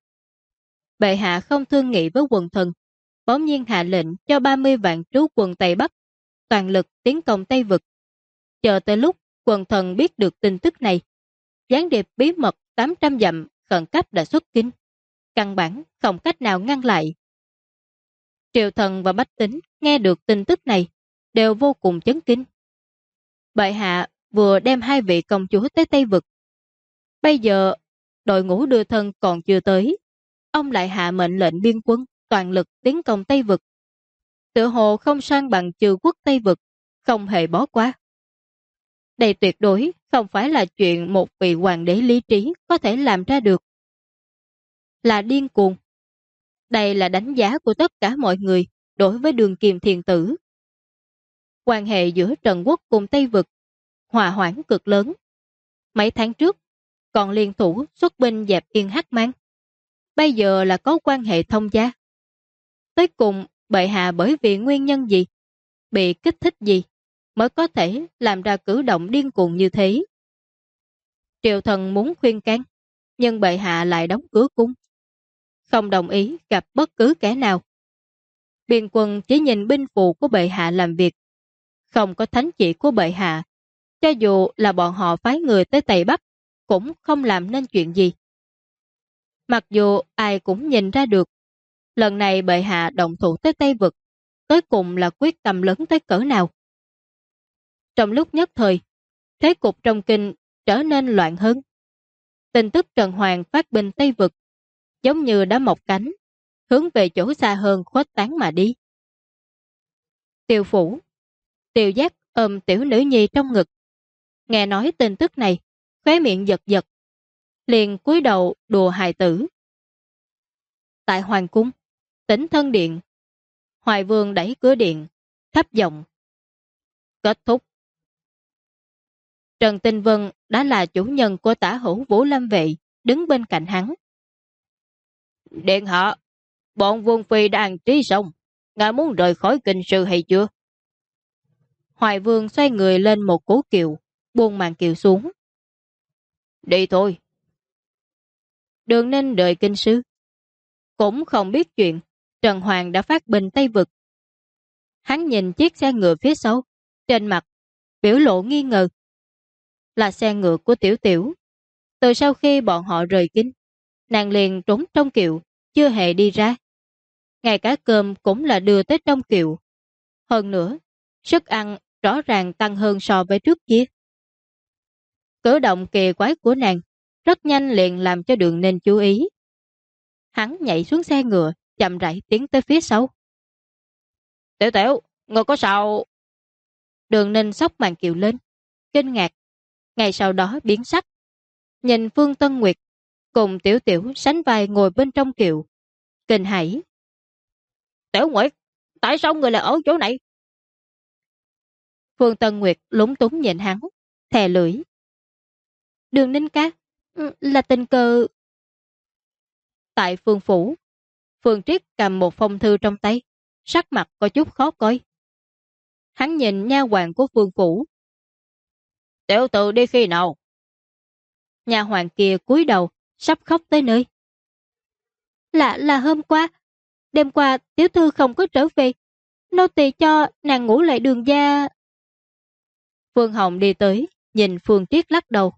Bệ hạ không thương nghị với quần thần, bỗng nhiên hạ lệnh cho 30 vạn trú quân Tây Bắc toàn lực tiến công Tây Vực. Chờ tới lúc quần thần biết được tin tức này, gián điệp bí mật 800 dặm khẩn cấp đã xuất kinh, căn bản không cách nào ngăn lại. Triều thần và bách tính nghe được tin tức này đều vô cùng chấn kinh. Bệ hạ vừa đem hai vị công chúa tới Tây Vực. Bây giờ đội ngũ đưa thân còn chưa tới, ông lại hạ mệnh lệnh biên quân toàn lực tiến công Tây Vực. Tựa hồ không sang bằng trừ quốc Tây Vực, không hề bỏ qua. Đây tuyệt đối không phải là chuyện một vị hoàng đế lý trí có thể làm ra được. Là điên cuồng. Đây là đánh giá của tất cả mọi người đối với Đường Kiềm Thiền Tử. Quan hệ giữa Trần Quốc cùng Tây Vực hòa hoãn cực lớn. Mấy tháng trước còn liên thủ xuất binh dẹp Yên Hắc Mang. Bây giờ là có quan hệ thông gia. Tới cùng bệ hạ bởi vì nguyên nhân gì, bị kích thích gì mới có thể làm ra cử động điên cuồng như thế. Triều thần muốn khuyên can, nhưng bệ hạ lại đóng cửa cung, không đồng ý gặp bất cứ kẻ nào. Biên quân chỉ nhìn binh phụ của bệ hạ làm việc, không có thánh chỉ của bệ hạ. Cho dù là bọn họ phái người tới Tây Bắc, cũng không làm nên chuyện gì. Mặc dù ai cũng nhìn ra được, lần này bệ hạ động thủ tới Tây Vực, tới cùng là quyết tâm lớn tới cỡ nào. Trong lúc nhất thời, thế cục trong kinh trở nên loạn hơn. Tin tức Trần Hoàng phát binh Tây Vực giống như đã mọc cánh, hướng về chỗ xa hơn khuếch tán mà đi. Tiêu Phủ, Tiêu Giác ôm tiểu nữ nhi trong ngực. Nghe nói tin tức này, khóe miệng giật giật. liền cúi đầu đùa hài tử. Tại hoàng cung, Tĩnh Thân Điện, Hoài Vương đẩy cửa điện, thấp giọng: Kết thúc. Trần Tinh Vân đã là chủ nhân của Tả Hữu Vũ Lâm Vệ, đứng bên cạnh hắn. Điện hạ, bọn Vương Phi đã an trí xong, ngài muốn rời khỏi kinh sư hay chưa? Hoài Vương xoay người lên một cố kiệu, buông màn kiệu xuống. Đi thôi. Đường Ninh đợi kinh sư. Cũng không biết chuyện, Trần Hoàng đã phát binh Tây Vực. Hắn nhìn chiếc xe ngựa phía sau, trên mặt biểu lộ nghi ngờ. Là xe ngựa của Tiểu Tiểu. Từ sau khi bọn họ rời kinh, nàng liền trốn trong kiệu, chưa hề đi ra. Ngay cả cơm cũng là đưa tới trong kiệu. Hơn nữa, sức ăn rõ ràng tăng hơn so với trước kia. Cử động kỳ quái của nàng rất nhanh liền làm cho Đường Ninh chú ý. Hắn nhảy xuống xe ngựa, chậm rãi tiến tới phía sau. Tiểu Tiểu, ngươi có sao? Đường Ninh xốc màn kiệu lên, kinh ngạc. Ngày sau đó biến sắc. Nhìn Phương Tân Nguyệt cùng Tiểu Tiểu sánh vai ngồi bên trong kiệu, kinh hãi. Tiểu Nguyệt, tại sao người lại ở chỗ này? Phương Tân Nguyệt lúng túng nhìn hắn, thè lưỡi. Đường Ninh ca, là tình cờ. Tại Phương phủ, Phương Triết cầm một phong thư trong tay, sắc mặt có chút khó coi. Hắn nhìn nha hoàn của Phương phủ. Tiểu Tự đi khi nào? Nha hoàn kia cúi đầu, sắp khóc tới nơi. Là hôm qua, đêm qua tiểu thư không có trở về, nô tỳ cho nàng ngủ lại Đường gia. Phương Hồng đi tới, nhìn Phương Triết lắc đầu.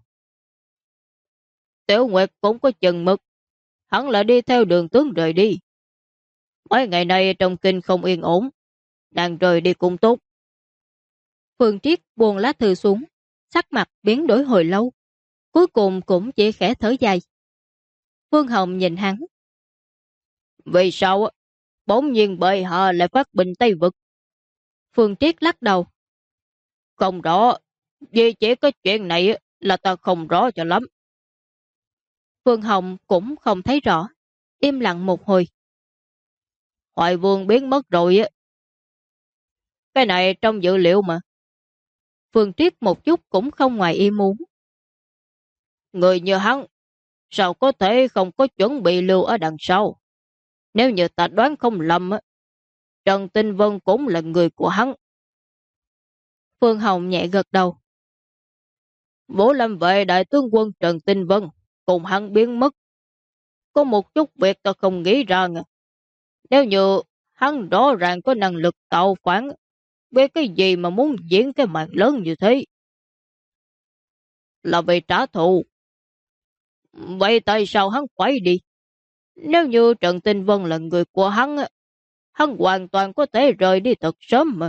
Tiểu Nguyệt cũng có chừng mực, hắn lại đi theo Đường tướng rời đi. Mấy ngày nay trong kinh không yên ổn, nàng rời đi cũng tốt. Phương Triết buông lá thư xuống, sắc mặt biến đổi hồi lâu, cuối cùng cũng chỉ khẽ thở dài. Phương Hồng nhìn hắn. Vì sao bỗng nhiên bệ hạ lại phát binh Tây Vực? Phương Triết lắc đầu. Không rõ, vì chỉ có chuyện này là ta không rõ cho lắm. Phương Hồng cũng không thấy rõ, im lặng một hồi. Hoài Vương biến mất rồi á. Cái này trong dự liệu mà. Phương Triết một chút cũng không ngoài ý muốn. Người như hắn, sao có thể không có chuẩn bị lưu ở đằng sau? Nếu như ta đoán không lầm, Trần Tinh Vân cũng là người của hắn. Phương Hồng nhẹ gật đầu. Vũ Lâm Vệ đại tướng quân Trần Tinh Vân cùng hắn biến mất. Có một chút việc ta không nghĩ ra. Nếu như hắn rõ ràng có năng lực tạo phản, về cái gì mà muốn diễn cái màn lớn như thế? Là vì trả thù. Vậy tại sao hắn phải đi? Nếu như Trần Tinh Vân là người của hắn, hắn hoàn toàn có thể rời đi thật sớm mà.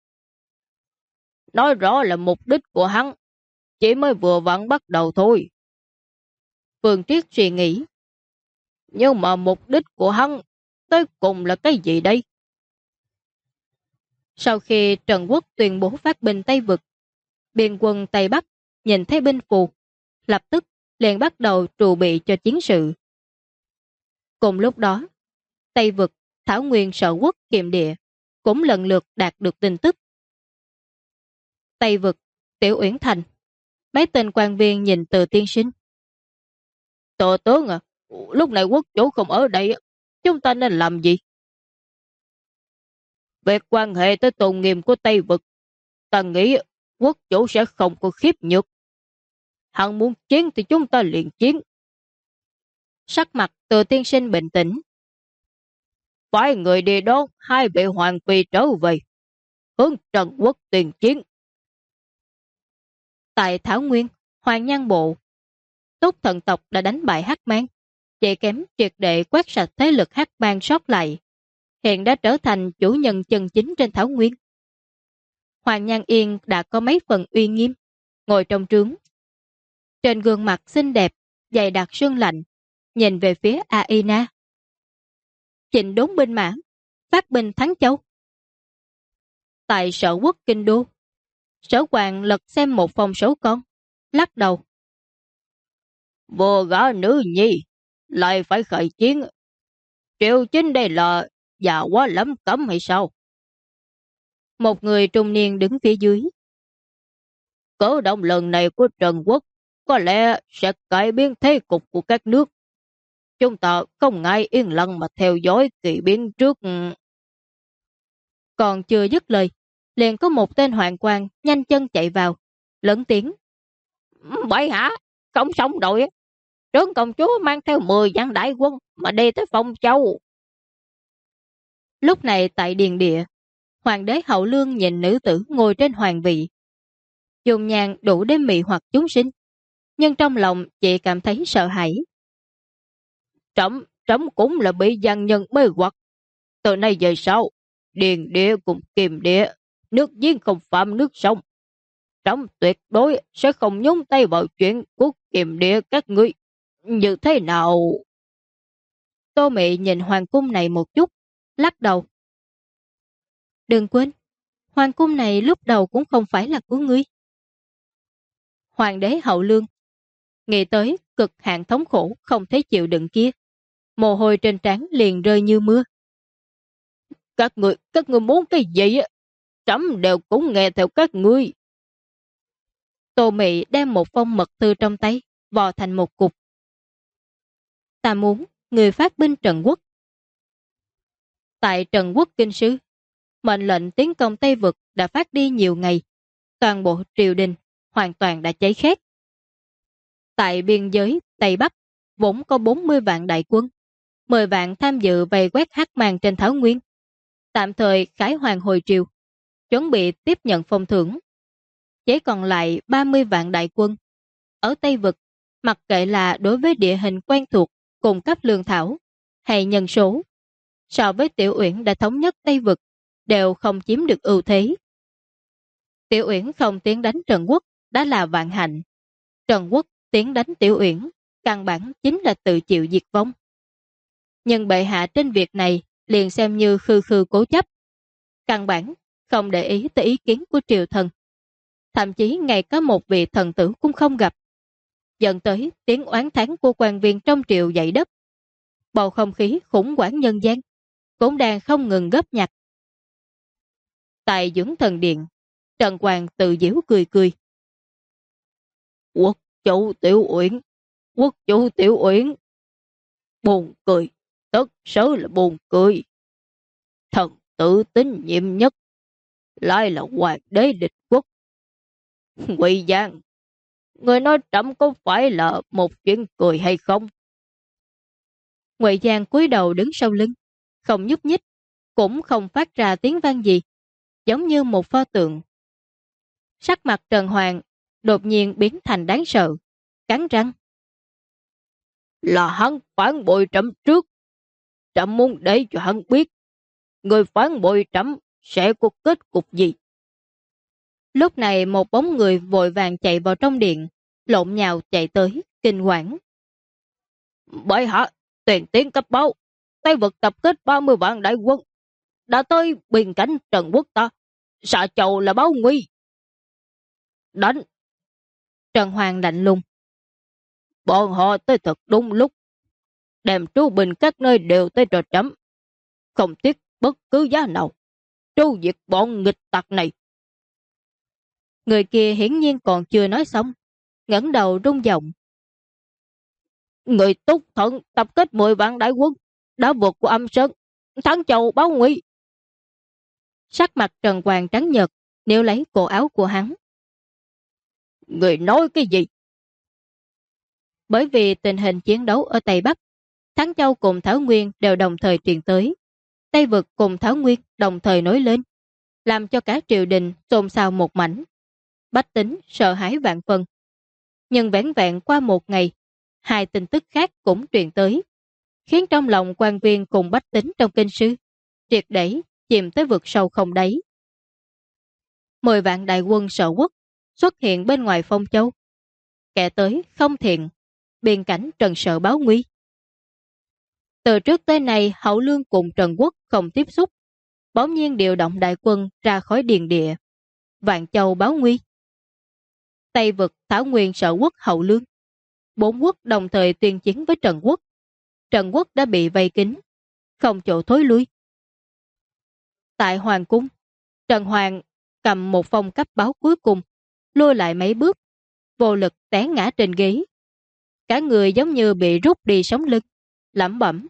Nói rõ là mục đích của hắn chỉ mới vừa vặn bắt đầu thôi. Phương Triết suy nghĩ. Nhưng mà mục đích của hắn tới cùng là cái gì đây? Sau khi Trần Quốc tuyên bố phát binh Tây Vực, biên quân Tây Bắc nhìn thấy binh phù, lập tức liền bắt đầu trù bị cho chiến sự. Cùng lúc đó, Tây Vực, Thảo Nguyên Sở Quốc Kiệm Địa cũng lần lượt đạt được tin tức. Tây Vực, Tiểu Uyển Thành, mấy tên quan viên nhìn Từ tiên sinh. Tổ tướng à, lúc này quốc chủ không ở đây, chúng ta nên làm gì? Về quan hệ tới tôn nghiêm của Tây Vực, ta nghĩ quốc chủ sẽ không có khiếp nhược. Hắn muốn chiến thì chúng ta liền chiến. Sắc mặt Từ tiên sinh bình tĩnh. Phải người đi đón hai vị hoàng phi trở về, hướng Trần Quốc tiền chiến. Tại Thảo Nguyên, Hoàng Nhan Bộ, Tốt Thần tộc đã đánh bại Hắc Mang, chỉ kém triệt để quét sạch thế lực Hắc Mang sót lại, hiện đã trở thành chủ nhân chân chính trên Thảo Nguyên. Hoàng Nhan Yên đã có mấy phần uy nghiêm, ngồi trong trướng. Trên gương mặt xinh đẹp, dày đặc sương lạnh, nhìn về phía Aina. Chỉnh đốn binh mã, phát binh thắng Châu. Tại Sở Quốc Kinh Đô, Sở Hoàng lật xem một phòng số con, lắc đầu. Vừa gả nữ nhi, lại phải khởi chiến. Triệu Chính đây là già quá lắm cấm hay sao? Một người trung niên đứng phía dưới. Cử động lần này của Trần Quốc có lẽ sẽ cải biến thế cục của các nước. Chúng ta không ngại yên lặng mà theo dõi kỳ biến trước. Còn chưa dứt lời, liền có một tên hoạn quan nhanh chân chạy vào, lớn tiếng. Bậy hạ, không xong rồi. Trấn công chúa mang theo 10 vạn đại quân mà đi tới Phong Châu. Lúc này tại điền địa, hoàng đế Hậu Lương nhìn nữ tử ngồi trên hoàng vị. Dùng nhàn đủ để mị hoặc chúng sinh, nhưng trong lòng chị cảm thấy sợ hãi. Trẫm cũng là bị gian nhân mê hoặc. Từ nay về sau, điền địa cùng kiềm địa, nước giếng không phạm nước sông. Trẫm tuyệt đối sẽ không nhúng tay vào chuyện của kiềm địa các ngươi. Như thế nào? Tô Mị nhìn hoàng cung này một chút, lắc đầu. Đừng quên, hoàng cung này lúc đầu cũng không phải là của ngươi. Hoàng đế Hậu Lương nghĩ tới cực hạn thống khổ không thể chịu đựng kia, mồ hôi trên trán liền rơi như mưa. Các ngươi muốn cái gì á? Trẫm đều cũng nghe theo các ngươi. Tô Mị đem một phong mật thư trong tay, vò thành một cục. Ta muốn người phát binh Trần Quốc. Tại Trần Quốc Kinh Sư, mệnh lệnh tiến công Tây Vực đã phát đi nhiều ngày. Toàn bộ triều đình hoàn toàn đã cháy khét. Tại biên giới Tây Bắc, vốn có 40 vạn đại quân, 10 vạn tham dự vây quét Hắc Màn trên Thảo Nguyên. Tạm thời khải hoàn hồi triều, chuẩn bị tiếp nhận phong thưởng. Chỉ còn lại 30 vạn đại quân. Ở Tây Vực, mặc kệ là đối với địa hình quen thuộc, cung cấp lương thảo, hay nhân số, so với Tiểu Uyển đã thống nhất Tây Vực, đều không chiếm được ưu thế. Tiểu Uyển không tiến đánh Trần Quốc đã là vạn hạnh. Trần Quốc tiến đánh Tiểu Uyển, căn bản chính là tự chịu diệt vong. Nhưng bệ hạ trên việc này liền xem như khư khư cố chấp. Căn bản không để ý tới ý kiến của triều thần. Thậm chí ngay cả một vị thần tử cũng không gặp. Dẫn tới tiếng oán thán của quan viên trong triều dậy đất. Bầu không khí khủng hoảng nhân gian cũng đang không ngừng góp nhặt. Tại dưỡng thần điện, Trần Hoàng tự giễu cười cười. Quốc chủ Tiểu Uyển, quốc chủ Tiểu Uyển. Buồn cười, tất số là buồn cười. Thần tự tín nhiệm nhất, lại là hoàng đế địch quốc. Ngụy Giang, người nói trẫm có phải là một chuyện cười hay không? Ngụy Giang cúi đầu đứng sau lưng, không nhúc nhích, cũng không phát ra tiếng vang gì, giống như một pho tượng. Sắc mặt Trần Hoàng đột nhiên biến thành đáng sợ, cắn răng. Là hắn phản bội trẫm trước. Trẫm muốn để cho hắn biết, người phản bội trẫm sẽ có kết cục gì. Lúc này một bóng người vội vàng chạy vào trong điện, lộn nhào chạy tới, kinh hoàng. Bệ hạ, tiền tiến cấp báo, Tây Vực tập kết 30 vạn đại quân, đã tới biên cảnh Trần Quốc ta, xạ chầu là báo nguy. Đánh! Trần Hoàng lạnh lùng. Bọn họ tới thật đúng lúc, đem trú binh các nơi đều tới trò trẫm, không tiếc bất cứ giá nào, tru diệt bọn nghịch tặc này. Người kia hiển nhiên còn chưa nói xong, ngẩng đầu rung giọng. Người Túc Thận tập kết 10 vạn đại quân, đã vượt qua Âm Sơn, thắng chầu báo nguy. Sắc mặt Trần Hoàng trắng nhợt, níu lấy cổ áo của hắn. Người nói cái gì? Bởi vì tình hình chiến đấu ở Tây Bắc, Thắng Châu cùng Thảo Nguyên đều đồng thời truyền tới. Tây Vực cùng Thảo Nguyên đồng thời nối lên, làm cho cả triều đình xôn xao một mảnh. Bách tính sợ hãi vạn phần. Nhưng vẻn vẹn qua một ngày, hai tin tức khác cũng truyền tới, khiến trong lòng quan viên cùng bách tính trong kinh sư triệt để chìm tới vực sâu không đáy. 10 vạn đại quân sở quốc xuất hiện bên ngoài Phong Châu. Kẻ tới không thiện, biên cảnh Trần Sợ báo nguy. Từ trước tới nay Hậu Lương cùng Trần Quốc không tiếp xúc, bỗng nhiên điều động đại quân ra khỏi điền địa. Vạn Châu báo nguy. Tây Vực Thảo Nguyên Sở Quốc Hậu Lương. 4 quốc đồng thời tuyên chiến với Trần quốc. Trần quốc đã bị vây kín, không chỗ thối lui. Tại Hoàng cung, Trần Hoàng cầm một phong cấp báo cuối cùng, lùi lại mấy bước, vô lực té ngã trên ghế. Cả người giống như bị rút đi sống lưng, lẩm bẩm.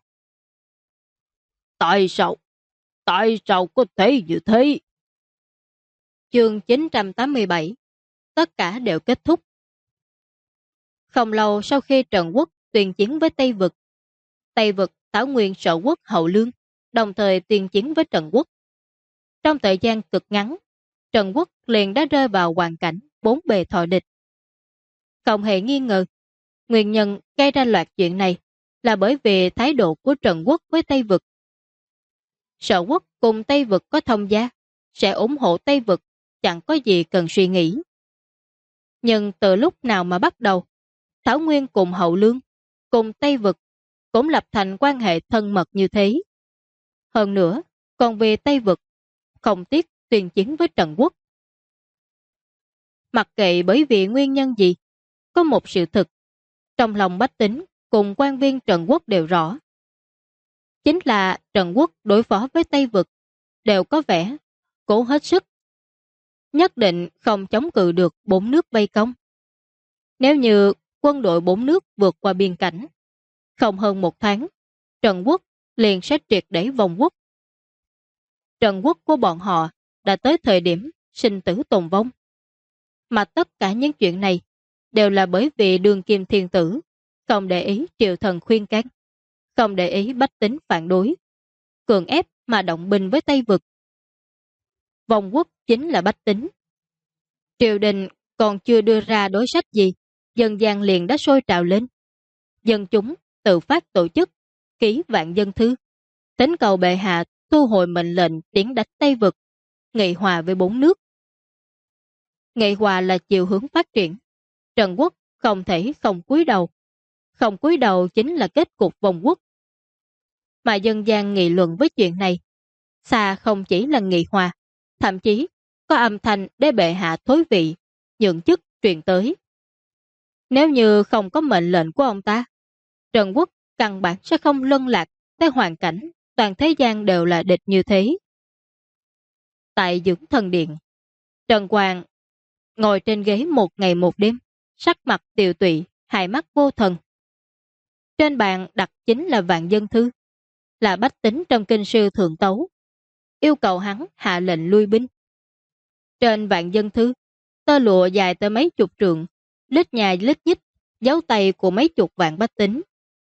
Tại sao? Tại sao có thể như thế? Chương 987. Tất cả đều kết thúc. Không lâu sau khi Trần quốc tuyên chiến với Tây vực Thảo Nguyên Sở quốc Hậu Lương đồng thời tuyên chiến với Trần quốc. Trong thời gian cực ngắn, Trần quốc liền đã rơi vào hoàn cảnh bốn bề thọ địch. Không hề nghi ngờ, nguyên nhân gây ra loạt chuyện này là bởi vì thái độ của Trần quốc với Tây vực. Sở quốc cùng Tây vực có thông gia, sẽ ủng hộ Tây vực, chẳng có gì cần suy nghĩ. Nhưng từ lúc nào mà bắt đầu, Thảo Nguyên cùng Hậu Lương, cùng Tây vực cũng lập thành quan hệ thân mật như thế. Hơn nữa, còn về Tây vực, không tiếc tuyên chiến với Trần quốc. Mặc kệ bởi vì nguyên nhân gì, có một sự thực, trong lòng bách tính cùng quan viên Trần quốc đều rõ. Chính là Trần quốc đối phó với Tây vực, đều có vẻ cố hết sức. Nhất định không chống cự được bốn nước vây công. Nếu như quân đội bốn nước vượt qua biên cảnh, không hơn một tháng, Trần quốc liền sẽ triệt để vong quốc. Trần quốc của bọn họ đã tới thời điểm sinh tử tồn vong. Mà tất cả những chuyện này đều là bởi vì Đường Kim Thiên Tử không để ý triều thần khuyên can, không để ý bách tính phản đối, cường ép mà động binh với Tây vực. Vong quốc chính là bách tính. Triều đình còn chưa đưa ra đối sách gì, dân gian liền đã sôi trào lên. Dân chúng tự phát tổ chức, ký vạn dân thư, thỉnh cầu bệ hạ thu hồi mệnh lệnh tiến đánh Tây vực, nghị hòa với bốn nước. Nghị hòa là chiều hướng phát triển. Trần quốc không thể không cúi đầu. Không cúi đầu chính là kết cục vong quốc. Mà dân gian nghị luận với chuyện này, xa không chỉ là nghị hòa, thậm chí có âm thanh để bệ hạ thối vị, nhượng chức truyền tới. Nếu như không có mệnh lệnh của ông ta, Trần quốc căn bản sẽ không luân lạc tới hoàn cảnh toàn thế gian đều là địch như thế. Tại Dưỡng Thần Điện, Trần Hoàng ngồi trên ghế một ngày một đêm, sắc mặt tiều tụy, hai mắt vô thần. Trên bàn đặt chính là vạn dân thư, là bách tính trong kinh sư thượng tấu, yêu cầu hắn hạ lệnh lui binh. Trên vạn dân thư, tơ lụa dài tới mấy chục trượng, lít nhà lít nhít, dấu tay của mấy chục vạn bách tính.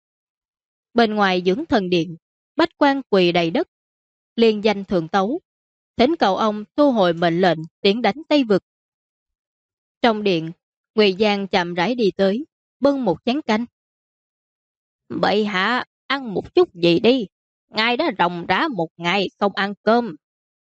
Bên ngoài Dưỡng Thần Điện, bách quan quỳ đầy đất, liên danh thượng tấu, thỉnh cầu ông thu hồi mệnh lệnh tiến đánh Tây vực. Trong điện, Ngụy Giang chậm rãi đi tới, bưng một chén canh. Bệ hạ, ăn một chút gì đi, ngài đã ròng rã một ngày không ăn cơm.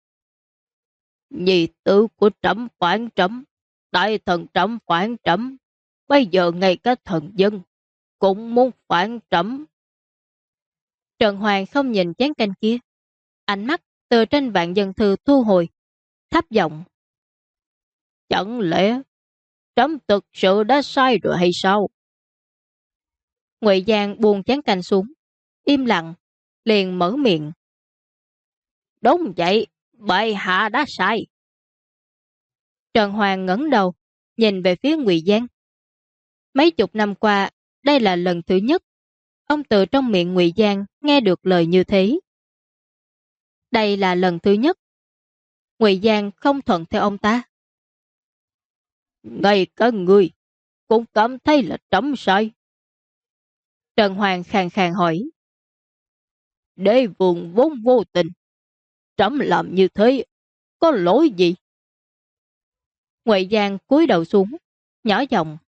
Nhi tử của trẫm phản trẫm, đại thần trẫm phản trẫm, bây giờ ngay cả thần dân cũng muốn phản trẫm. Trần Hoàng không nhìn chén canh kia, ánh mắt từ trên vạn dân thư thu hồi, thấp giọng. Chẳng lẽ trẫm thực sự đã sai rồi hay sao? Ngụy Giang buông chén canh xuống, im lặng, liền mở miệng. Đúng vậy, bệ hạ đã sai. Trần Hoàng ngẩng đầu, nhìn về phía Ngụy Giang. Mấy chục năm qua, đây là lần thứ nhất ông từ trong miệng Ngụy Giang nghe được lời như thế. Đây là lần thứ nhất Ngụy Giang không thuận theo ông ta. Ngay cả người cũng cảm thấy là trẫm sai. Trần Hoàng khàn khàn hỏi. Đế vương vốn vô tình, trẫm làm như thế có lỗi gì? Ngụy Giang cúi đầu xuống, nhỏ giọng.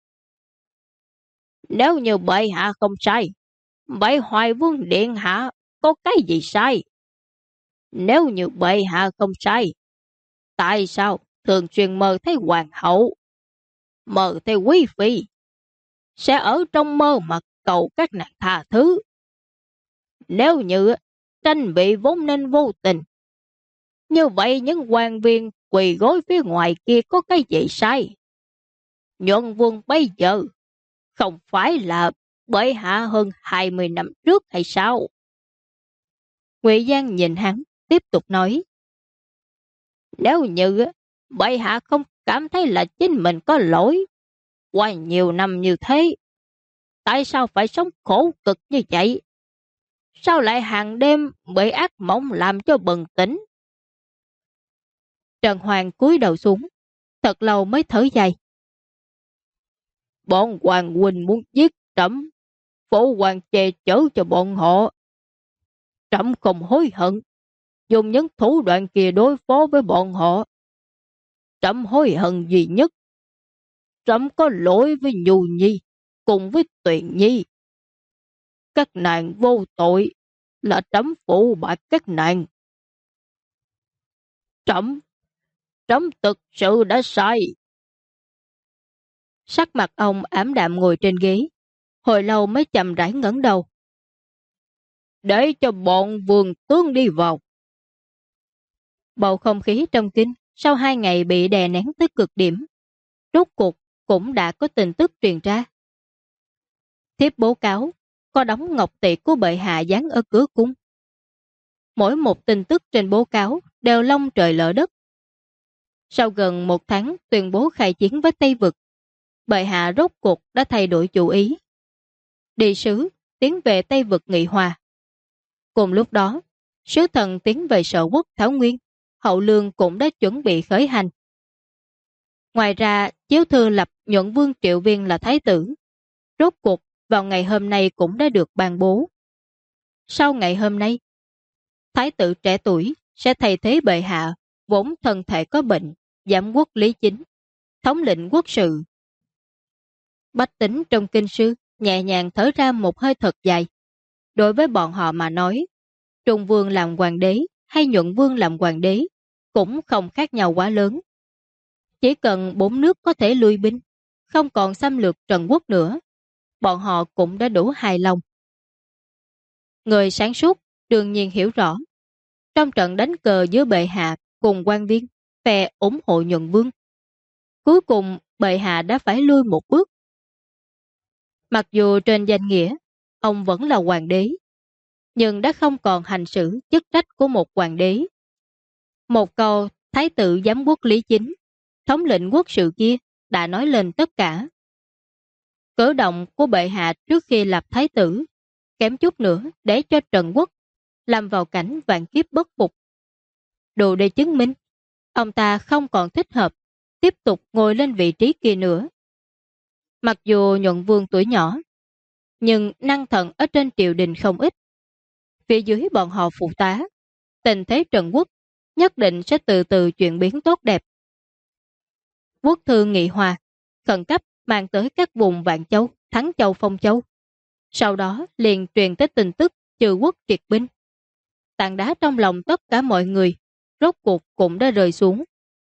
Nếu như bệ hạ không sai, bệ Hoài Vương điện hạ có cái gì sai? Nếu như bệ hạ không sai, tại sao thường xuyên mơ thấy hoàng hậu, mơ thấy quý phi, sẽ ở trong mơ mà cầu các nàng tha thứ? Nếu như tranh bị vốn nên vô tình, như vậy những quan viên quỳ gối phía ngoài kia có cái gì sai? Nhuận Vương bây giờ Không phải là bệ hạ hơn 20 năm trước hay sao? Ngụy Giang nhìn hắn, tiếp tục nói. Nếu như bệ hạ không cảm thấy là chính mình có lỗi, qua nhiều năm như thế, tại sao phải sống khổ cực như vậy? Sao lại hàng đêm bị ác mộng làm cho bừng tỉnh? Trần Hoàng cúi đầu xuống, thật lâu mới thở dài. Bọn hoàng huynh muốn giết trẫm, phụ hoàng che chở cho bọn họ. Trẫm không hối hận, dùng những thủ đoạn kia đối phó với bọn họ. Trẫm hối hận duy nhất, trẫm có lỗi với Nhu Nhi cùng với Tuyền Nhi. Các nàng vô tội, là trẫm phụ bạc các nàng. Trẫm Trẫm thực sự đã sai. Sắc mặt ông ảm đạm ngồi trên ghế, hồi lâu mới chậm rãi ngẩng đầu. Để cho bọn vườn tướng đi vào. Bầu không khí trong kinh sau 2 ngày bị đè nén tới cực điểm, rốt cuộc cũng đã có tin tức truyền ra. Thiếp báo cáo có đóng ngọc tỷ của bệ hạ dán ở cửa cung. Mỗi một tin tức trên báo cáo đều long trời lở đất. Sau gần 1 tháng tuyên bố khai chiến với Tây Vực, bệ hạ rốt cuộc đã thay đổi chủ ý. Đi sứ tiến về Tây Vực nghị hòa. Cùng lúc đó, sứ thần tiến về Sở Quốc Thảo Nguyên, Hậu Lương cũng đã chuẩn bị khởi hành. Ngoài ra, chiếu thư lập nhuận vương Triệu Viên là thái tử. Rốt cuộc vào ngày hôm nay cũng đã được ban bố. Sau ngày hôm nay, thái tử trẻ tuổi sẽ thay thế bệ hạ, vốn thân thể có bệnh, giám quốc lý chính, thống lĩnh quốc sự. Bách tính trong kinh sư nhẹ nhàng thở ra một hơi thật dài. Đối với bọn họ mà nói, Trung Vương làm hoàng đế hay Nhuận Vương làm hoàng đế cũng không khác nhau quá lớn. Chỉ cần 4 nước có thể lui binh, không còn xâm lược Trần Quốc nữa, bọn họ cũng đã đủ hài lòng. Người sáng suốt đương nhiên hiểu rõ, trong trận đánh cờ giữa bệ hạ cùng quan viên, phe ủng hộ Nhuận Vương, cuối cùng bệ hạ đã phải lui một bước. Mặc dù trên danh nghĩa, ông vẫn là hoàng đế, nhưng đã không còn hành xử chức trách của một hoàng đế. Một câu thái tử giám quốc lý chính, thống lĩnh quốc sự kia đã nói lên tất cả. Cử động của bệ hạ trước khi lập thái tử, kém chút nữa để cho Trần Quốc lâm vào cảnh vạn kiếp bất phục. Đủ để chứng minh, ông ta không còn thích hợp tiếp tục ngồi lên vị trí kia nữa. Mặc dù Nhuận Vương tuổi nhỏ, nhưng năng thần ở trên triều đình không ít. Phía dưới bọn họ phụ tá, tình thế Trần Quốc nhất định sẽ từ từ chuyển biến tốt đẹp. Quốc thư nghị hòa, khẩn cấp mang tới các vùng Vạn Châu, Thắng Châu, Phong Châu. Sau đó liền truyền tới tin tức trừ quốc triệt binh. Tảng đá trong lòng tất cả mọi người, rốt cuộc cũng đã rơi xuống.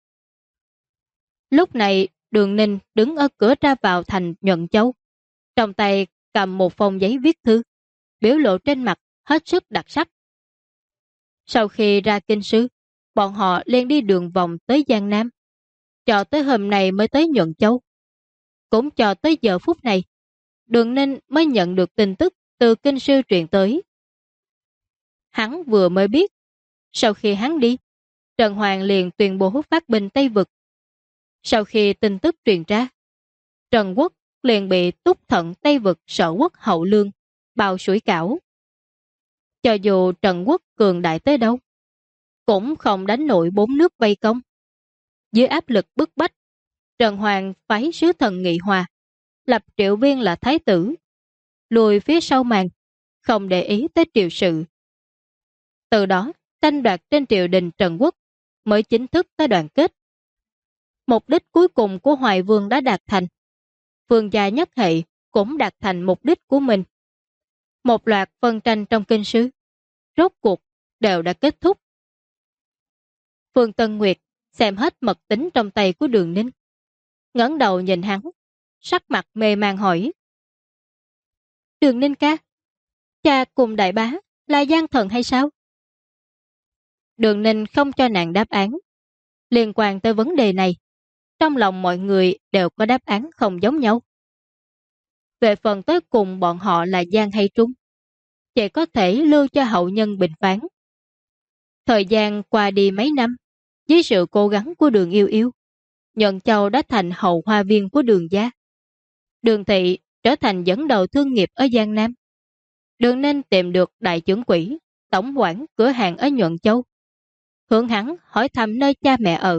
Lúc này, Đường Ninh đứng ở cửa ra vào thành Nhuận Châu, trong tay cầm một phong giấy viết thư, biểu lộ trên mặt hết sức đặc sắc. Sau khi ra kinh sư, bọn họ liền đi đường vòng tới Giang Nam, cho tới hôm nay mới tới Nhuận Châu. Cũng cho tới giờ phút này, Đường Ninh mới nhận được tin tức từ kinh sư truyền tới. Hắn vừa mới biết, sau khi hắn đi, Trần Hoàng liền tuyên bố phát binh Tây Vực. Sau khi tin tức truyền ra, Trần Quốc liền bị Túc Thận Tây Vực Sở Quốc Hậu Lương bao sủi cảo. Cho dù Trần Quốc cường đại tới đâu, cũng không đánh nổi 4 nước vây công. Dưới áp lực bức bách, Trần Hoàng phái sứ thần nghị hòa, lập Triệu Viên là thái tử, lùi phía sau màn, không để ý tới triều sự. Từ đó, tranh đoạt trên triều đình Trần Quốc mới chính thức tới đoàn kết. Mục đích cuối cùng của Hoài Vương đã đạt thành. Vương gia nhất hệ cũng đạt thành mục đích của mình. Một loạt phân tranh trong kinh sư, rốt cuộc đều đã kết thúc. Phương Tân Nguyệt xem hết mật tính trong tay của Đường Ninh, ngẩng đầu nhìn hắn, sắc mặt mê man hỏi: Đường Ninh ca, cha cùng đại bá là gian thần hay sao? Đường Ninh không cho nàng đáp án. Liên quan tới vấn đề này, trong lòng mọi người đều có đáp án không giống nhau. Về phần tới cùng bọn họ là gian hay trúng, chỉ có thể lưu cho hậu nhân bình phán. Thời gian qua đi mấy năm, dưới sự cố gắng của Đường Yêu Yêu, Nhuận Châu đã thành hậu hoa viên của Đường gia. Đường Thị trở thành dẫn đầu thương nghiệp ở Giang Nam. Đường Ninh tìm được đại trưởng quỹ, tổng quản cửa hàng ở Nhuận Châu. Hướng hắn hỏi thăm nơi cha mẹ ở.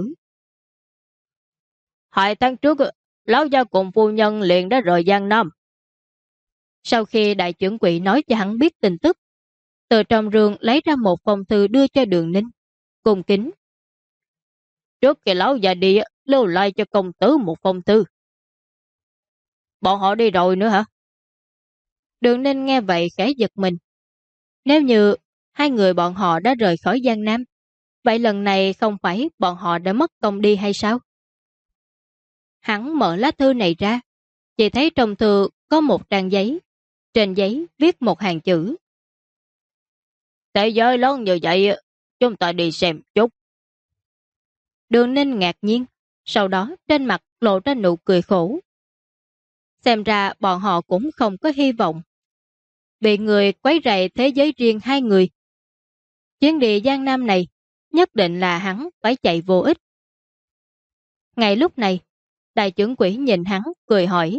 2 tháng trước, lão gia cùng phu nhân liền đã rời Giang Nam. Sau khi đại trưởng quỹ nói cho hắn biết tin tức, từ trong rương lấy ra một phong thư đưa cho Đường Ninh, cung kính. Trước khi lão già đi, lưu lại cho công tử một phong thư. Bọn họ đi rồi nữa hả? Đường Ninh nghe vậy khẽ giật mình. Nếu như hai người bọn họ đã rời khỏi Giang Nam, vậy lần này không phải bọn họ đã mất công đi hay sao? Hắn mở lá thư này ra, chỉ thấy trong thư có một trang giấy. Trên giấy viết một hàng chữ. Thế giới lớn như vậy, chúng ta đi xem chút. Đường Ninh ngạc nhiên, sau đó trên mặt lộ ra nụ cười khổ. Xem ra bọn họ cũng không có hy vọng. Bị người quấy rầy thế giới riêng hai người. Chuyến đi Giang Nam này, nhất định là hắn phải chạy vô ích. Ngay lúc này, đại trưởng quỹ nhìn hắn, cười hỏi.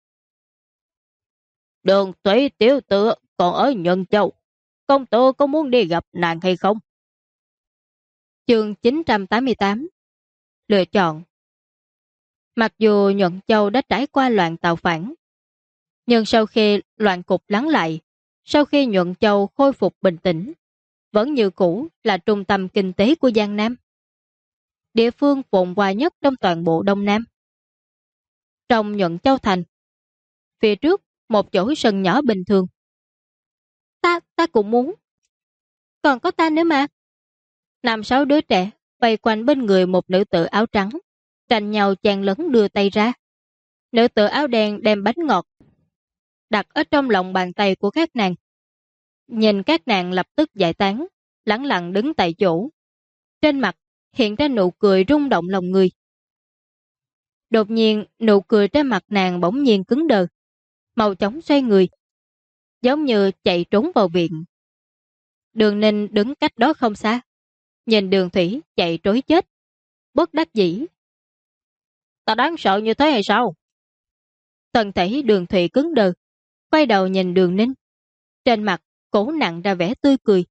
Đường Thủy tiểu tử còn ở Nhuận Châu, công tử có muốn đi gặp nàng hay không? Chương 988 Lựa chọn. Mặc dù Nhuận Châu đã trải qua loạn tạo phản, nhưng sau khi loạn cục lắng lại, sau khi Nhuận Châu khôi phục bình tĩnh, vẫn như cũ là trung tâm kinh tế của Giang Nam. Địa phương phồn hoa nhất trong toàn bộ Đông Nam. Trong Nhuận Châu thành, phía trước một chỗ sân nhỏ bình thường. Ta cũng muốn. Còn có ta nữa mà. 5-6 đứa trẻ vây quanh bên người một nữ tử áo trắng, tranh nhau chen lấn đưa tay ra. Nữ tử áo đen đem bánh ngọt đặt ở trong lòng bàn tay của các nàng. Nhìn các nàng lập tức giải tán, lẳng lặng đứng tại chỗ. Trên mặt hiện ra nụ cười rung động lòng người. Đột nhiên, nụ cười trên mặt nàng bỗng nhiên cứng đờ, mau chóng xoay người, giống như chạy trốn vào viện. Đường Ninh đứng cách đó không xa, nhìn Đường Thủy chạy trối chết, bất đắc dĩ. Ta đáng sợ như thế hay sao? Thân thể Đường Thủy cứng đờ, quay đầu nhìn Đường Ninh. Trên mặt cố nặng ra vẻ tươi cười.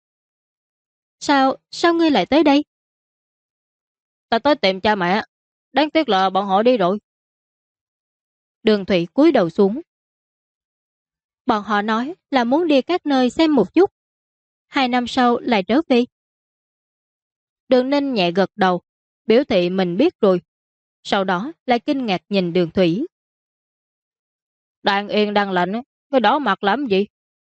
Sao ngươi lại tới đây? Ta tới tìm cha mẹ, đáng tiếc là bọn họ đi rồi. Đường Thủy cúi đầu xuống. Bọn họ nói là muốn đi các nơi xem một chút, 2 năm sau lại trở về. Đường Ninh nhẹ gật đầu, biểu thị mình biết rồi. Sau đó lại kinh ngạc nhìn Đường Thủy. Đang yên đang lạnh, cái đỏ mặt làm gì?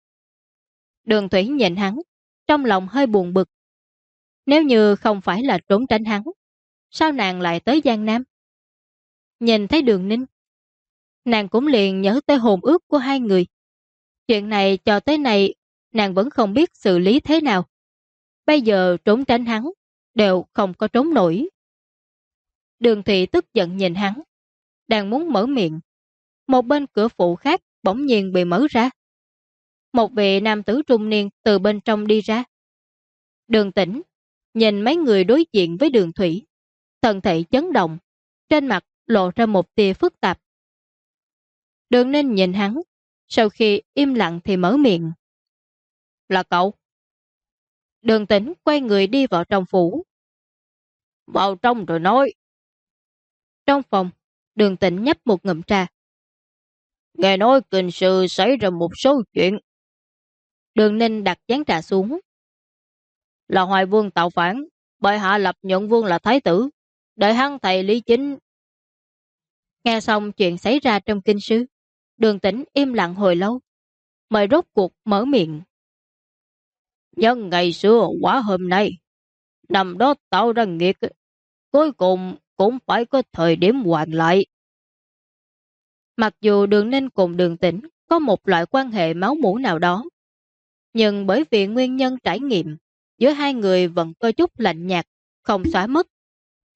Đường Thủy nhìn hắn, trong lòng hơi buồn bực. Nếu như không phải là trốn tránh hắn, sao nàng lại tới Giang Nam? Nhìn thấy Đường Ninh, nàng cũng liền nhớ tới hồn ước của hai người. Chuyện này cho tới nay, nàng vẫn không biết xử lý thế nào. Bây giờ trốn tránh hắn, đều không có trốn nổi. Đường Thị tức giận nhìn hắn, đang muốn mở miệng. Một bên cửa phụ khác bỗng nhiên bị mở ra. Một vị nam tử trung niên từ bên trong đi ra. Đường Tĩnh nhìn mấy người đối diện với Đường Thủy, thân thể chấn động, trên mặt lộ ra một tia phức tạp. Đường Ninh nhìn hắn, sau khi im lặng thì mở miệng. Là cậu? Đường Tĩnh quay người đi vào trong phủ. Vào trong rồi nói. Trong phòng, Đường Tĩnh nhấp một ngụm trà. Nghe nói kinh sư xảy ra một số chuyện. Đường Ninh đặt chén trà xuống. Là Hoài Vương tạo phản, bệ hạ lập Nhuận Vương là thái tử, đợi hắn thầy Lý Chính. Nghe xong chuyện xảy ra trong kinh sư, Đường Tĩnh im lặng hồi lâu, mới rốt cuộc mở miệng. Nhưng ngày xưa quả hôm nay, năm đó tạo ra nghiệt, cuối cùng cũng phải có thời điểm hoàn lại. Mặc dù Đường Ninh cùng Đường Tĩnh có một loại quan hệ máu mủ nào đó, nhưng bởi vì nguyên nhân trải nghiệm, giữa hai người vẫn có chút lạnh nhạt, không xóa mất.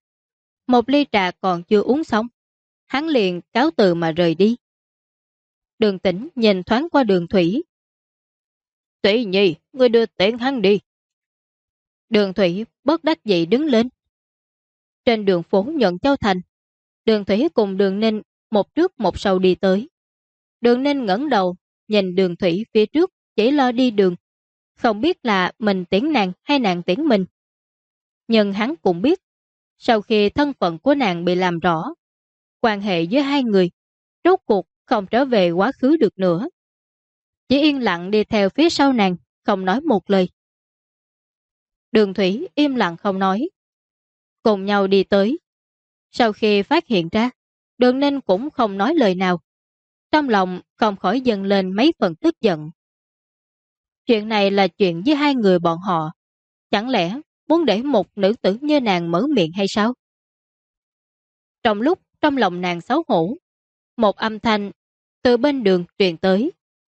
Một ly trà còn chưa uống xong, hắn liền cáo từ mà rời đi. Đường Tĩnh nhìn thoáng qua Đường Thủy. Thủy Nhi, ngươi đưa tiện hắn đi. Đường Thủy bất đắc dĩ đứng lên. Trên đường phố Nhuận Châu Thành, Đường Thủy cùng Đường Ninh một trước một sau đi tới. Đường Ninh ngẩng đầu, nhìn Đường Thủy phía trước chỉ lo đi đường, không biết là mình tiễn nàng hay nàng tiễn mình. Nhưng hắn cũng biết, sau khi thân phận của nàng bị làm rõ, quan hệ giữa hai người rốt cuộc không trở về quá khứ được nữa. Chỉ yên lặng đi theo phía sau nàng, không nói một lời. Đường Thủy im lặng không nói. Cùng nhau đi tới. Sau khi phát hiện ra, Đường Ninh cũng không nói lời nào. Trong lòng không khỏi dâng lên mấy phần tức giận. Chuyện này là chuyện với hai người bọn họ. Chẳng lẽ muốn để một nữ tử như nàng mở miệng hay sao? Trong lúc trong lòng nàng xấu hổ, một âm thanh từ bên đường truyền tới.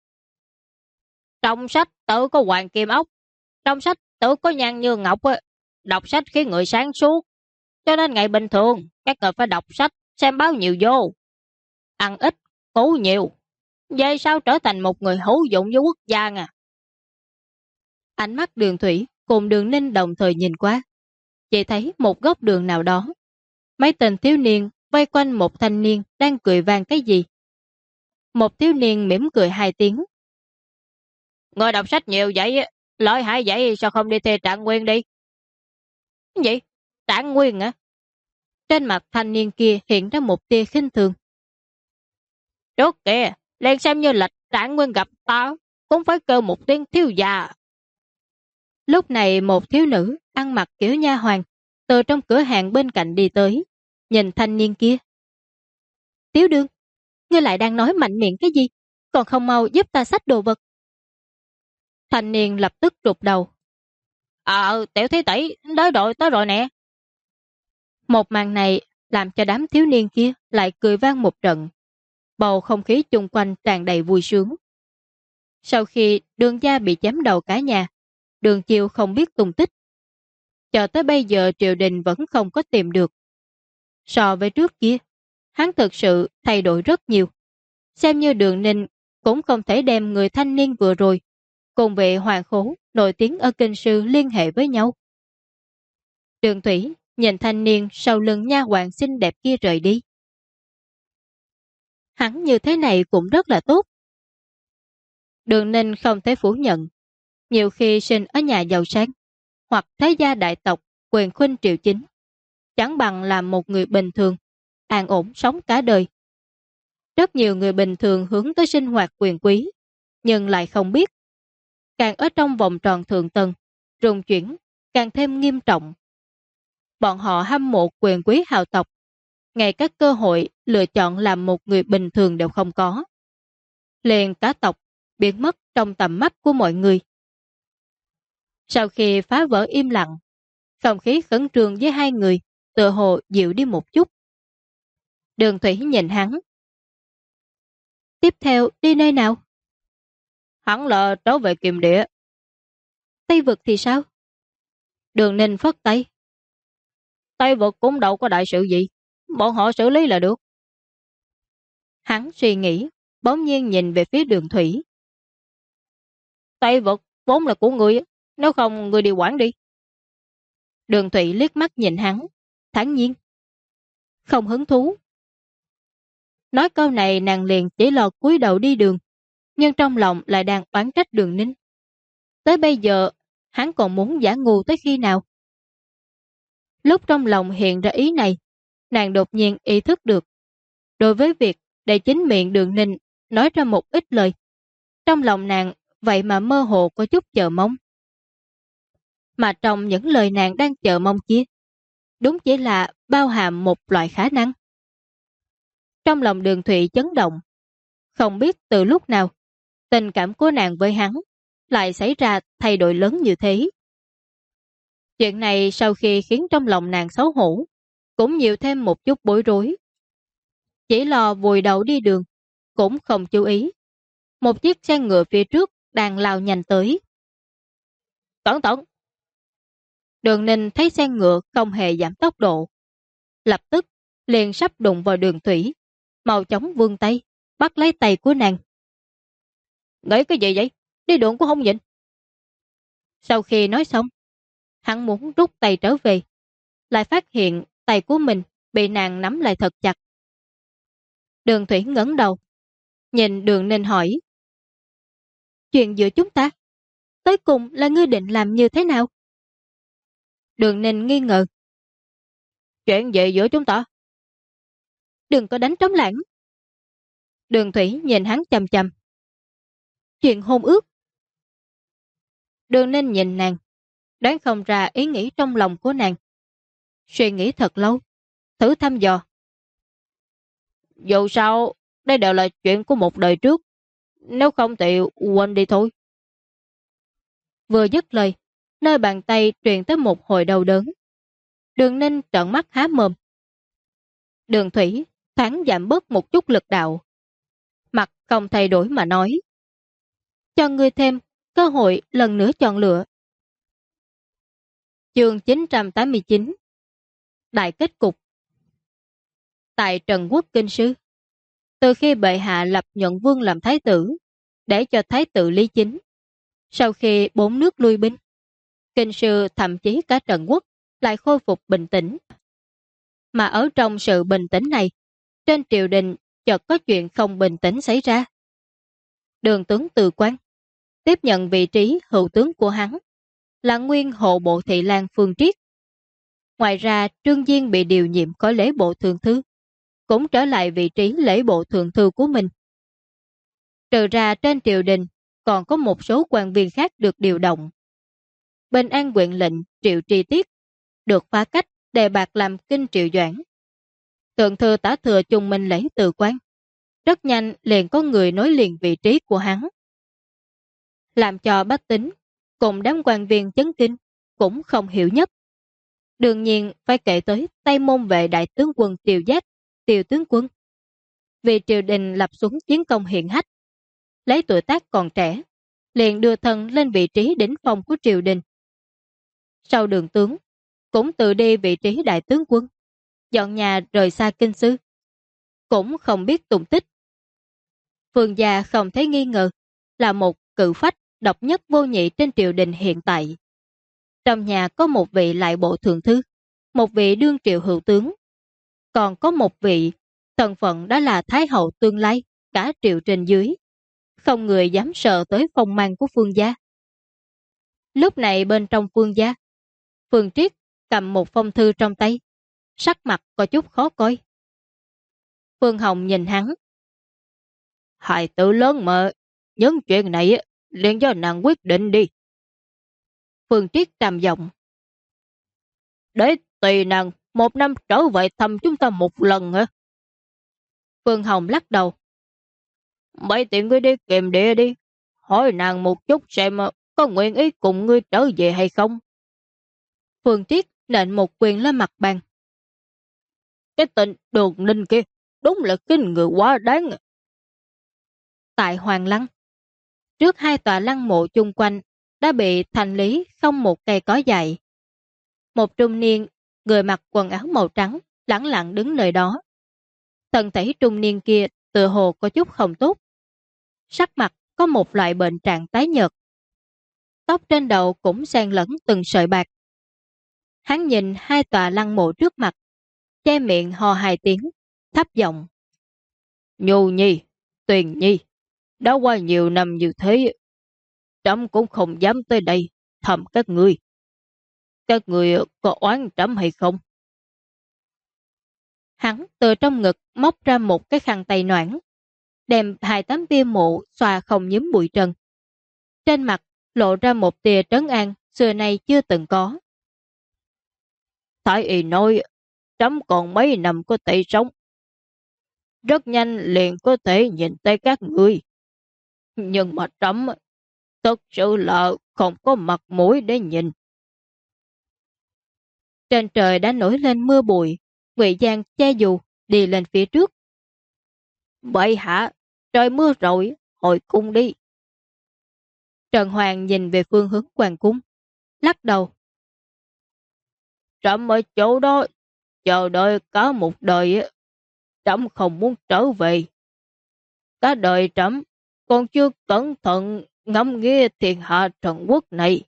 Trong sách tự có hoàng kim ốc, trong sách tự có nhan như ngọc. Đọc sách khiến người sáng suốt, cho nên ngày bình thường các người phải đọc sách, xem báo nhiều vô. Ăn ít, ngủ nhiều, vậy sao trở thành một người hữu dụng với quốc gia à? Ánh mắt Đường Thủy cùng Đường Ninh đồng thời nhìn qua, chỉ thấy một góc đường nào đó, mấy tên thiếu niên vây quanh một thanh niên đang cười vang cái gì. Một thiếu niên mỉm cười hai tiếng. Người đọc sách nhiều vậy, lợi hại vậy sao không đi thi Trạng Nguyên đi? Gì? Trạng Nguyên hả? Trên mặt thanh niên kia hiện ra một tia khinh thường. Trước kìa, liền xem như lệch Trạng Nguyên gặp ta, cũng phải kêu một tiếng thiếu già. Lúc này một thiếu nữ ăn mặc kiểu nha hoàn từ trong cửa hàng bên cạnh đi tới, nhìn thanh niên kia. Tiếu đương, ngươi lại đang nói mạnh miệng cái gì? Còn không mau giúp ta xách đồ vật. Thanh niên lập tức rụt đầu. Tiểu thí tỷ, tới rồi nè. Một màn này làm cho đám thiếu niên kia lại cười vang một trận. Bầu không khí chung quanh tràn đầy vui sướng. Sau khi Đường gia bị chém đầu cả nhà, Đường Chiêu không biết tung tích. Cho tới bây giờ triều đình vẫn không có tìm được. So với trước kia, hắn thực sự thay đổi rất nhiều. Xem như Đường Ninh cũng không thể đem người thanh niên vừa rồi cùng vị hoàng khố nổi tiếng ở kinh sư liên hệ với nhau. Đường Thủy nhìn thanh niên sau lưng nha hoàn xinh đẹp kia rời đi. Hắn như thế này cũng rất là tốt. Đường Ninh không thể phủ nhận, nhiều khi sinh ở nhà giàu sang hoặc thế gia đại tộc quyền khuynh triều chính, chẳng bằng làm một người bình thường, an ổn sống cả đời. Rất nhiều người bình thường hướng tới sinh hoạt quyền quý, nhưng lại không biết. Càng ở trong vòng tròn thượng tầng, rung chuyển càng thêm nghiêm trọng. Bọn họ hâm mộ quyền quý hào tộc, ngay các cơ hội lựa chọn làm một người bình thường đều không có. Liền cả tộc biến mất trong tầm mắt của mọi người. Sau khi phá vỡ im lặng, không khí khẩn trương với hai người tựa hồ dịu đi một chút. Đường Thủy nhìn hắn. Tiếp theo đi nơi nào? Hắn là trở về Kiềm Địa. Tây vực thì sao? Đường Ninh phất tay. Tây vực cũng đâu có đại sự gì, bọn họ xử lý là được. Hắn suy nghĩ, bỗng nhiên nhìn về phía Đường Thủy. Tây vực vốn là của người, nếu không người đi quản đi. Đường Thủy liếc mắt nhìn hắn, thản nhiên. Không hứng thú. Nói câu này nàng liền chỉ lo cúi đầu đi đường, nhưng trong lòng lại đang oán trách Đường Ninh. Tới bây giờ, hắn còn muốn giả ngu tới khi nào? Lúc trong lòng hiện ra ý này, nàng đột nhiên ý thức được. Đối với việc để chính miệng Đường Ninh nói ra một ít lời, trong lòng nàng vậy mà mơ hồ có chút chờ mong. Mà trong những lời nàng đang chờ mong kia, đúng chỉ là bao hàm một loại khả năng. Trong lòng Đường Thụy chấn động, không biết từ lúc nào, tình cảm của nàng với hắn lại xảy ra thay đổi lớn như thế. Chuyện này sau khi khiến trong lòng nàng xấu hổ, cũng nhiều thêm một chút bối rối. Chỉ lo vùi đầu đi đường, cũng không chú ý. Một chiếc xe ngựa phía trước đang lao nhanh tới. Cẩn thận! Đường Ninh thấy xe ngựa không hề giảm tốc độ. Lập tức liền sắp đụng vào Đường Thủy, mau chóng vươn tay, bắt lấy tay của nàng, Nghĩ cái gì vậy? Đi đường cũng không nhìn. Sau khi nói xong, hắn muốn rút tay trở về, lại phát hiện tay của mình bị nàng nắm lại thật chặt. Đường Thủy ngẩng đầu, nhìn Đường Ninh hỏi. Chuyện giữa chúng ta, tới cùng là ngươi định làm như thế nào? Đường Ninh nghi ngờ. Chuyện gì giữa chúng ta? Đừng có đánh trống lãng. Đường Thủy nhìn hắn chằm chằm. Chuyện hôn ước. Đường Ninh nhìn nàng, đoán không ra ý nghĩ trong lòng của nàng. Suy nghĩ thật lâu, thử thăm dò. Dù sao, đây đều là chuyện của một đời trước. Nếu không thì quên đi thôi. Vừa dứt lời, nơi bàn tay truyền tới một hồi đau đớn. Đường Ninh trợn mắt há mồm. Đường Thủy thoáng giảm bớt một chút lực đạo. Mặt không thay đổi mà nói. Cho ngươi thêm cơ hội lần nữa chọn lựa. Chương 989. Đại kết cục. Tại Trần Quốc Kinh Sư, từ khi bệ hạ lập Nhuận Vương làm thái tử, để cho thái tử Lý Chính, sau khi 4 nước lui binh, Kinh Sư thậm chí cả Trần Quốc lại khôi phục bình tĩnh. Mà ở trong sự bình tĩnh này, trên triều đình chợt có chuyện không bình tĩnh xảy ra. Đường tướng Từ Quan tiếp nhận vị trí hữu tướng của hắn là nguyên hộ bộ thị lang Phương Triết. Ngoài ra, Trương Diên bị điều nhiệm khỏi lễ bộ thượng thư, cũng trở lại vị trí lễ bộ thượng thư của mình. Trừ ra trên triều đình, còn có một số quan viên khác được điều động. Bên An huyện lệnh Triệu Tri Tiết được phá cách đề bạt làm kinh triệu doãn. Thượng thư tả thừa chung minh lễ Từ Quan. Rất nhanh liền có người nối liền vị trí của hắn. Làm cho bách tính cùng đám quan viên chấn kinh cũng không hiểu nhất. Đương nhiên phải kể tới Tây Môn Vệ đại tướng quân Tiêu Giác, Tiêu tướng quân. Vì triều đình lập xuống chiến công hiển hách, lấy tuổi tác còn trẻ, liền đưa thân lên vị trí đỉnh phong của triều đình. Sau Đường tướng, cũng tự đi vị trí đại tướng quân, dọn nhà rời xa kinh sư. Cũng không biết tung tích. Phương gia không thấy nghi ngờ, là một cự phách độc nhất vô nhị trên triều đình hiện tại. Trong nhà có một vị lại bộ thượng thư, một vị đương triệu hữu tướng, còn có một vị thân phận đó là thái hậu tương lai, cả triệu trên dưới. Không người dám sợ tới phong mang của Phương gia. Lúc này bên trong Phương gia, Phương Triết cầm một phong thư trong tay, sắc mặt có chút khó coi. Phương Hồng nhìn hắn. Hài tử lớn mà, những chuyện này liền do nàng quyết định đi. Phương Triết trầm giọng. Để tùy nàng 1 năm trở về thăm chúng ta một lần hả? Phương Hồng lắc đầu. Mấy tiện ngươi đi kèm địa đi, hỏi nàng một chút xem có nguyện ý cùng ngươi trở về hay không. Phương Triết nện một quyền lên mặt bàn. Cái tên Đường Ninh kia đúng là kinh người quá đáng. Tại Hoàng Lăng, trước 2 tòa lăng mộ chung quanh đã bị thành lý không một cây cỏ dại. Một trung niên, người mặc quần áo màu trắng, lẳng lặng đứng nơi đó. Thân thể trung niên kia tựa hồ có chút không tốt. Sắc mặt có một loại bệnh trạng tái nhợt. Tóc trên đầu cũng xen lẫn từng sợi bạc. Hắn nhìn 2 tòa lăng mộ trước mặt, che miệng hò 2 tiếng, thấp giọng. Nhu Nhi, Tuyền Nhi, đã qua nhiều năm như thế, trẫm cũng không dám tới đây thăm các ngươi. Các ngươi có oán trẫm hay không? Hắn từ trong ngực móc ra một cái khăn tay noãn, đem 2 tấm bia mộ xoa không nhúm bụi trần. Trên mặt lộ ra một tia trấn an xưa nay chưa từng có. Thái y nói, trẫm còn mấy năm có thể sống. Rất nhanh liền có thể nhìn thấy các ngươi. Nhưng mà trẫm thật sự là không có mặt mũi để nhìn. Trên trời đã nổi lên mưa bụi, Ngụy Giang che dù đi lên phía trước. Vậy hả? Trời mưa rồi, hồi cung đi. Trần Hoàng nhìn về phương hướng hoàng cung, lắc đầu. Trẫm ở chỗ đó, chờ đợi cả một đời, trẫm không muốn trở về. Cả đời trẫm còn chưa cẩn thận ngẫm nghĩa thiên hạ Trần Quốc này.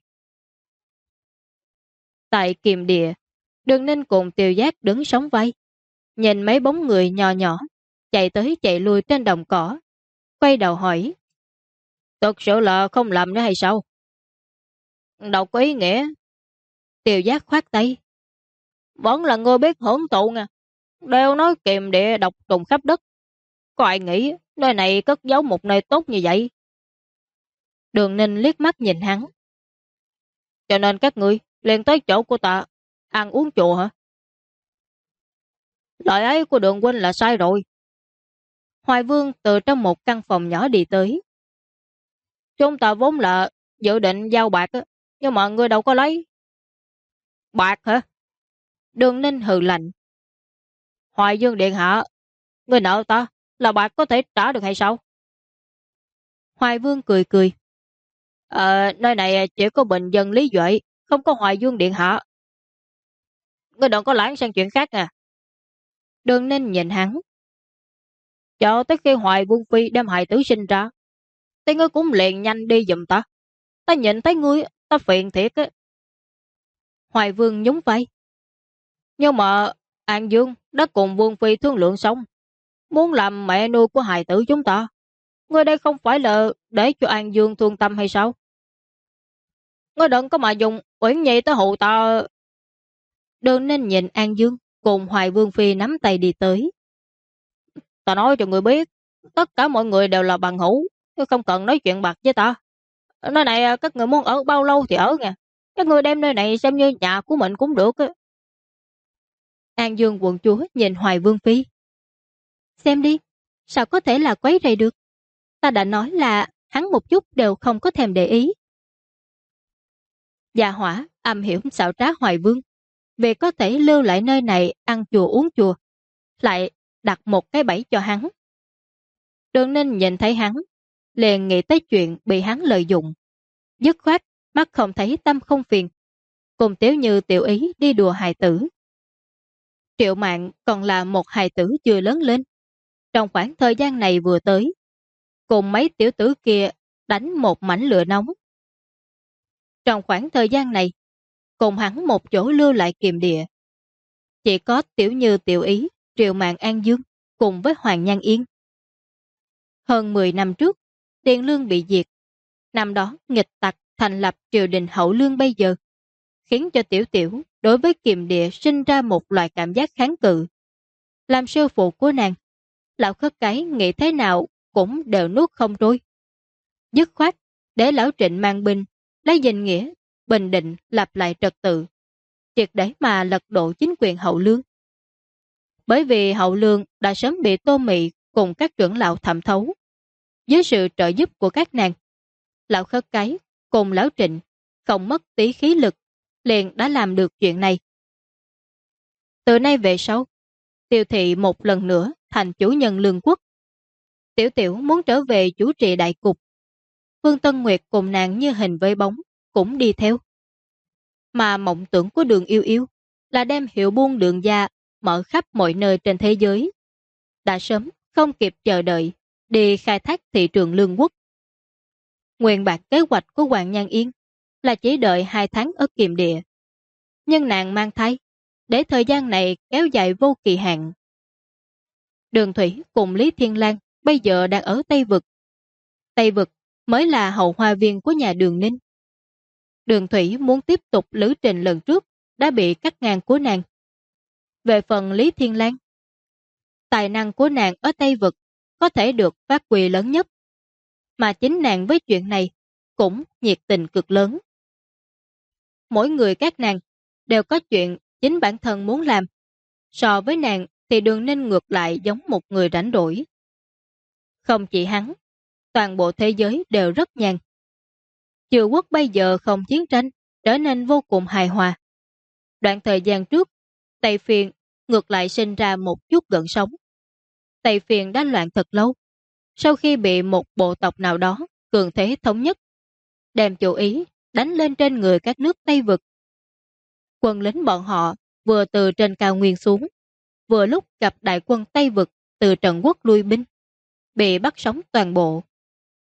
Tại Kiềm Địa, Đường Ninh cùng Tiêu Giác đứng sóng vai, nhìn mấy bóng người nhỏ nhỏ chạy tới chạy lui trên đồng cỏ, quay đầu hỏi: Thật sự là không làm nữa hay sao? Đâu có ý nghĩa. Tiêu Giác khoát tay: Vẫn là ngươi biết hưởng thụ nha. Đều nói Kiềm Địa độc trùng khắp đất, có ai nghĩ nơi này cất giấu một nơi tốt như vậy? Đường Ninh liếc mắt nhìn hắn: Cho nên các ngươi liền tới chỗ của ta ăn uống chùa hả? Lời ấy của Đường huynh là sai rồi. Hoài Vương từ trong một căn phòng nhỏ đi tới. Chúng ta vốn là dự định giao bạc á, nhưng mà ngươi đâu có lấy. Bạc hả? Đường Ninh hừ lạnh: Hoài Dương điện hạ, ngươi nợ ta là bạc có thể trả được hay sao? Hoài Vương cười cười: Nơi này chỉ có bình dân Lý Duệ, không có Hoài Dương điện hạ. Ngươi đừng có lãng sang chuyện khác à. Đường Ninh nhìn hắn: Cho tới khi Hoài Vương Phi đem hài tử sinh ra, thì ngươi cũng liền nhanh đi giùm ta. Ta nhìn thấy ngươi, ta phiền thiệt á. Hoài Vương nhún vai: Nhưng mà An Dương đã cùng Vương Phi thương lượng xong, muốn làm mẹ nuôi của hài tử chúng ta. Ngươi đây không phải là để cho An Dương thương tâm hay sao? Ngươi đừng có mà dùng Uyển Nhi tới hụ ta. Đường Ninh nhìn An Dương cùng Hoài Vương Phi nắm tay đi tới. Ta nói cho ngươi biết, tất cả mọi người đều là bằng hữu, chứ không cần nói chuyện bạc với ta. Nơi này các người muốn ở bao lâu thì ở nha. Các người đem nơi này xem như nhà của mình cũng được á. An Dương quận chúa nhìn Hoài Vương Phi: Xem đi, sao có thể là quấy rầy được? Ta đã nói là hắn một chút đều không có thèm để ý. Gia Hỏa âm hiểu xảo trá Hoài Vương, vì có thể lưu lại nơi này ăn chùa uống chùa, lại đặt một cái bẫy cho hắn. Đường Ninh nhìn thấy hắn, liền nghĩ tới chuyện bị hắn lợi dụng. Dứt khoát, mắt không thấy tâm không phiền, cùng Tiểu Như Tiểu Ý đi đùa hài tử. Triệu Mạn còn là một hài tử chưa lớn lên. Trong khoảng thời gian này vừa tới, cùng mấy tiểu tử kia đánh một mảnh lửa nóng. Trong khoảng thời gian này, cùng hắn một chỗ lưu lại Kiềm Địa. Chỉ có Tiểu Như Tiểu Ý, Triệu Mạn An Dương cùng với Hoàng Nhan Yên. Hơn 10 năm trước, Tiền Lương bị diệt. Năm đó nghịch tặc thành lập triều đình Hậu Lương bây giờ, khiến cho Tiểu Tiểu đối với Kiềm Địa sinh ra một loại cảm giác kháng cự. Làm sư phụ của nàng, lão Khất Cái nghĩ thế nào cũng đều nuốt không trôi. Dứt khoát để lão Trịnh mang binh, lấy danh nghĩa bình định lập lại trật tự, triệt để mà lật đổ chính quyền Hậu Lương. Bởi vì Hậu Lương đã sớm bị Tô Mị cùng các trưởng lão thẩm thấu. Dưới sự trợ giúp của các nàng, lão Khất Cái cùng lão Trịnh không mất tí khí lực, liền đã làm được chuyện này. Từ nay về sau, Tiêu Thị một lần nữa thành chủ nhân Lương Quốc. Tiểu Tiểu muốn trở về chủ trì đại cục. Vương Tân Nguyệt cùng nàng như hình với bóng, cũng đi theo. Mà mộng tưởng của Đường Yêu Yêu là đem hiệu buôn Đường gia mở khắp mọi nơi trên thế giới. Đã sớm không kịp chờ đợi đi khai thác thị trường Lương Quốc. Nguyên bạc kế hoạch của Hoàng Nhan Yên là chỉ đợi 2 tháng ở Kiềm Địa. Nhưng nàng mang thai, để thời gian này kéo dài vô kỳ hạn. Đường Thủy cùng Lý Thiên Lang bây giờ đang ở Tây Vực. Tây Vực mới là hậu hoa viên của nhà Đường Ninh. Đường Thủy muốn tiếp tục lữ trình lần trước đã bị cắt ngang của nàng. Về phần Lý Thiên Lang, tài năng của nàng ở Tây Vực có thể được phát huy lớn nhất, mà chính nàng với chuyện này cũng nhiệt tình cực lớn. Mỗi người các nàng đều có chuyện chính bản thân muốn làm. So với nàng thì Đường Ninh ngược lại giống một người rảnh rỗi. Không chỉ hắn, toàn bộ thế giới đều rất nhàn. Triều quốc bây giờ không chiến tranh, trở nên vô cùng hài hòa. Đoạn thời gian trước, Tây Phiền ngược lại sinh ra một chút gợn sóng. Tây Phiền đã loạn thật lâu. Sau khi bị một bộ tộc nào đó cường thế thống nhất, đem chủ ý đánh lên trên người các nước Tây Vực. Quân lính bọn họ vừa từ trên cao nguyên xuống, vừa lúc gặp đại quân Tây Vực từ Trần Quốc lui binh, bị bắt sống toàn bộ.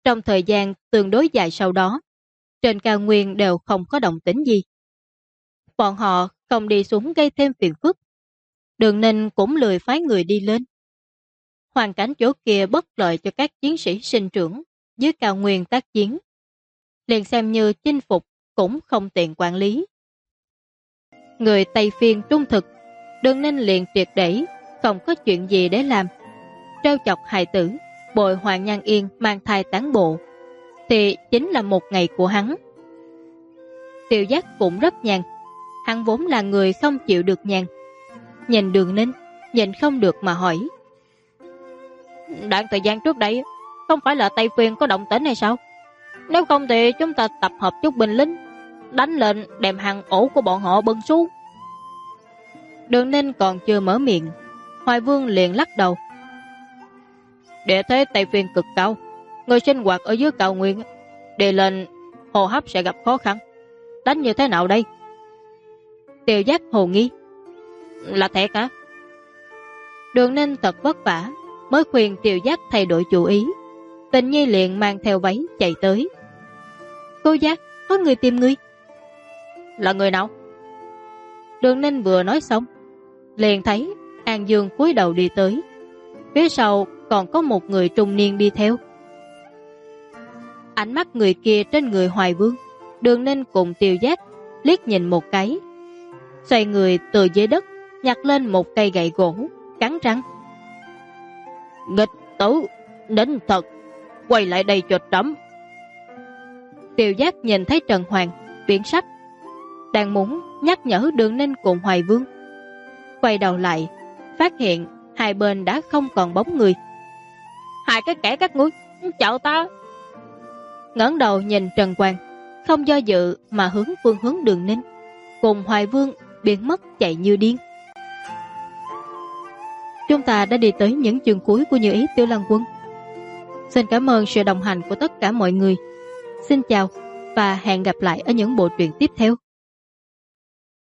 Trong thời gian tương đối dài sau đó, trên cao nguyên đều không có động tĩnh gì. Bọn họ không đi xuống gây thêm phiền phức. Đường Ninh cũng lười phái người đi lên. Hoàn cảnh chỗ kia bất lợi cho các chiến sĩ sinh trưởng dưới cao nguyên tác chiến. Liền xem như chinh phục cũng không tiện quản lý. Người Tây Phiên trung thực, Đường Ninh liền triệt để không có chuyện gì để làm. Trêu chọc hài tử, bồi Hoàng Nhan Yên mang thai tán bộ, thì chính là một ngày của hắn. Tiêu Giác cũng rất nhàn. Hắn vốn là người không chịu được nhàn. Nhìn Đường Ninh, nhìn không được mà hỏi. Đoạn thời gian trước đây, không phải là Tây Phiên có động tĩnh hay sao? Nếu không thì chúng ta tập hợp chút binh lính, đánh lên đem hàng ổ của bọn họ bưng xuống. Đường Ninh còn chưa mở miệng, Hoài Vương liền lắc đầu. Địa thế Tây Phiên cực cao, người sinh hoạt ở dưới cao nguyên, đi lên hô hấp sẽ gặp khó khăn. Đánh như thế nào đây? Tiêu Giác hồ nghi. Là thiệt hả? Đường Ninh thật vất vả mới khuyên Tiêu Giác thay đổi chủ ý. Tình Nhi liền mang theo váy chạy tới. Cô Giác, có người tìm ngươi. Là người nào? Đường Ninh vừa nói xong, liền thấy An Dương cúi đầu đi tới. Phía sau còn có một người trung niên đi theo. Ánh mắt người kia trên người Hoài Vương, Đường Ninh cùng Tiêu Giác liếc nhìn một cái, xoay người từ dưới đất nhặt lên một cây gậy gỗ, cắn răng. Nghịch tử, đến thật, quay lại đây cho trẫm. Tiêu Giác nhìn thấy Trần Hoàng biến sắc, đang muốn nhắc nhở Đường Ninh cùng Hoài Vương. Quay đầu lại, phát hiện hai bên đã không còn bóng người. Hai cái kẻ các ngươi, chào ta. Ngẩng đầu nhìn Trần Hoàng, không do dự mà phương hướng Đường Ninh cùng Hoài Vương biến mất chạy như điên. Chúng ta đã đi tới những chương cuối của Như Ý Tiểu Lăng Quân. Xin cảm ơn sự đồng hành của tất cả mọi người. Xin chào và hẹn gặp lại ở những bộ truyện tiếp theo.